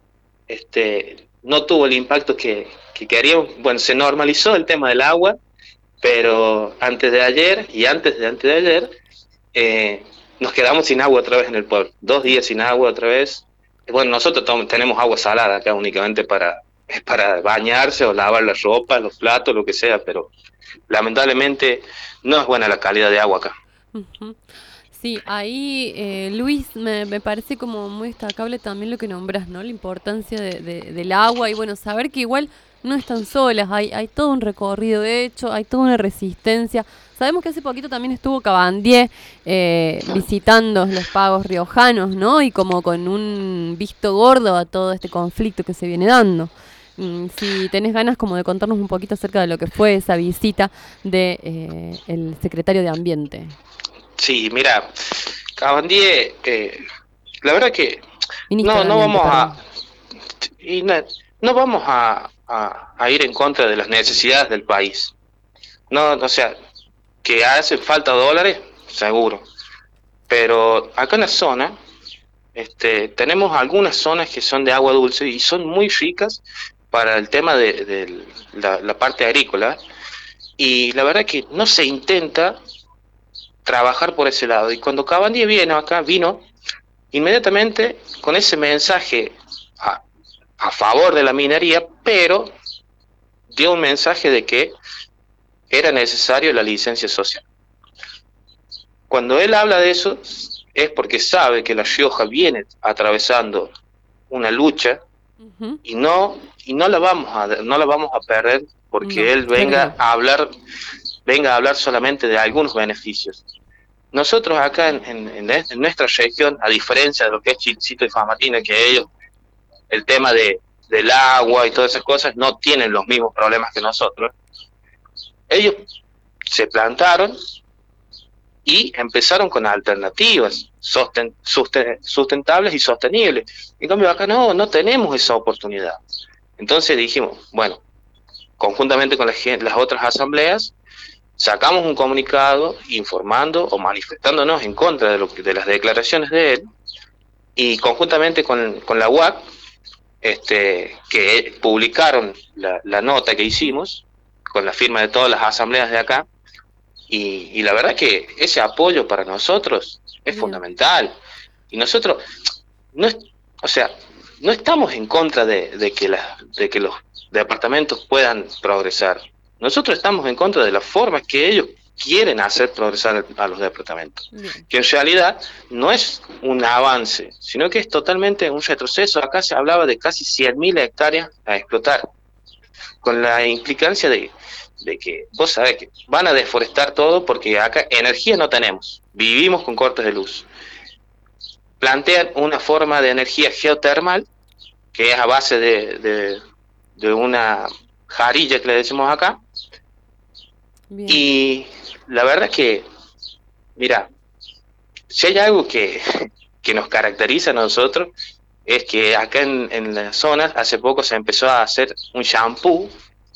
este no tuvo el impacto que, que queríamos. Bueno, se normalizó el tema del agua, pero antes de ayer y antes de antes de ayer... Eh, nos quedamos sin agua otra vez en el pueblo, dos días sin agua otra vez. Bueno, nosotros tom- tenemos agua salada acá únicamente para, para bañarse o lavar la ropa, los platos, lo que sea, pero lamentablemente no es buena la calidad de agua acá. Uh-huh. Sí, ahí eh, Luis, me, me parece como muy destacable también lo que nombras, ¿no? La importancia de, de, del agua y bueno, saber que igual no están solas, hay, hay todo un recorrido hecho, hay toda una resistencia. Sabemos que hace poquito también estuvo Cabandier eh, visitando los pagos riojanos, ¿no? Y como con un visto gordo a todo este conflicto que se viene dando. Mm, si tenés ganas como de contarnos un poquito acerca de lo que fue esa visita de eh, el secretario de Ambiente. Sí, mira, Cabandier, eh, la verdad que no, no vamos a, y no, no vamos a, a, a ir en contra de las necesidades del país. No, o sea, que hacen falta dólares, seguro. Pero acá en la zona, este, tenemos algunas zonas que son de agua dulce y son muy ricas para el tema de, de la, la parte agrícola. Y la verdad que no se intenta trabajar por ese lado. Y cuando Cabandier vino acá, vino inmediatamente con ese mensaje a, a favor de la minería, pero dio un mensaje de que era necesario la licencia social. Cuando él habla de eso, es porque sabe que La Rioja viene atravesando una lucha uh-huh. y no y no la vamos a no la vamos a perder porque no, él venga a hablar venga a hablar solamente de algunos beneficios. Nosotros acá en, en, en nuestra región, a diferencia de lo que es Chilcito y Famatina, que ellos, el tema de, del agua y todas esas cosas, no tienen los mismos problemas que nosotros, ellos se plantaron y empezaron con alternativas sosten, susten, sustentables y sostenibles. En cambio acá no, no tenemos esa oportunidad. Entonces dijimos, bueno, conjuntamente con las, las otras asambleas, sacamos un comunicado informando o manifestándonos en contra de, lo que, de las declaraciones de él, y conjuntamente con, con la U A C, este, que publicaron la, la nota que hicimos, con la firma de todas las asambleas de acá, y, y la verdad que ese apoyo para nosotros es Bien. fundamental. Y nosotros, no es, o sea, no estamos en contra de, de, que la, de que los departamentos puedan progresar. Nosotros estamos en contra de las formas que ellos quieren hacer progresar a los departamentos. Bien. Que en realidad no es un avance, sino que es totalmente un retroceso. Acá se hablaba de casi cien mil hectáreas a explotar, con la implicancia de, de que, vos sabés que van a deforestar todo porque acá energía no tenemos, vivimos con cortes de luz. Plantean una forma de energía geotermal, que es a base de, de, de una jarilla que le decimos acá. Bien. Y la verdad es que, mira, si hay algo que, que nos caracteriza a nosotros, es que acá en, en la zona hace poco se empezó a hacer un shampoo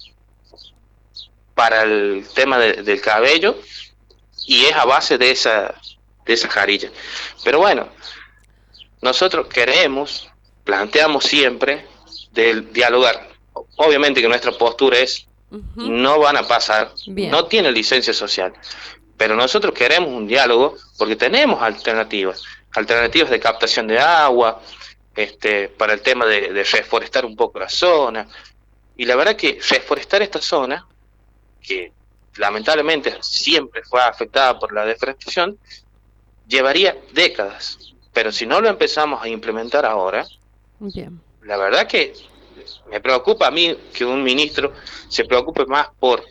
para el tema de, del cabello, y es a base de esa, de esa jarilla. Pero bueno, nosotros queremos, planteamos siempre del dialogar. Obviamente que nuestra postura es, uh-huh. no van a pasar, Bien. no tiene licencia social, pero nosotros queremos un diálogo porque tenemos alternativas, alternativas de captación de agua, este, para el tema de, de reforestar un poco la zona, y la verdad que reforestar esta zona, que lamentablemente siempre fue afectada por la deforestación, llevaría décadas, pero si no lo empezamos a implementar ahora, Bien. la verdad que me preocupa a mí que un ministro se preocupe más por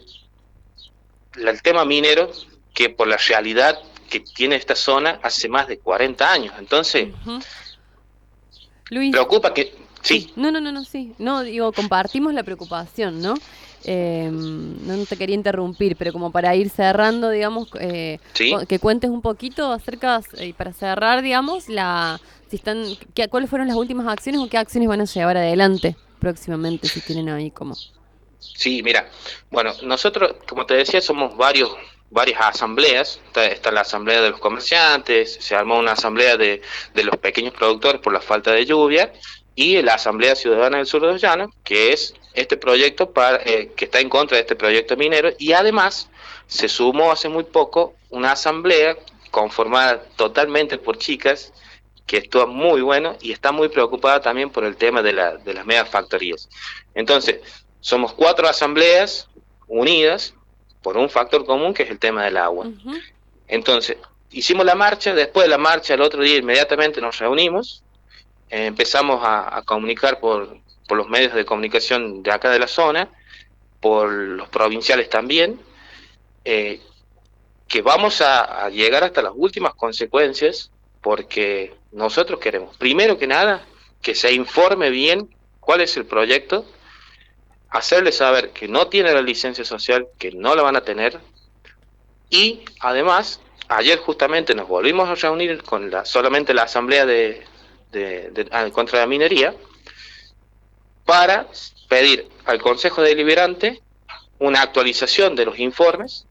el tema minero que por la realidad que tiene esta zona hace más de cuarenta años. Entonces, uh-huh. Luis, preocupa que... Sí. No, no, no, no, sí. No, digo, compartimos la preocupación, ¿no? Eh, no te quería interrumpir, pero como para ir cerrando, digamos, eh, ¿Sí? que cuentes un poquito acerca, eh, para cerrar, digamos, la si están, que, cuáles fueron las últimas acciones o qué acciones van a llevar adelante próximamente, si tienen ahí como... Sí, mira, bueno, nosotros, como te decía, somos varios varias asambleas. Está, está la asamblea de los comerciantes, se armó una asamblea de, de los pequeños productores por la falta de lluvia, y la Asamblea Ciudadana del Sur de los Llanos, que es este proyecto para, eh, que está en contra de este proyecto minero, y además se sumó hace muy poco una asamblea conformada totalmente por chicas, que estuvo muy bueno y está muy preocupada también por el tema de, la, de las megafactorías. Entonces, somos cuatro asambleas unidas por un factor común, que es el tema del agua. Uh-huh. Entonces, hicimos la marcha, después de la marcha, el otro día inmediatamente nos reunimos, eh, empezamos a, a comunicar por, por los medios de comunicación de acá de la zona, por los provinciales también, eh, que vamos a, a llegar hasta las últimas consecuencias, porque nosotros queremos, primero que nada, que se informe bien cuál es el proyecto, hacerle saber que no tiene la licencia social, que no la van a tener, y además, ayer justamente nos volvimos a reunir con la, solamente la asamblea de, de, de, de contra la minería, para pedir al Consejo Deliberante una actualización de los informes.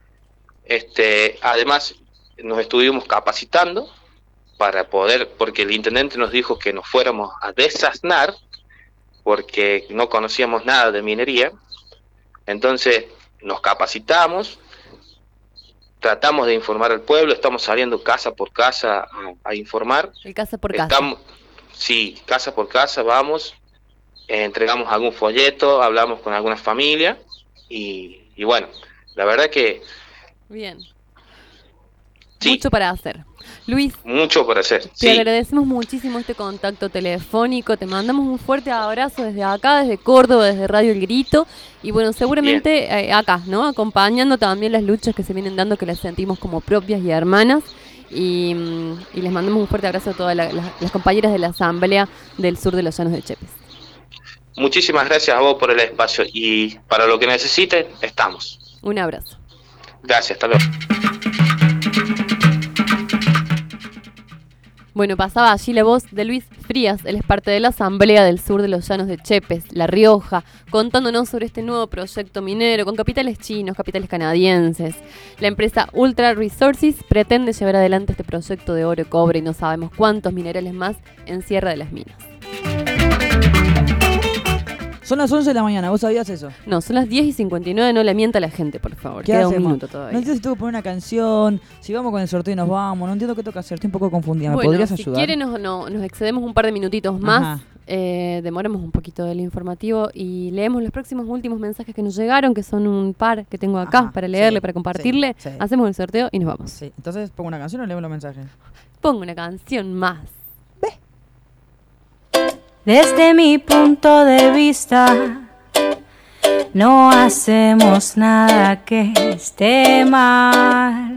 Este, además, nos estuvimos capacitando para poder, porque el intendente nos dijo que nos fuéramos a desasnar, porque no conocíamos nada de minería. Entonces nos capacitamos, tratamos de informar al pueblo, estamos saliendo casa por casa a, a informar. El casa por casa. Estamos, sí, casa por casa vamos, eh, entregamos algún folleto, hablamos con alguna familia y, y bueno, la verdad que... Bien. Sí. Mucho para hacer. Luis, mucho por hacer. Te sí. agradecemos muchísimo este contacto telefónico, te mandamos un fuerte abrazo desde acá, desde Córdoba, desde Radio El Grito, y bueno, seguramente eh, acá, ¿no? Acompañando también las luchas que se vienen dando, que las sentimos como propias y hermanas, y, y les mandamos un fuerte abrazo a todas la, la, las compañeras de la Asamblea del Sur de los Llanos de Chepes. Muchísimas gracias a vos por el espacio, y para lo que necesiten, estamos. Un abrazo. Gracias, hasta luego. Bueno, pasaba allí la voz de Luis Frías, él es parte de la Asamblea del Sur de los Llanos de Chepes, La Rioja, contándonos sobre este nuevo proyecto minero con capitales chinos, capitales canadienses. La empresa Ultra Resources pretende llevar adelante este proyecto de oro y cobre y no sabemos cuántos minerales más en Sierra de las Minas. Son las once de la mañana, ¿vos sabías eso? No, son las diez y cincuenta y nueve, no le mienta a la gente, por favor. ¿Qué Queda hacemos? un minuto todavía. No entiendo si tengo que poner una canción, si vamos con el sorteo y nos vamos, no entiendo qué toca hacer, estoy un poco confundida. ¿Me bueno, podrías si ayudar? Si quieren nos, no, nos excedemos un par de minutitos más, eh, demoramos un poquito del informativo y leemos los próximos últimos mensajes que nos llegaron, que son un par que tengo acá Ajá, para leerle, sí, para compartirle. Sí, sí. Hacemos el sorteo y nos vamos. Sí. Entonces, ¿pongo una canción o leemos los mensajes? Pongo una canción más. Ve. Desde mi punto de vista, no hacemos nada que esté mal.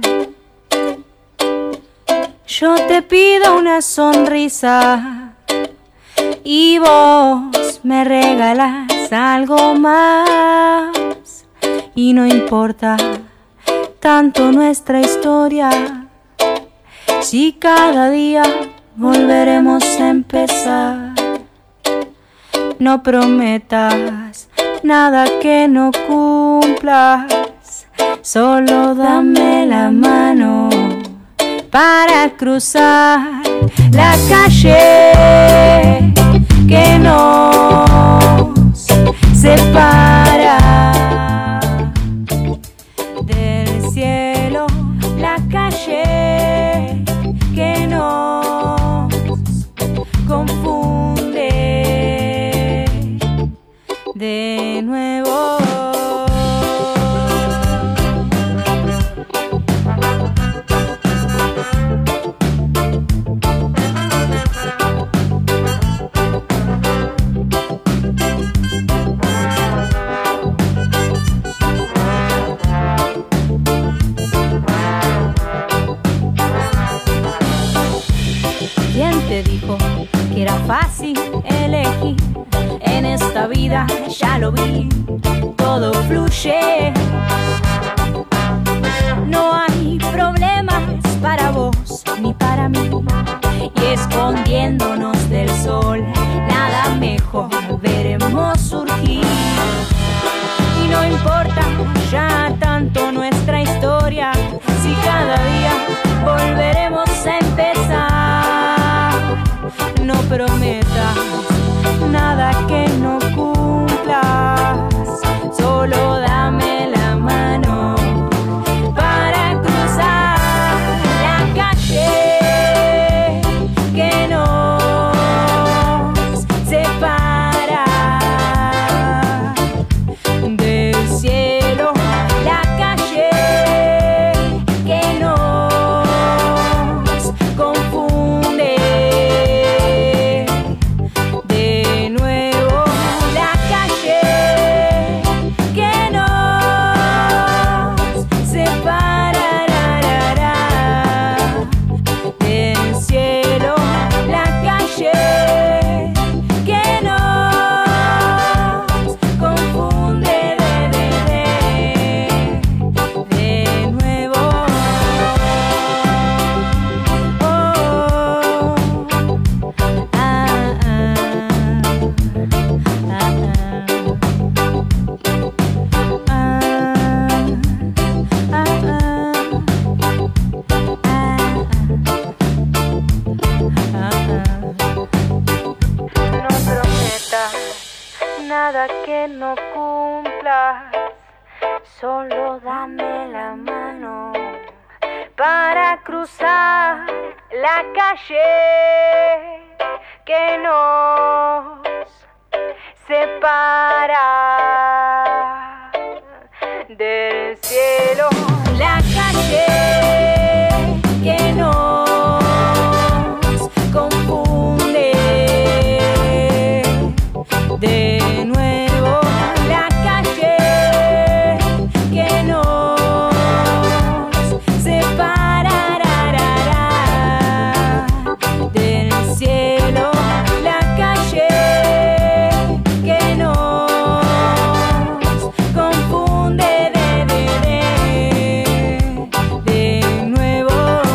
Yo te pido una sonrisa y vos me regalas algo más. Y no importa tanto nuestra historia, si cada día volveremos a empezar. No prometas nada que no cumplas, solo dame la mano para cruzar la calle que nos separa del cielo, la calle que nos confunde de nuevo. ¿Quién te dijo que era fácil elegir? En esta vida ya lo vi, todo fluye. No hay problemas para vos ni para mí. Y escondiéndonos del sol, nada mejor veremos surgir. Y no importa ya tanto nuestra historia, si cada día volveremos a empezar. No prometas nada que no cumplas, solo dame la mano para cruzar la calle que nos separa del cielo, la calle que nos confunde. Nada que no cumplas, solo dame la mano. para cruzar la calle que nos separa del cielo. La calle que nos confunde de nuevo. La calle que nos separará del cielo. La calle que nos confunde de, de, de, de nuevo.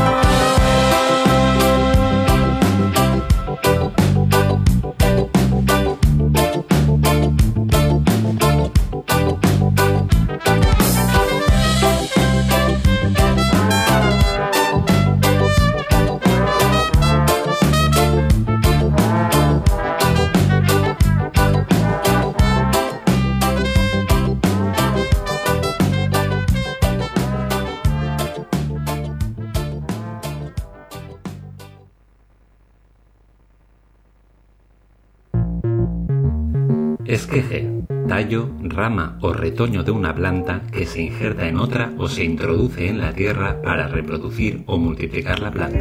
Esqueje, tallo, rama o retoño de una planta que se injerta en otra o se introduce en la tierra para reproducir o multiplicar la planta.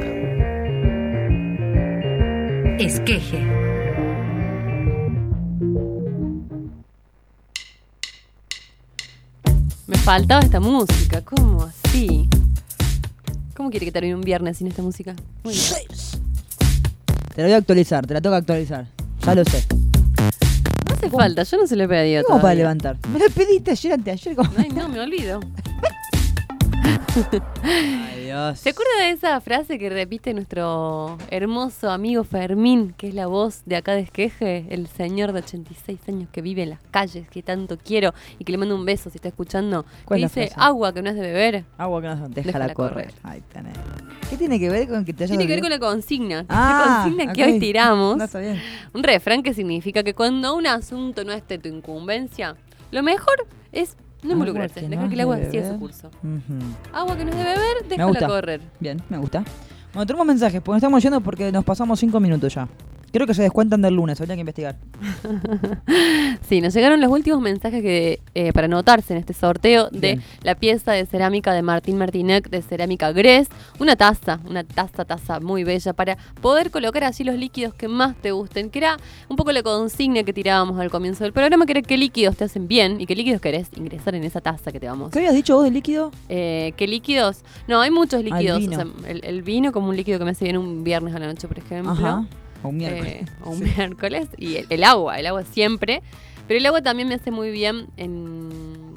Esqueje. Me faltaba esta música, ¿cómo así? ¿Cómo quiere que termine un viernes sin esta música? Muy bien. Te la voy a actualizar, te la tengo que actualizar. Ya lo sé. No hace falta, yo no se lo he pedido ¿Cómo para todavía. levantar? Me lo pediste ayer, anteayer. ¿Cómo? Ay, no, me olvido. Ay, Dios. ¿Se acuerda de esa frase que repite nuestro hermoso amigo Fermín, que es la voz de acá de Esqueje, el señor de ochenta y seis años que vive en las calles, que tanto quiero y que le mando un beso si está escuchando? ¿Cuál Que es la dice, frase? agua que no es de beber. Agua que no déjala, Déjala correr. correr. Ahí tenés. ¿Qué tiene que ver con que te hayas Tiene que ver con olvidado? la consigna. que Ah, la consigna que ok. hoy tiramos. No, está bien. Un refrán que significa que cuando un asunto no es de tu incumbencia, lo mejor es no Agua involucrarse, que dejar no que el es agua de siga su beber. curso. Ujú. Agua que no es de beber, Me déjala gusta. correr. Bien, me gusta. Bueno, tenemos mensajes, porque nos estamos yendo porque nos pasamos cinco minutos ya. Creo que se descuentan del lunes, habría que investigar. Sí, nos llegaron los últimos mensajes que eh, para anotarse en este sorteo de Bien. la pieza de cerámica de Martín Martínez de Cerámica Gres. Una taza, una taza, taza muy bella para poder colocar allí los líquidos que más te gusten, que era un poco la consigna que tirábamos al comienzo del programa, que era qué líquidos te hacen bien y qué líquidos querés ingresar en esa taza que te vamos. ¿Qué habías dicho vos de líquido? Eh, ¿Qué líquidos? No, hay muchos líquidos. vino. O sea, el, el vino como un líquido que me hace bien un viernes a la noche, por ejemplo. Ajá. O un miércoles. Eh, o un Sí. miércoles. Y el, el agua, el agua siempre. Pero el agua también me hace muy bien en,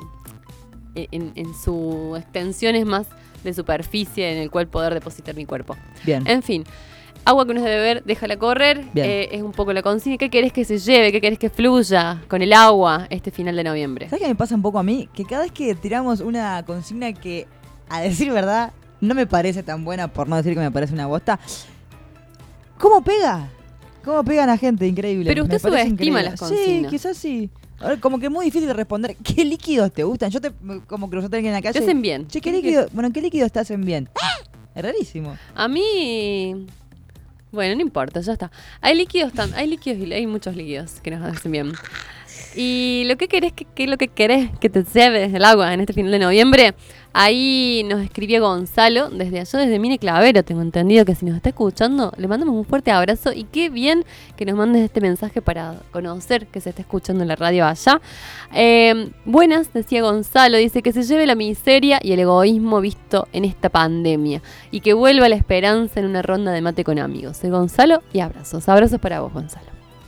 en, en su extensiones más de superficie en el cual poder depositar mi cuerpo. Bien. En fin. Agua que no es de beber, déjala correr. Bien. Eh, es un poco la consigna. ¿Qué querés que se lleve? ¿Qué querés que fluya con el agua este final de noviembre? ¿Sabes qué me pasa un poco a mí? Que cada vez que tiramos una consigna que, a decir verdad, no me parece tan buena, por no decir que me parece una bosta, ¿cómo pega? ¿Cómo pega a la gente? Increíble. Pero usted Me parece subestima increíble. las consignas. Sí, quizás sí. A ver, como que es muy difícil de responder. ¿Qué líquidos te gustan? Yo te, como que los tengo en la calle. Te hacen bien. Che, ¿qué líquido? Bueno, ¿qué líquidos te hacen bien? Es rarísimo. A mí... Bueno, no importa, ya está. Hay líquidos, tam- hay líquidos y hay muchos líquidos que nos hacen bien. Y lo que querés, que, que lo que querés que te lleve el agua en este final de noviembre, ahí nos escribió Gonzalo desde allá, desde Mine Clavero. Tengo entendido que si nos está escuchando, le mandamos un fuerte abrazo y qué bien que nos mandes este mensaje para conocer que se está escuchando en la radio allá. Eh, buenas, decía Gonzalo, dice que se lleve la miseria y el egoísmo visto en esta pandemia y que vuelva la esperanza en una ronda de mate con amigos. Soy Gonzalo y abrazos, abrazos para vos, Gonzalo.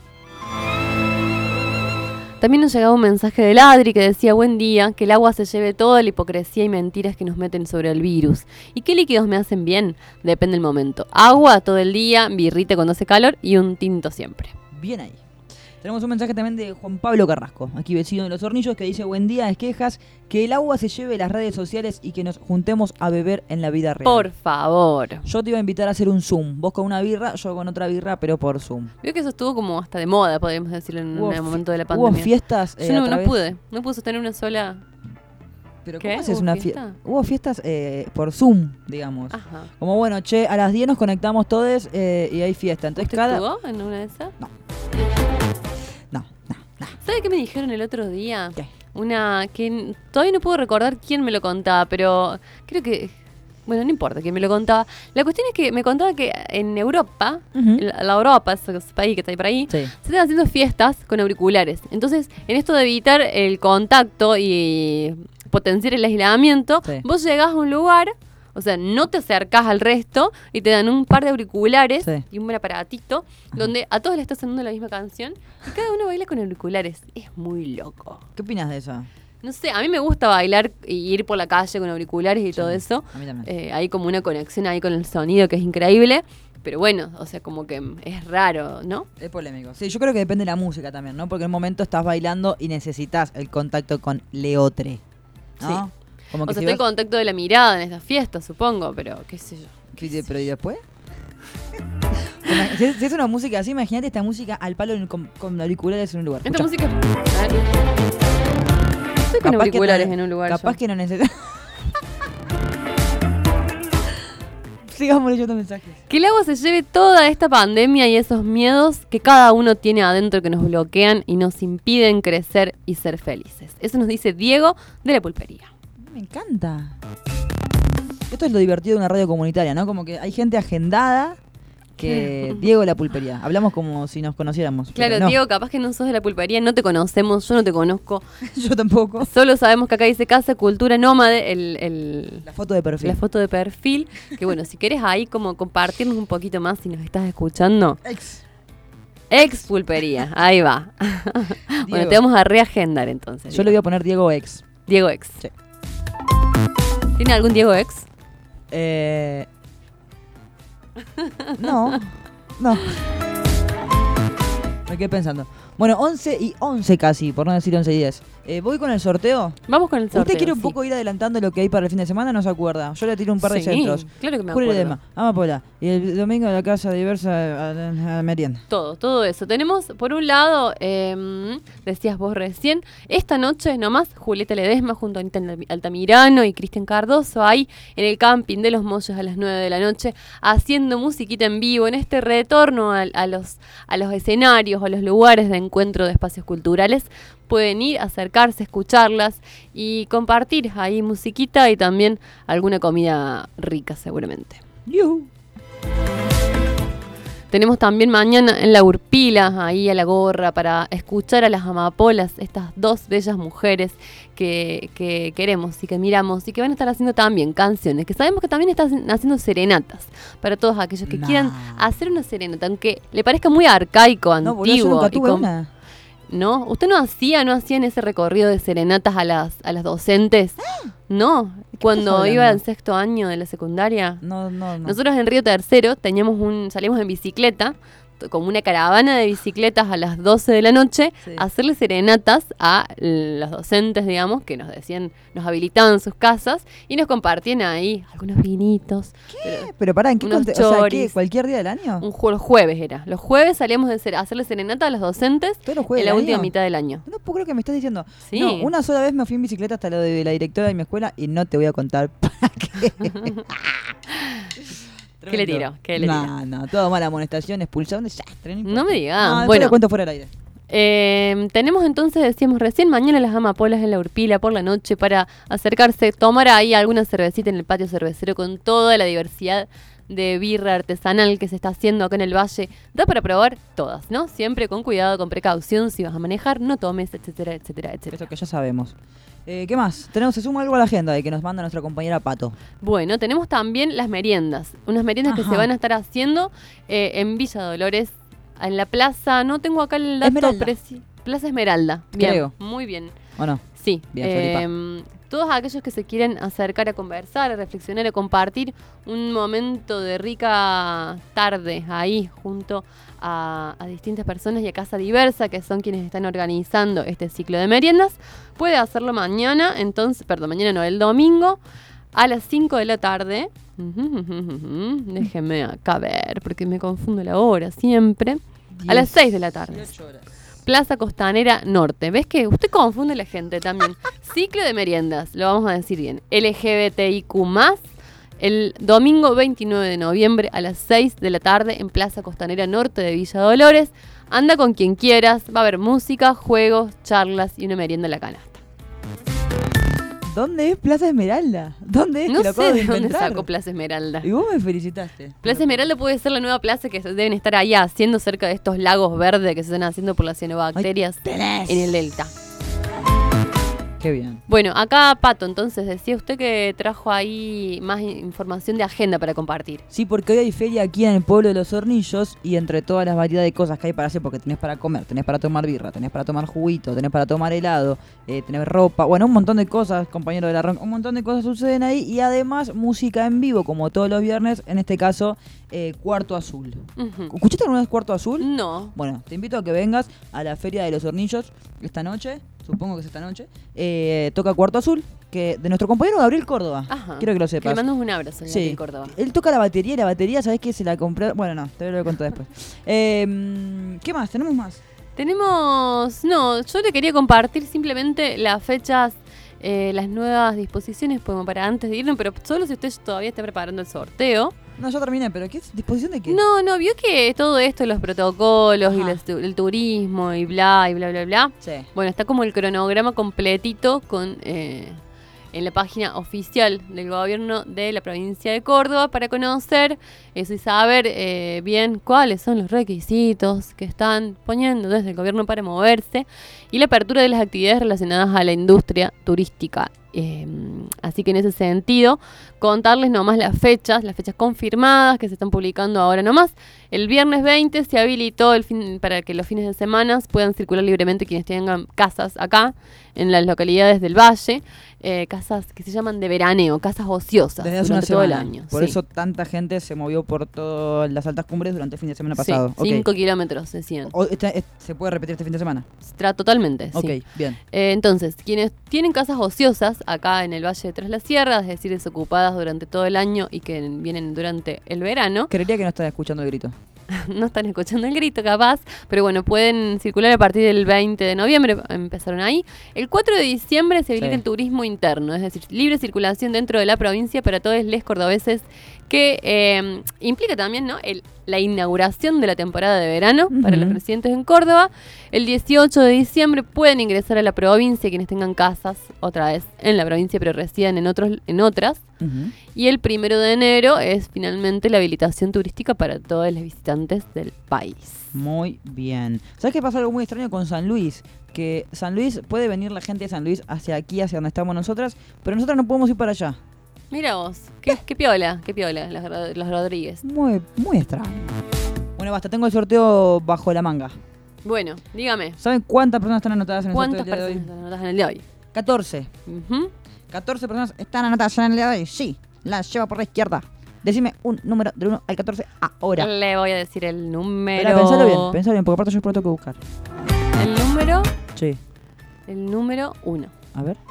También nos llegaba un mensaje del Adri que decía, buen día, que el agua se lleve toda la hipocresía y mentiras que nos meten sobre el virus. ¿Y qué líquidos me hacen bien? Depende del momento. Agua todo el día, birrita cuando hace calor y un tinto siempre. Bien ahí. Tenemos un mensaje también de Juan Pablo Carrasco, aquí vecino de Los Hornillos, que dice, buen día, Esquejas, que el agua se lleve las redes sociales y que nos juntemos a beber en la vida real. Por favor. Yo te iba a invitar a hacer un Zoom, vos con una birra, yo con otra birra, pero por Zoom. Veo que eso estuvo como hasta de moda, podríamos decirlo, en Hubo un fi- momento de la hubo pandemia. fiestas, eh, Yo no, a no través- pude, no pude sostener una sola... Pero ¿Qué? ¿cómo haces ¿Hubo una fiesta? fiesta? Hubo fiestas eh, por Zoom, digamos. Ajá. Como bueno, che, a las diez nos conectamos todos eh, y hay fiesta. Entonces ¿Usted cada... estuvo en una de esas? No. No, no, no. ¿Sabe qué me dijeron el otro día? ¿Qué? Una que n- todavía no puedo recordar quién me lo contaba, pero creo que... Bueno, no importa quién me lo contaba. La cuestión es que me contaba que en Europa, Ujú. la, la Europa, ese país que está ahí por ahí, Sí. se están haciendo fiestas con auriculares. Entonces, en esto de evitar el contacto y potenciar el aislamiento, Sí. vos llegás a un lugar, o sea, no te acercás al resto y te dan un par de auriculares Sí. y un buen aparatito donde a todos les está sonando la misma canción y cada uno baila con auriculares. Es muy loco. ¿Qué opinas de eso? No sé, a mí me gusta bailar y ir por la calle con auriculares y todo eso. A mí también. Eh, hay como una conexión ahí con el sonido que es increíble. Pero bueno, o sea, como que es raro, ¿no? Es polémico. Sí, yo creo que depende de la música también, ¿no? Porque en un momento estás bailando y necesitas el contacto con leotre, ¿no? Sí. Como O que sea, si está el vas- contacto de la mirada en estas fiestas, supongo, pero qué sé yo. ¿Qué- ¿Pero y después? Ima- si, es, si es una música así, imagínate esta música al palo en- con, con auriculares en un lugar. Esta Escuchá. música... A ver. Estoy con Capaz que auriculares no- en un lugar. Capaz yo. que no necesitas. Sigamos leyendo mensajes. Que el agua se lleve toda esta pandemia y esos miedos que cada uno tiene adentro que nos bloquean y nos impiden crecer y ser felices. Eso nos dice Diego de la Pulpería. Me encanta. Esto es lo divertido de una radio comunitaria, ¿no? Como que hay gente agendada que Diego de la Pulpería. Hablamos como si nos conociéramos. Claro, pero no. Diego, capaz que no sos de la Pulpería, no te conocemos, yo no te conozco. Yo tampoco. Solo sabemos que acá dice Casa Cultura Nómade, el, el- La foto de perfil. la foto de perfil. Que bueno, si querés ahí como compartirnos un poquito más si nos estás escuchando. Ex. Ex Pulpería, ahí va. Bueno, Diego. te vamos a reagendar entonces. Yo le voy a poner Diego Ex. Diego Ex. Sí. ¿Tiene algún Diego Ex? Eh... No, no. Me quedé pensando. Bueno, once y once casi, por no decir once y diez. Eh, ¿Voy con el sorteo? Vamos con el sorteo. ¿Usted quiere un sí. poco ir adelantando lo que hay para el fin de semana? ¿No se acuerda? Yo le tiro un par de Sí, centros. claro que me Julio acuerdo. Ledesma, Amapola. Y el domingo de la casa diversa a, a- a merienda. Todo, todo eso. Tenemos, por un lado, eh, decías vos recién, esta noche nomás Julieta Ledesma junto a Anita Altamirano y Cristian Cardoso ahí en el camping de Los Molles a las nueve de la noche haciendo musiquita en vivo en este retorno a, a los, a los escenarios, a los lugares de encuentro de espacios culturales. Pueden ir, acercarse, escucharlas y compartir ahí musiquita y también alguna comida rica seguramente. Yuhu. Tenemos también mañana en la Urpila, ahí a la gorra, para escuchar a las amapolas, estas dos bellas mujeres que, que queremos y que miramos y que van a estar haciendo también canciones, que sabemos que también están haciendo serenatas para todos aquellos que Nah. quieran hacer una serenata, aunque le parezca muy arcaico, No, boludo, yo antiguo. nunca y tuve con- una. ¿No? ¿Usted no hacía, no hacían ese recorrido de serenatas a las, a las docentes? ¿No? Cuando hablando? iba al sexto año de la secundaria. No, no, no. Nosotros en Río Tercero teníamos un, salimos en bicicleta, t- como una caravana de bicicletas a las doce de la noche, Sí. a hacerle serenatas a los docentes, digamos, que nos decían, nos habilitaban sus casas y nos compartían ahí algunos vinitos. Pero Pero pará, ¿en qué unos conte- O sea, ¿qué? choris. ¿Cualquier día del año? un jue- los jueves era. Los jueves salíamos de ser- a hacerle serenata a los docentes ¿Todos los jueves en la del última año? mitad del año. No puedo creer que me estás diciendo. Sí. No, una sola vez me fui en bicicleta hasta lo de la directora de mi escuela y no te voy a contar para qué. ¿Qué le tiró? ¿Qué le no, tiró? no, todo mal, amonestación, expulsión, desastre. No, No importa. me digas. No, después Bueno. le cuento fuera del aire. Eh, tenemos entonces, decíamos recién, mañana las amapolas en la Urpila por la noche para acercarse, tomar ahí alguna cervecita en el patio cervecero con toda la diversidad de birra artesanal que se está haciendo acá en el Valle. Da para probar todas, ¿no? Siempre con cuidado, con precaución, si vas a manejar, no tomes, etcétera, etcétera, etcétera. Eso que ya sabemos. Eh, ¿Qué más? Tenemos, se suma algo a la agenda de que nos manda nuestra compañera Pato. Bueno, tenemos también las meriendas, unas meriendas que Ajá. se van a estar haciendo eh, en Villa Dolores, en la plaza, no tengo acá el dato Esmeralda. preciso. Plaza Esmeralda, bien, Creo. muy bien. ¿O no? Sí, Bien, Floripa. em, todos aquellos que se quieren acercar a conversar, a reflexionar, a compartir un momento de rica tarde ahí junto a, a distintas personas y a Casa Diversa, que son quienes están organizando este ciclo de meriendas, puede hacerlo mañana, entonces, perdón, mañana no, el domingo a las cinco de la tarde. Ujú, ujú, ujú. Déjeme acá ver, porque me confundo la hora siempre. A las seis de la tarde. Plaza Costanera Norte. ¿Ves que usted confunde a la gente también? Ciclo de meriendas, lo vamos a decir bien. L G B T I Q más, el domingo veintinueve de noviembre a las seis de la tarde en Plaza Costanera Norte de Villa Dolores. Anda con quien quieras, va a haber música, juegos, charlas y una merienda en la canasta. ¿Dónde es Plaza Esmeralda? ¿Dónde es? No que lo sé acabo de dónde inventar? sacó Plaza Esmeralda. Y vos me felicitaste. Plaza Esmeralda puede ser la nueva plaza que se deben estar ahí haciendo cerca de estos lagos verdes que se están haciendo por las cianobacterias en el delta. Qué bien. Bueno, acá Pato, entonces decía usted que trajo ahí más información de agenda para compartir. Sí, porque hoy hay feria aquí en el pueblo de Los Hornillos y entre todas las variedades de cosas que hay para hacer, porque tenés para comer, tenés para tomar birra, tenés para tomar juguito, tenés para tomar helado, eh, tenés ropa, bueno, un montón de cosas, compañero de la ronca, un montón de cosas suceden ahí y además música en vivo, como todos los viernes, en este caso, eh, Cuarto Azul. Uh-huh. ¿Escuchaste alguna vez Cuarto Azul? No. Bueno, te invito a que vengas a la feria de Los Hornillos esta noche. Supongo que es esta noche, eh, toca Cuarto Azul, que de nuestro compañero Gabriel Córdoba. Ajá. Quiero que lo Que sepas. le mandamos un abrazo, Sí. Gabriel Córdoba. Él toca la batería y la batería, ¿sabés qué? Se la compré. Bueno, no, te lo conto después. Eh, ¿Qué más? ¿Tenemos más? Tenemos... No, yo le quería compartir simplemente las fechas, eh, las nuevas disposiciones como para antes de irnos, pero solo si usted todavía está preparando el sorteo. No, yo terminé, pero ¿qué disposición de qué? No, no, vio que todo esto, los protocolos y los, el turismo y bla, y bla, bla, bla. Sí. Bueno, está como el cronograma completito con eh, en la página oficial del gobierno de la provincia de Córdoba para conocer eso y saber eh, bien cuáles son los requisitos que están poniendo desde el gobierno para moverse y la apertura de las actividades relacionadas a la industria turística. Eh, así que en ese sentido, contarles nomás las fechas, las fechas confirmadas que se están publicando ahora nomás. El viernes veinte se habilitó el fin, para que los fines de semana puedan circular libremente quienes tengan casas acá, en las localidades del Valle, eh, casas que se llaman de veraneo, casas ociosas Desde hace durante una todo el semana. año. Por sí. eso tanta gente se movió por todas las altas cumbres durante el fin de semana Sí, pasado. cinco Ok. kilómetros decían. O- este- este- ¿Se puede repetir este fin de semana? Tra- Totalmente, Ok, sí. bien. Eh, entonces, quienes tienen casas ociosas acá en el Valle de Tras las Sierras, es decir, desocupadas durante todo el año y que vienen durante el verano, Creería que no están escuchando el grito. no están escuchando el grito capaz, pero bueno, pueden circular a partir del veinte de noviembre, empezaron ahí. El cuatro de diciembre se habilita Sí. el turismo interno, es decir, libre circulación dentro de la provincia para todos los cordobeses, que eh, implica también, ¿no?, el, la inauguración de la temporada de verano para Ujú. los residentes en Córdoba. El dieciocho de diciembre pueden ingresar a la provincia quienes tengan casas, otra vez, en la provincia, pero residan en, otros, en otras. Ujú. Y el primero de enero es finalmente la habilitación turística para todos los visitantes del país. Muy bien. ¿Sabes qué pasa algo muy extraño con San Luis? Que San Luis, puede venir la gente de San Luis hacia aquí, hacia donde estamos nosotras, pero nosotros no podemos ir para allá. Mira vos, qué, qué piola, qué piola, las, Ro- las Rodríguez. Muy, muy extraño. Bueno, basta, tengo el sorteo bajo la manga. Bueno, dígame, ¿Saben cuántas personas están anotadas en el sorteo ¿cuántas del día de hoy? personas anotadas en el de hoy? catorce. Ujú. catorce personas están anotadas en el día de hoy. Sí, las lleva por la izquierda. Decime un número del uno al catorce ahora. Le voy a decir el número... Espera, pensalo bien, pensalo bien, porque aparte yo pronto tengo que buscar. El número, Sí. el número uno. A ver.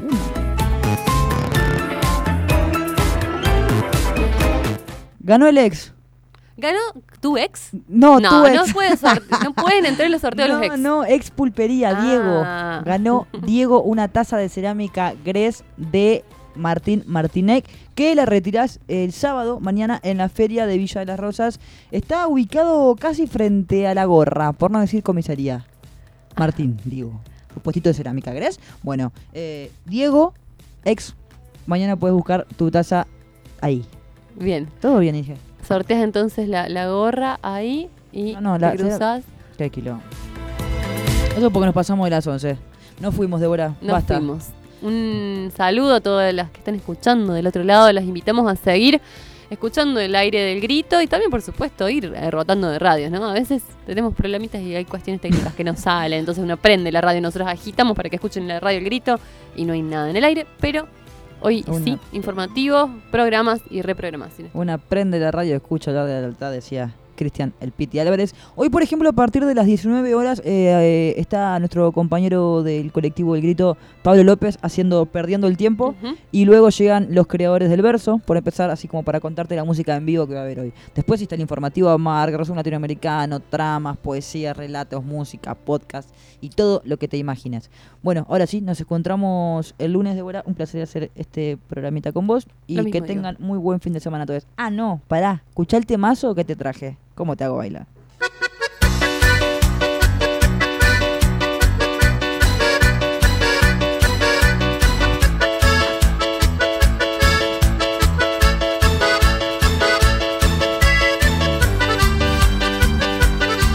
Ganó el ex. ¿Ganó tu ex? No, no, tu no, ex. puede sorte- no pueden entrar en los sorteos no, los ex. no, ex pulpería, Ah. Diego. Ganó Diego una taza de cerámica Gres de Martín Martínez, que la retirás el sábado, mañana, en la feria de Villa de las Rosas. Está ubicado casi frente a la gorra, por no decir comisaría. Martín, Diego. Un puestito de cerámica Gres. Bueno, eh, Diego, ex, mañana puedes buscar tu taza ahí. Bien. Todo bien, dije. Sorteas entonces la, la gorra ahí y No, no, la- te cruzás. Qué kilo. Eso porque nos pasamos de las once. No fuimos, Débora. Nos Basta. fuimos. Un saludo a todas las que están escuchando del otro lado. Las invitamos a seguir escuchando el aire del grito y también, por supuesto, ir eh, rotando de radios, ¿no? A veces tenemos problemitas y hay cuestiones técnicas que no salen. Entonces uno prende la radio, nosotros agitamos para que escuchen la radio el grito y no hay nada en el aire. Pero hoy Una- sí, informativos, programas y reprogramaciones. Una prende la radio, escucha hablar de la lealtad, decía Cristian El Piti Álvarez. Hoy, por ejemplo, a partir de las diecinueve horas eh, eh, está nuestro compañero del colectivo El Grito, Pablo López, haciendo Perdiendo el Tiempo. Uh-huh. Y luego llegan los creadores del verso, por empezar, así como para contarte la música en vivo que va a haber hoy. Después está el informativo Amarga, resumen latinoamericano, tramas, poesía, relatos, música, podcast y todo lo que te imagines. Bueno, ahora sí, nos encontramos el lunes, Débora. Un placer hacer este programita con vos y que tengan digo. muy buen fin de semana todos. Ah, no, pará, escuchá el temazo que te traje. ¿Cómo te hago bailar?